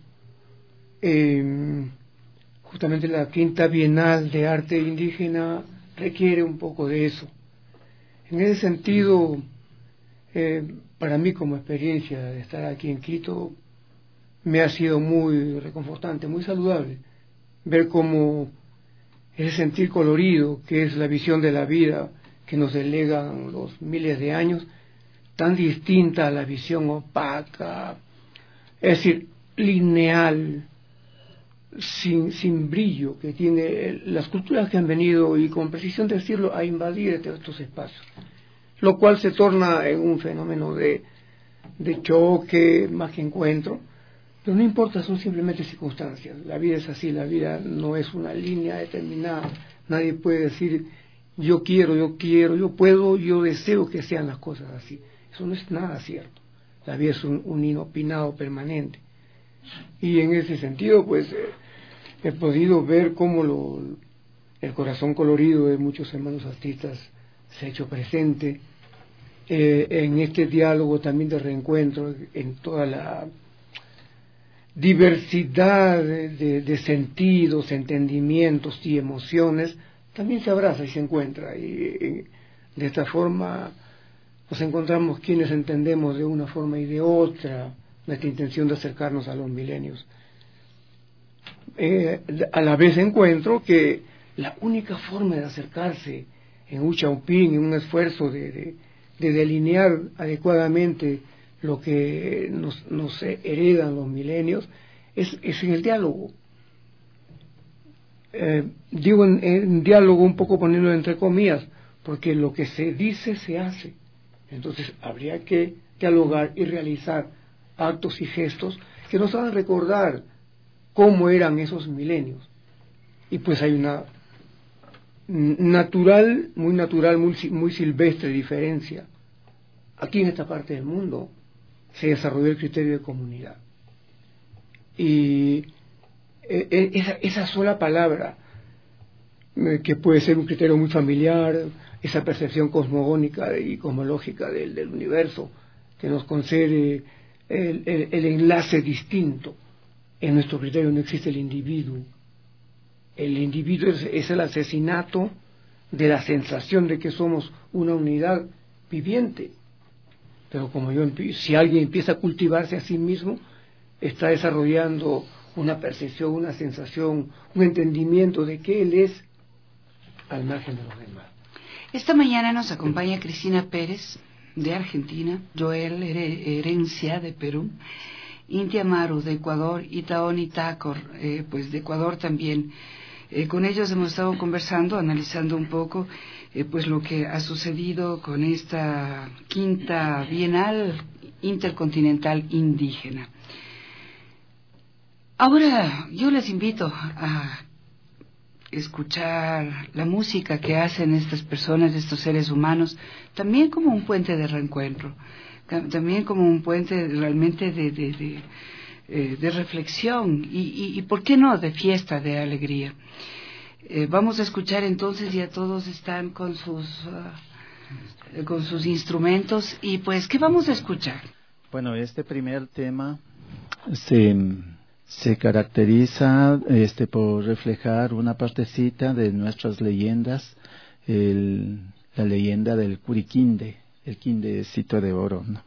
Eh, Justamente la Quinta Bienal de Arte Indígena requiere un poco de eso. En ese sentido, eh, para mí como experiencia de estar aquí en Quito, me ha sido muy reconfortante, muy saludable, ver cómo ese sentir colorido, que es la visión de la vida que nos delegan los miles de años, tan distinta a la visión opaca, es decir, lineal, Sin, sin brillo que tiene las culturas que han venido, y con precisión decirlo, a invadir estos espacios, lo cual se torna en un fenómeno de, de choque más que encuentro, pero no importa, son simplemente circunstancias. La vida es así, la vida no es una línea determinada, nadie puede decir yo quiero, yo quiero, yo puedo, yo deseo que sean las cosas así. Eso no es nada cierto. La vida es un, un inopinado permanente, y en ese sentido pues eh, he podido ver cómo lo, el corazón colorido de muchos hermanos artistas se ha hecho presente eh, en este diálogo también de reencuentro, en toda la diversidad de, de, de sentidos, entendimientos y emociones, también se abraza y se encuentra, y, y de esta forma nos encontramos quienes entendemos de una forma y de otra nuestra intención de acercarnos a los milenios. Eh, a la vez encuentro que la única forma de acercarse en Uchaupín, en un esfuerzo de, de, de delinear adecuadamente lo que nos, nos heredan los milenios, es, es en el diálogo. Eh, digo en, en diálogo un poco poniéndolo entre comillas, porque lo que se dice se hace. Entonces habría que dialogar y realizar actos y gestos que nos hagan recordar cómo eran esos milenios. Y pues hay una natural, muy natural, muy, muy silvestre diferencia. Aquí en esta parte del mundo se desarrolló el criterio de comunidad. Y eh, esa, esa sola palabra, eh, que puede ser un criterio muy familiar, esa percepción cosmogónica y cosmológica del, del universo, que nos concede el, el, el enlace distinto. En nuestro criterio no existe el individuo. El individuo es, es el asesinato de la sensación de que somos una unidad viviente. Pero como yo, si alguien empieza a cultivarse a sí mismo, está desarrollando una percepción, una sensación, un entendimiento de que él es al margen de los demás. Esta mañana nos acompaña Cristina Pérez, de Argentina, Joel Herencia, de Perú, Intia Maru, de Ecuador, y Taoni Tacor, eh, pues de Ecuador también. Eh, con ellos hemos estado conversando, analizando un poco eh, pues lo que ha sucedido con esta quinta Bienal Intercontinental Indígena. Ahora yo les invito a escuchar la música que hacen estas personas, estos seres humanos, también como un puente de reencuentro, también como un puente realmente de, de, de, eh, de reflexión y, y, y, ¿por qué no?, de fiesta, de alegría. Eh, vamos a escuchar entonces, ya todos están con sus, uh, con sus instrumentos, y pues, ¿qué vamos a escuchar? Bueno, este primer tema se... se caracteriza este por reflejar una partecita de nuestras leyendas, el, la leyenda del Curiquinde, el quindecito de oro, ¿no?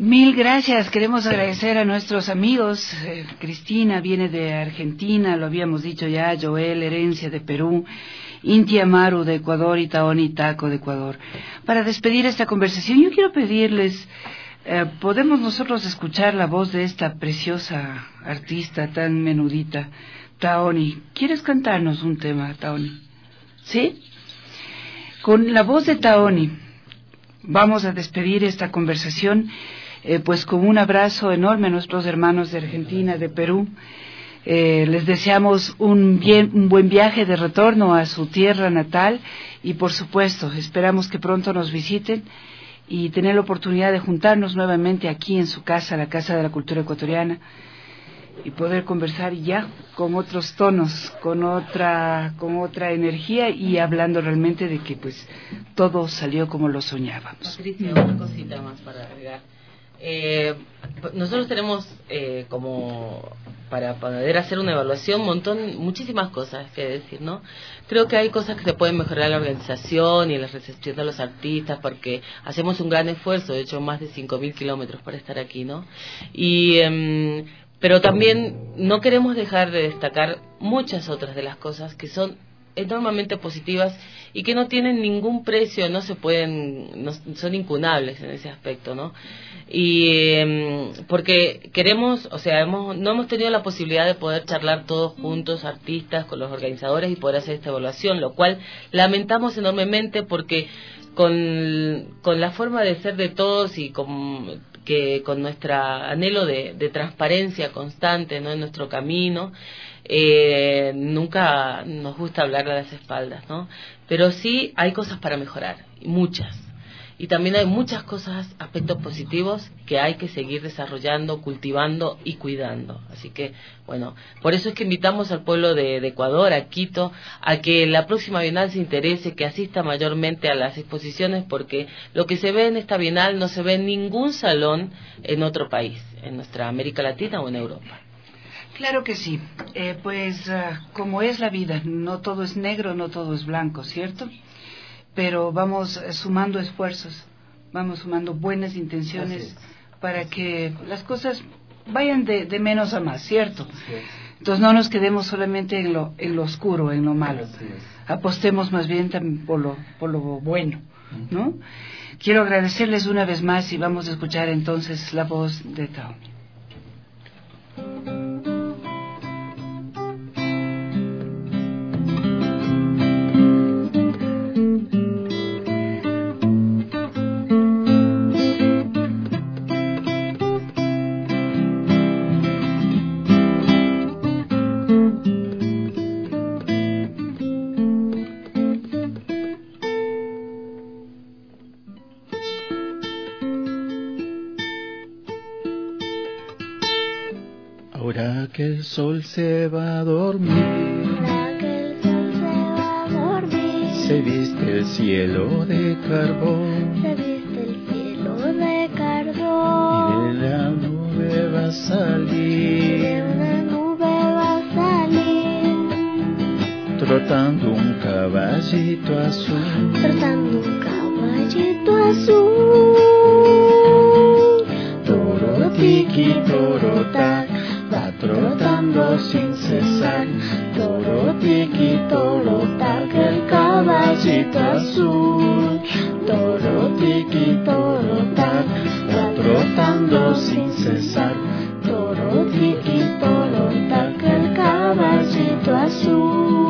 Mil gracias. Queremos agradecer a nuestros amigos. Eh, Cristina viene de Argentina, lo habíamos dicho ya. Joel Herencia de Perú, Inti Amaru de Ecuador y Taoni Taco de Ecuador. Para despedir esta conversación, yo quiero pedirles, eh, ¿podemos nosotros escuchar la voz de esta preciosa artista tan menudita? Taoni, ¿quieres cantarnos un tema, Taoni? ¿Sí? Con la voz de Taoni vamos a despedir esta conversación, eh, pues con un abrazo enorme a nuestros hermanos de Argentina, de Perú. Eh, les deseamos un, bien, un buen viaje de retorno a su tierra natal y, por supuesto, esperamos que pronto nos visiten y tener la oportunidad de juntarnos nuevamente aquí en su casa, la Casa de la Cultura Ecuatoriana, y poder conversar ya con otros tonos, con otra, con otra energía y hablando realmente de que pues todo salió como lo soñábamos. Patricia, una cosita más para agregar. Eh, nosotros tenemos eh, como para poder hacer una evaluación un montón, muchísimas cosas que decir, ¿no? Creo que hay cosas que se pueden mejorar en la organización y en la recepción de los artistas, porque hacemos un gran esfuerzo, de hecho más de cinco mil kilómetros para estar aquí, ¿no? Y eh, pero también no queremos dejar de destacar muchas otras de las cosas que son enormemente positivas y que no tienen ningún precio, no se pueden, no, son incunables en ese aspecto, ¿no? Y eh, porque queremos, o sea, hemos, no hemos tenido la posibilidad de poder charlar todos juntos, artistas, con los organizadores y poder hacer esta evaluación, lo cual lamentamos enormemente porque con, con la forma de ser de todos y con, que con nuestro anhelo de, de transparencia constante, ¿no?, en nuestro camino, eh, nunca nos gusta hablar a las espaldas, ¿no? Pero sí hay cosas para mejorar, muchas. Y también hay muchas cosas, aspectos positivos que hay que seguir desarrollando, cultivando y cuidando. Así que, bueno, por eso es que invitamos al pueblo de, de Ecuador, a Quito, a que la próxima Bienal se interese, que asista mayormente a las exposiciones, porque lo que se ve en esta Bienal no se ve en ningún salón en otro país, en nuestra América Latina o en Europa. Claro que sí. Eh, pues uh, como es la vida, no todo es negro, no todo es blanco, ¿cierto? Pero vamos sumando esfuerzos, vamos sumando buenas intenciones para que las cosas vayan de, de menos a más, ¿cierto? Entonces no nos quedemos solamente en lo, en lo oscuro, en lo malo. Apostemos más bien también por lo, por lo bueno, ¿no? Quiero agradecerles una vez más y vamos a escuchar entonces la voz de Taoni. Ahora que el sol se va a dormir, ahora que el sol se va a dormir, se viste el cielo de carbón, se viste el cielo de carbón, y de la nube va a salir, de una nube va a salir, trotando un caballito azul, trotando un caballito azul, toro tiki toro tac, va trotando sin cesar, toro tiki toro tac, el caballito azul, toro tiki toro tac, va trotando sin cesar, toro tiki toro tac, el caballito azul.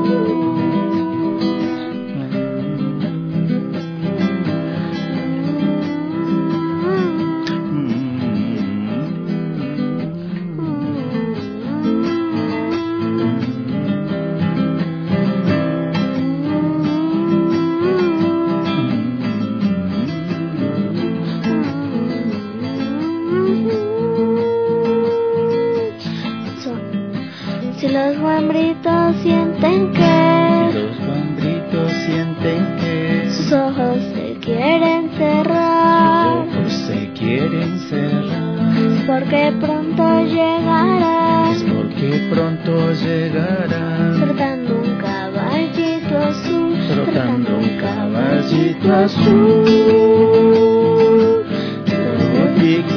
Si los guambritos sienten que, si los guambritos sienten que sus ojos se quieren cerrar, sus ojos se quieren cerrar, es porque pronto llegarás, es porque pronto llegarás, trotando un caballito azul, trotando un caballito azul, toro tiki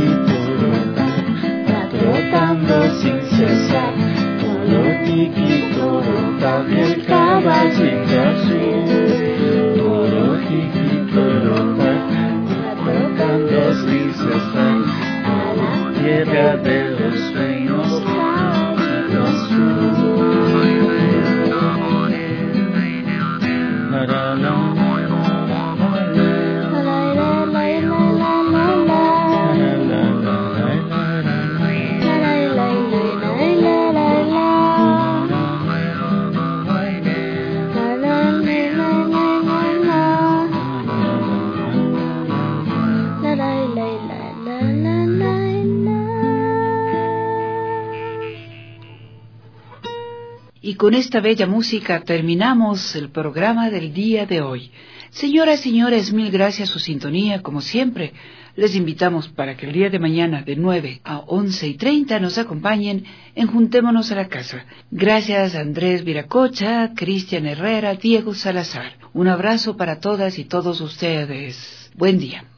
Y con esta bella música terminamos el programa del día de hoy. Señoras y señores, mil gracias a su sintonía, como siempre. Les invitamos para que el día de mañana de nueve a once y treinta nos acompañen en Juntémonos a la Casa. Gracias a Andrés Viracocha, Cristian Herrera, Diego Salazar. Un abrazo para todas y todos ustedes. Buen día.